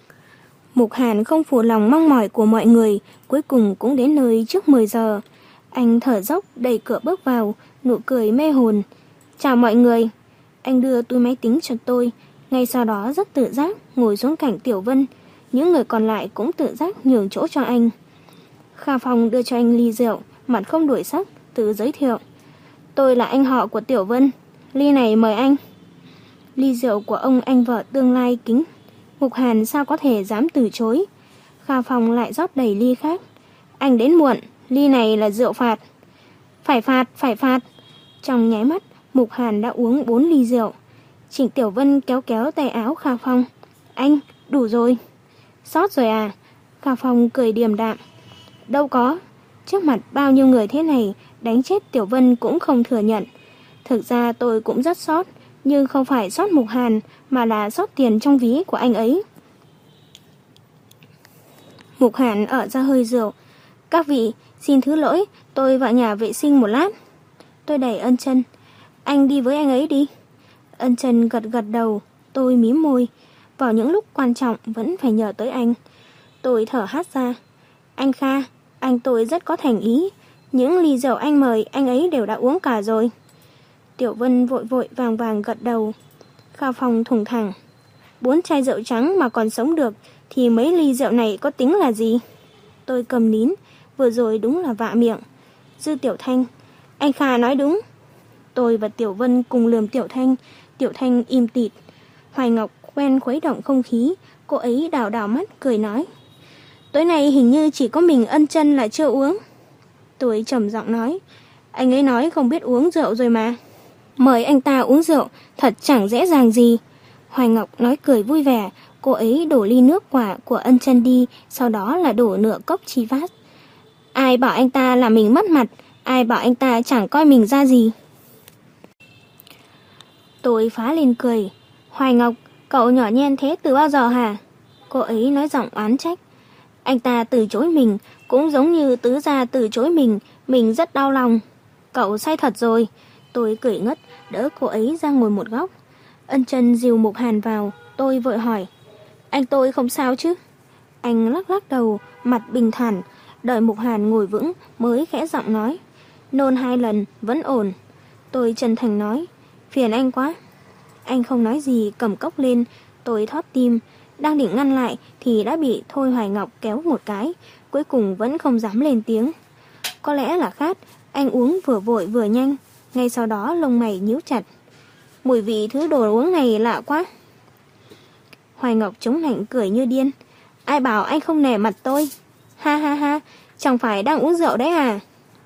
Mục Hàn không phụ lòng mong mỏi của mọi người, cuối cùng cũng đến nơi trước mười giờ. Anh thở dốc đẩy cửa bước vào, nụ cười mê hồn. Chào mọi người. Anh đưa túi máy tính cho tôi, ngay sau đó rất tự giác ngồi xuống cạnh Tiểu Vân. Những người còn lại cũng tự giác nhường chỗ cho anh. Kha Phong đưa cho anh ly rượu, mặt không đổi sắc, tự giới thiệu. Tôi là anh họ của Tiểu Vân, ly này mời anh. Ly rượu của ông anh vợ tương lai kính. Mục Hàn sao có thể dám từ chối. Kha Phong lại rót đầy ly khác. Anh đến muộn, ly này là rượu phạt. Phải phạt, phải phạt. Trong nháy mắt, Mục Hàn đã uống bốn ly rượu. Trịnh Tiểu Vân kéo kéo tay áo Kha Phong. Anh, đủ rồi. Sót rồi à? Kha Phong cười điềm đạm. Đâu có. Trước mặt bao nhiêu người thế này, đánh chết Tiểu Vân cũng không thừa nhận. Thực ra tôi cũng rất sót, nhưng không phải sót Mục Hàn, mà là sót tiền trong ví của anh ấy. Mục Hàn ở ra hơi rượu. Các vị, xin thứ lỗi, tôi vào nhà vệ sinh một lát. Tôi đẩy Ân Chân. Anh đi với anh ấy đi. Ân Chân gật gật đầu, tôi mím môi. Vào những lúc quan trọng vẫn phải nhờ tới anh. Tôi thở hắt ra. Anh Kha, anh tôi rất có thành ý. Những ly rượu anh mời anh ấy đều đã uống cả rồi. Tiểu Vân vội vội vàng vàng gật đầu. Kha Phong thùng thẳng. Bốn chai rượu trắng mà còn sống được thì mấy ly rượu này có tính là gì? Tôi cầm nín, vừa rồi đúng là vạ miệng. Dư Tiểu Thanh, anh Kha nói đúng. Tôi và Tiểu Vân cùng lườm Tiểu Thanh. Tiểu Thanh im tịt. Hoài Ngọc quen khuấy động không khí, cô ấy đảo đảo mắt cười nói. Tối nay hình như chỉ có mình Ân Chân là chưa uống. Tôi trầm giọng nói. Anh ấy nói không biết uống rượu rồi mà. Mời anh ta uống rượu thật chẳng dễ dàng gì. Hoài Ngọc nói cười vui vẻ. Cô ấy đổ ly nước quả của Ân Chân đi, sau đó là đổ nửa cốc chi vát. Ai bảo anh ta là mình mất mặt, ai bảo anh ta chẳng coi mình ra gì. Tôi phá lên cười. Hoài Ngọc, cậu nhỏ nhen thế từ bao giờ hả? Cô ấy nói giọng oán trách. Anh ta từ chối mình, cũng giống như tứ gia từ chối mình, mình rất đau lòng. Cậu say thật rồi. Tôi cười ngất, đỡ cô ấy ra ngồi một góc. Ân Chân dìu Mục Hàn vào, tôi vội hỏi. Anh tôi không sao chứ? Anh lắc lắc đầu, mặt bình thản, đợi Mục Hàn ngồi vững mới khẽ giọng nói. Nôn hai lần, vẫn ổn. Tôi chân thành nói. Phiền anh quá. Anh không nói gì, cầm cốc lên. Tôi thót tim, đang định ngăn lại thì đã bị Thôi Hoài Ngọc kéo một cái, cuối cùng vẫn không dám lên tiếng. Có lẽ là khát, anh uống vừa vội vừa nhanh, ngay sau đó lông mày nhíu chặt. Mùi vị thứ đồ uống này lạ quá. Hoài Ngọc chống nạnh cười như điên. Ai bảo anh không nể mặt tôi? Ha ha ha, chẳng phải đang uống rượu đấy à?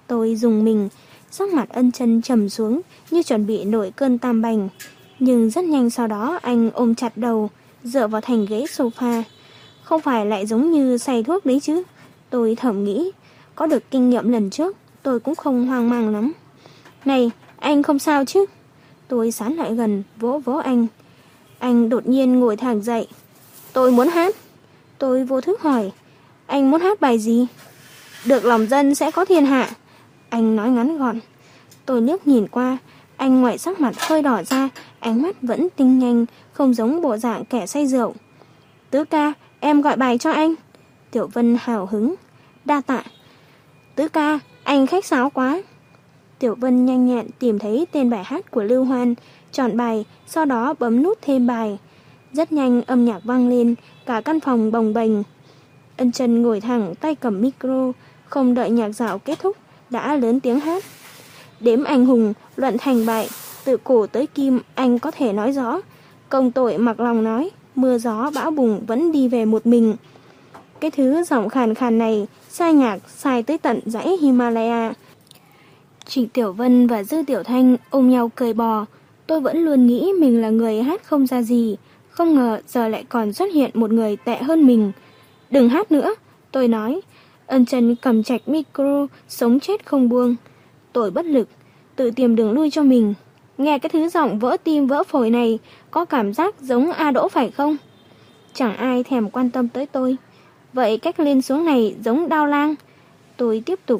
Tôi dùng mình, sắc mặt Ân Chân trầm xuống như chuẩn bị nổi cơn tam bành. Nhưng rất nhanh sau đó anh ôm chặt đầu, dựa vào thành ghế sofa. Không phải lại giống như say thuốc đấy chứ. Tôi thầm nghĩ, có được kinh nghiệm lần trước, tôi cũng không hoang mang lắm. Này, anh không sao chứ? Tôi sán lại gần, vỗ vỗ anh. Anh đột nhiên ngồi thẳng dậy. Tôi muốn hát. Tôi vô thức hỏi, anh muốn hát bài gì? Được lòng dân sẽ có thiên hạ. Anh nói ngắn gọn. Tôi liếc nhìn qua, anh ngoại sắc mặt hơi đỏ ra, ánh mắt vẫn tinh nhanh, không giống bộ dạng kẻ say rượu. Tứ ca, em gọi bài cho anh. Tiểu Vân hào hứng. Đa tạ. Tứ ca, anh khách sáo quá. Tiểu Vân nhanh nhẹn tìm thấy tên bài hát của Lưu Hoan, chọn bài, sau đó bấm nút thêm bài. Rất nhanh âm nhạc vang lên, cả căn phòng bồng bềnh. Ân Chân ngồi thẳng, tay cầm micro, không đợi nhạc dạo kết thúc, đã lớn tiếng hát. Đếm anh hùng, luận thành bại, từ cổ tới kim anh có thể nói rõ. Công tội mặc lòng nói, mưa gió bão bùng vẫn đi về một mình. Cái thứ giọng khàn khàn này, sai nhạc, sai tới tận dãy Himalaya. Trịnh Tiểu Vân và Dư Tiểu Thanh ôm nhau cười bò. Tôi vẫn luôn nghĩ mình là người hát không ra gì, không ngờ giờ lại còn xuất hiện một người tệ hơn mình. Đừng hát nữa, tôi nói. Ân Chân cầm chặt micro, sống chết không buông. Tôi bất lực, tự tìm đường lui cho mình. Nghe cái thứ giọng vỡ tim vỡ phổi này, có cảm giác giống A Đỗ phải không? Chẳng ai thèm quan tâm tới tôi. Vậy cách lên xuống này giống Đao Lang. Tôi tiếp tục.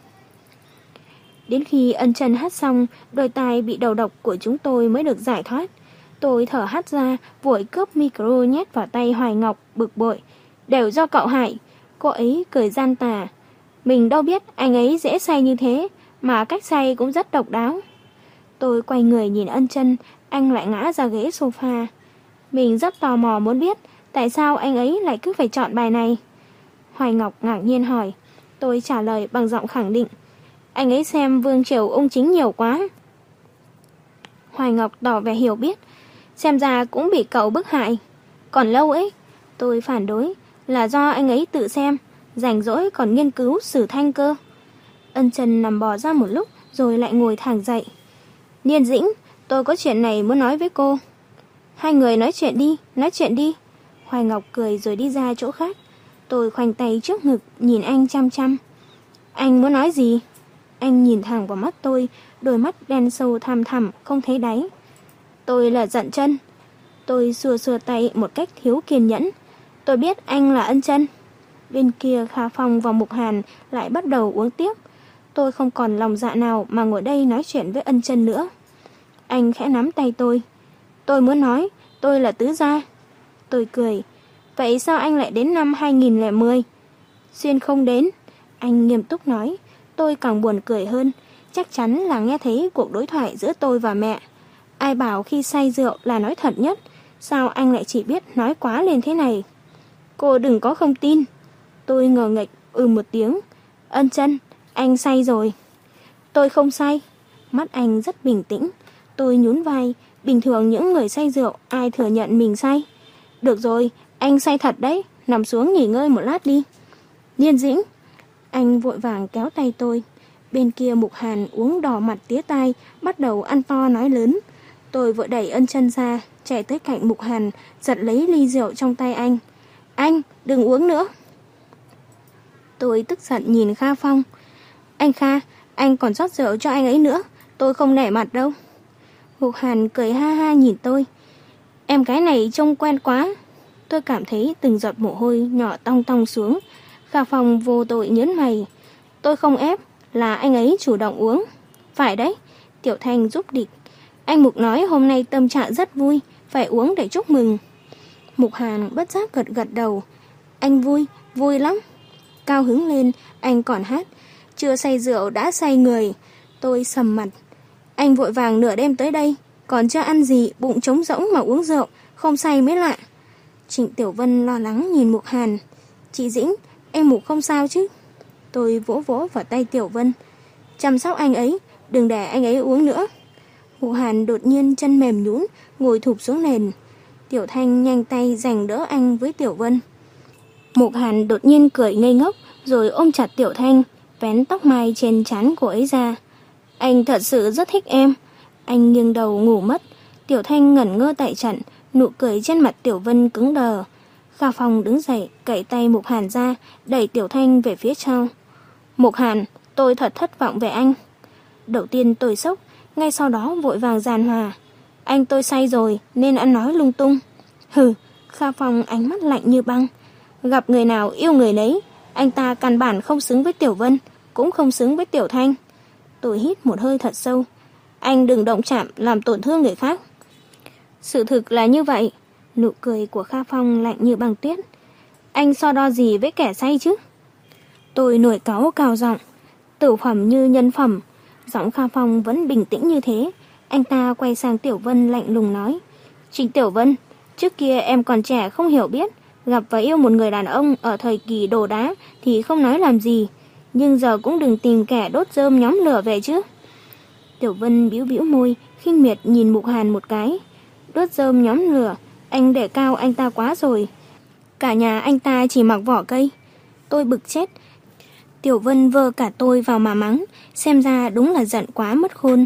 Đến khi Ân Chân hát xong, đôi tai bị đầu độc của chúng tôi mới được giải thoát. Tôi thở hắt ra, vội cướp micro nhét vào tay Hoài Ngọc, bực bội. Đều do cậu hại. Cô ấy cười gian tà. Mình đâu biết anh ấy dễ say như thế, mà cách say cũng rất độc đáo. Tôi quay người nhìn Ân Chân, anh lại ngã ra ghế sofa. Mình rất tò mò muốn biết tại sao anh ấy lại cứ phải chọn bài này. Hoài Ngọc ngạc nhiên hỏi. Tôi trả lời bằng giọng khẳng định. Anh ấy xem Vương Triều Ung Chính nhiều quá. Hoài Ngọc tỏ vẻ hiểu biết. Xem ra cũng bị cậu bức hại. Còn lâu ấy. Tôi phản đối. Là do anh ấy tự xem, rảnh rỗi còn nghiên cứu sử thanh cơ. Ân Chân nằm bò ra một lúc rồi lại ngồi thẳng dậy. Niên Dĩnh, tôi có chuyện này muốn nói với cô. Hai người nói chuyện đi, nói chuyện đi. Hoài Ngọc cười rồi đi ra chỗ khác. Tôi khoanh tay trước ngực nhìn anh chăm chăm. Anh muốn nói gì? Anh nhìn thẳng vào mắt tôi, đôi mắt đen sâu thăm thẳm không thấy đáy. Tôi là giận Chân. Tôi xua xua tay một cách thiếu kiên nhẫn. Tôi biết anh là Ân Chân. Bên kia Kha Phong và Mục Hàn lại bắt đầu uống tiếp. Tôi không còn lòng dạ nào mà ngồi đây nói chuyện với Ân Chân nữa. Anh khẽ nắm tay tôi. Tôi muốn nói, tôi là Tứ Gia. Tôi cười. Vậy sao anh lại đến năm hai nghìn lẻ mười? Xuyên không đến. Anh nghiêm túc nói. Tôi càng buồn cười hơn. Chắc chắn là nghe thấy cuộc đối thoại giữa tôi và mẹ. Ai bảo khi say rượu là nói thật nhất. Sao anh lại chỉ biết nói quá lên thế này? Cô đừng có không tin. Tôi ngờ nghệch ừ một tiếng. Ân Chân, anh say rồi. Tôi không say. Mắt anh rất bình tĩnh. Tôi nhún vai. Bình thường những người say rượu ai thừa nhận mình say. Được rồi, anh say thật đấy. Nằm xuống nghỉ ngơi một lát đi. Niên Dĩnh. Anh vội vàng kéo tay tôi. Bên kia Mục Hàn uống đỏ mặt tía tai, bắt đầu ăn to nói lớn. Tôi vội đẩy Ân Chân ra, chạy tới cạnh Mục Hàn, giật lấy ly rượu trong tay anh. Anh, đừng uống nữa. Tôi tức giận nhìn Kha Phong. Anh Kha, anh còn rót rượu cho anh ấy nữa. Tôi không nể mặt đâu. Mục Hàn cười ha ha nhìn tôi. Em gái này trông quen quá. Tôi cảm thấy từng giọt mồ hôi nhỏ tong tong xuống. Kha Phong vô tội nhớn mày. Tôi không ép, là anh ấy chủ động uống. Phải đấy, Tiểu Thanh giúp địch. Anh Mục nói hôm nay tâm trạng rất vui, phải uống để chúc mừng. Mục Hàn bất giác gật gật đầu. Anh vui, vui lắm. Cao hứng lên, anh còn hát. Chưa say rượu đã say người. Tôi sầm mặt. Anh vội vàng nửa đêm tới đây, còn chưa ăn gì, bụng trống rỗng mà uống rượu, không say mới lạ. Trịnh Tiểu Vân lo lắng nhìn Mục Hàn. Chị Dĩnh, em Mục không sao chứ? Tôi vỗ vỗ vào tay Tiểu Vân. Chăm sóc anh ấy, đừng để anh ấy uống nữa. Mục Hàn đột nhiên chân mềm nhũn, ngồi thụp xuống nền. Tiểu Thanh nhanh tay giành đỡ anh với Tiểu Vân. Mục Hàn đột nhiên cười ngây ngốc, rồi ôm chặt Tiểu Thanh. vén tóc mai trên trán cô ấy ra. Anh thật sự rất thích em. Anh nghiêng đầu ngủ mất. Tiểu Thanh ngẩn ngơ tại trận, nụ cười trên mặt Tiểu Vân cứng đờ. Kha Phong đứng dậy, cậy tay Mục Hàn ra, đẩy Tiểu Thanh về phía sau. Mục Hàn, tôi thật thất vọng về anh. Đầu tiên tôi sốc, ngay sau đó vội vàng giàn hòa. Anh tôi say rồi nên ăn nói lung tung. Hừ, Kha Phong ánh mắt lạnh như băng. Gặp người nào yêu người nấy. Anh ta căn bản không xứng với Tiểu Vân, cũng không xứng với Tiểu Thanh. Tôi hít một hơi thật sâu. Anh đừng động chạm làm tổn thương người khác. Sự thực là như vậy. Nụ cười của Kha Phong lạnh như băng tuyết. Anh so đo gì với kẻ say chứ? Tôi nổi cáu cao giọng. Tử phẩm như nhân phẩm. Giọng Kha Phong vẫn bình tĩnh như thế. Anh ta quay sang Tiểu Vân lạnh lùng nói. Trịnh Tiểu Vân, trước kia em còn trẻ không hiểu biết, gặp và yêu một người đàn ông ở thời kỳ đồ đá thì không nói làm gì, nhưng giờ cũng đừng tìm kẻ đốt rơm nhóm lửa về chứ. Tiểu Vân bĩu bĩu môi, khinh miệt nhìn Mục Hàn một cái. Đốt rơm nhóm lửa, anh để cao anh ta quá rồi. Cả nhà anh ta chỉ mặc vỏ cây. Tôi bực chết. Tiểu Vân vơ cả tôi vào mà mắng, xem ra đúng là giận quá mất khôn.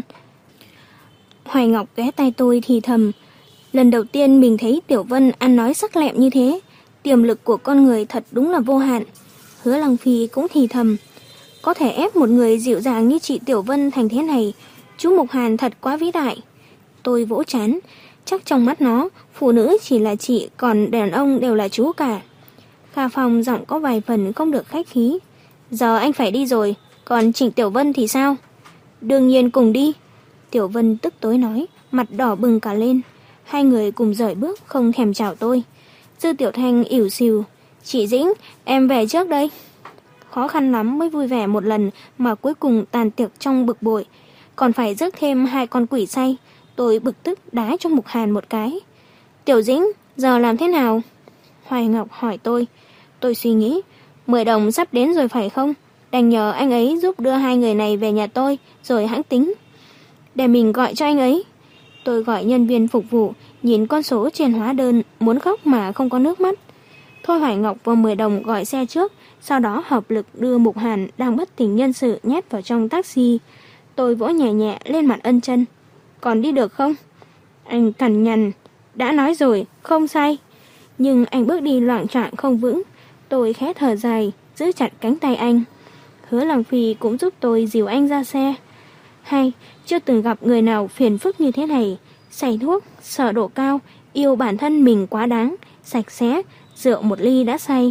Hoài Ngọc ghé tay tôi thì thầm. Lần đầu tiên mình thấy Tiểu Vân ăn nói sắc lẹm như thế. Tiềm lực của con người thật đúng là vô hạn. Hứa Lăng Phi cũng thì thầm. Có thể ép một người dịu dàng như chị Tiểu Vân thành thế này, chú Mục Hàn thật quá vĩ đại. Tôi vỗ trán. Chắc trong mắt nó, phụ nữ chỉ là chị, còn đàn ông đều là chú cả. Kha Phong giọng có vài phần không được khách khí. Giờ anh phải đi rồi, còn Trịnh Tiểu Vân thì sao? Đương nhiên cùng đi. Tiểu Vân tức tối nói, mặt đỏ bừng cả lên. Hai người cùng rời bước không thèm chào tôi. Dư Tiểu Thanh ỉu xìu. Chị Dĩnh, em về trước đây. Khó khăn lắm mới vui vẻ một lần mà cuối cùng tàn tiệc trong bực bội. Còn phải rước thêm hai con quỷ say. Tôi bực tức đá cho Mục Hàn một cái. Tiểu Dĩnh, giờ làm thế nào? Hoài Ngọc hỏi tôi. Tôi suy nghĩ, mười đồng sắp đến rồi phải không? Đành nhờ anh ấy giúp đưa hai người này về nhà tôi, rồi hãng tính. Để mình gọi cho anh ấy. Tôi gọi nhân viên phục vụ, nhìn con số trên hóa đơn, muốn khóc mà không có nước mắt. Thôi Hoài Ngọc vào mười đồng gọi xe trước, sau đó hợp lực đưa Mục Hàn đang bất tỉnh nhân sự nhét vào trong taxi. Tôi vỗ nhẹ nhẹ lên mặt ân chân. Còn đi được không? Anh cằn nhằn. Đã nói rồi, không say. Nhưng anh bước đi loạng choạng không vững. Tôi khẽ thở dài, giữ chặt cánh tay anh. Hứa Lăng Phi cũng giúp tôi dìu anh ra xe. Hay, chưa từng gặp người nào phiền phức như thế này. Say thuốc, sợ độ cao, yêu bản thân mình quá đáng, sạch sẽ, rượu một ly đã say.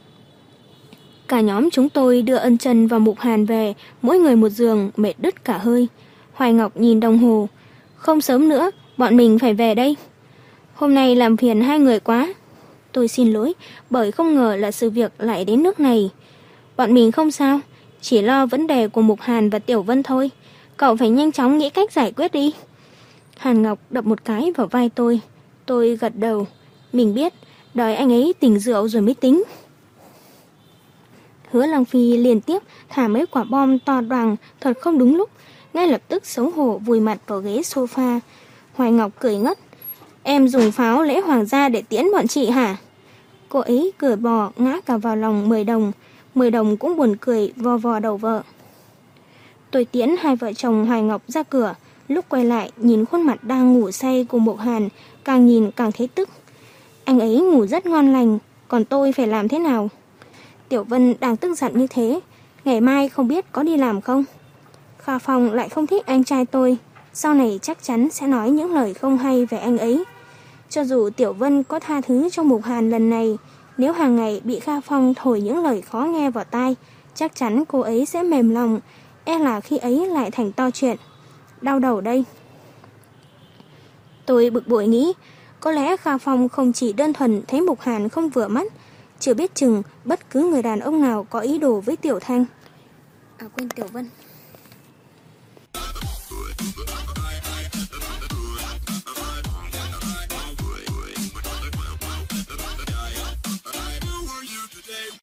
Cả nhóm chúng tôi đưa ân chân và Mục Hàn về, mỗi người một giường, mệt đứt cả hơi. Hoài Ngọc nhìn đồng hồ. Không sớm nữa, bọn mình phải về đây. Hôm nay làm phiền hai người quá. Tôi xin lỗi, bởi không ngờ là sự việc lại đến nước này. Bọn mình không sao, chỉ lo vấn đề của Mục Hàn và Tiểu Vân thôi. Cậu phải nhanh chóng nghĩ cách giải quyết đi. Hàn Ngọc đập một cái vào vai tôi. Tôi gật đầu. Mình biết, đợi anh ấy tỉnh rượu rồi mới tính. Hứa Lăng Phi liên tiếp thả mấy quả bom to đoàng thật không đúng lúc. Ngay lập tức xấu hổ vùi mặt vào ghế sofa. Hoài Ngọc cười ngất. Em dùng pháo lễ hoàng gia để tiễn bọn chị hả? Cô ấy cười bò ngã cả vào lòng mười đồng. Mười đồng cũng buồn cười vò vò đầu vợ. Tôi tiễn hai vợ chồng Hoài Ngọc ra cửa. Lúc quay lại nhìn khuôn mặt đang ngủ say của Mục Hàn, càng nhìn càng thấy tức. Anh ấy ngủ rất ngon lành, còn tôi phải làm thế nào? Tiểu Vân đang tức giận như thế, ngày mai không biết có đi làm không? Kha Phong lại không thích anh trai tôi, sau này chắc chắn sẽ nói những lời không hay về anh ấy. Cho dù Tiểu Vân có tha thứ cho Mục Hàn lần này, nếu hàng ngày bị Kha Phong thổi những lời khó nghe vào tai, chắc chắn cô ấy sẽ mềm lòng, e là khi ấy lại thành to chuyện. Đau đầu đây. Tôi bực bội nghĩ, có lẽ Kha Phong không chỉ đơn thuần thấy Mục Hàn không vừa mắt, chưa biết chừng bất cứ người đàn ông nào có ý đồ với Tiểu Thanh. À quên Tiểu Vân.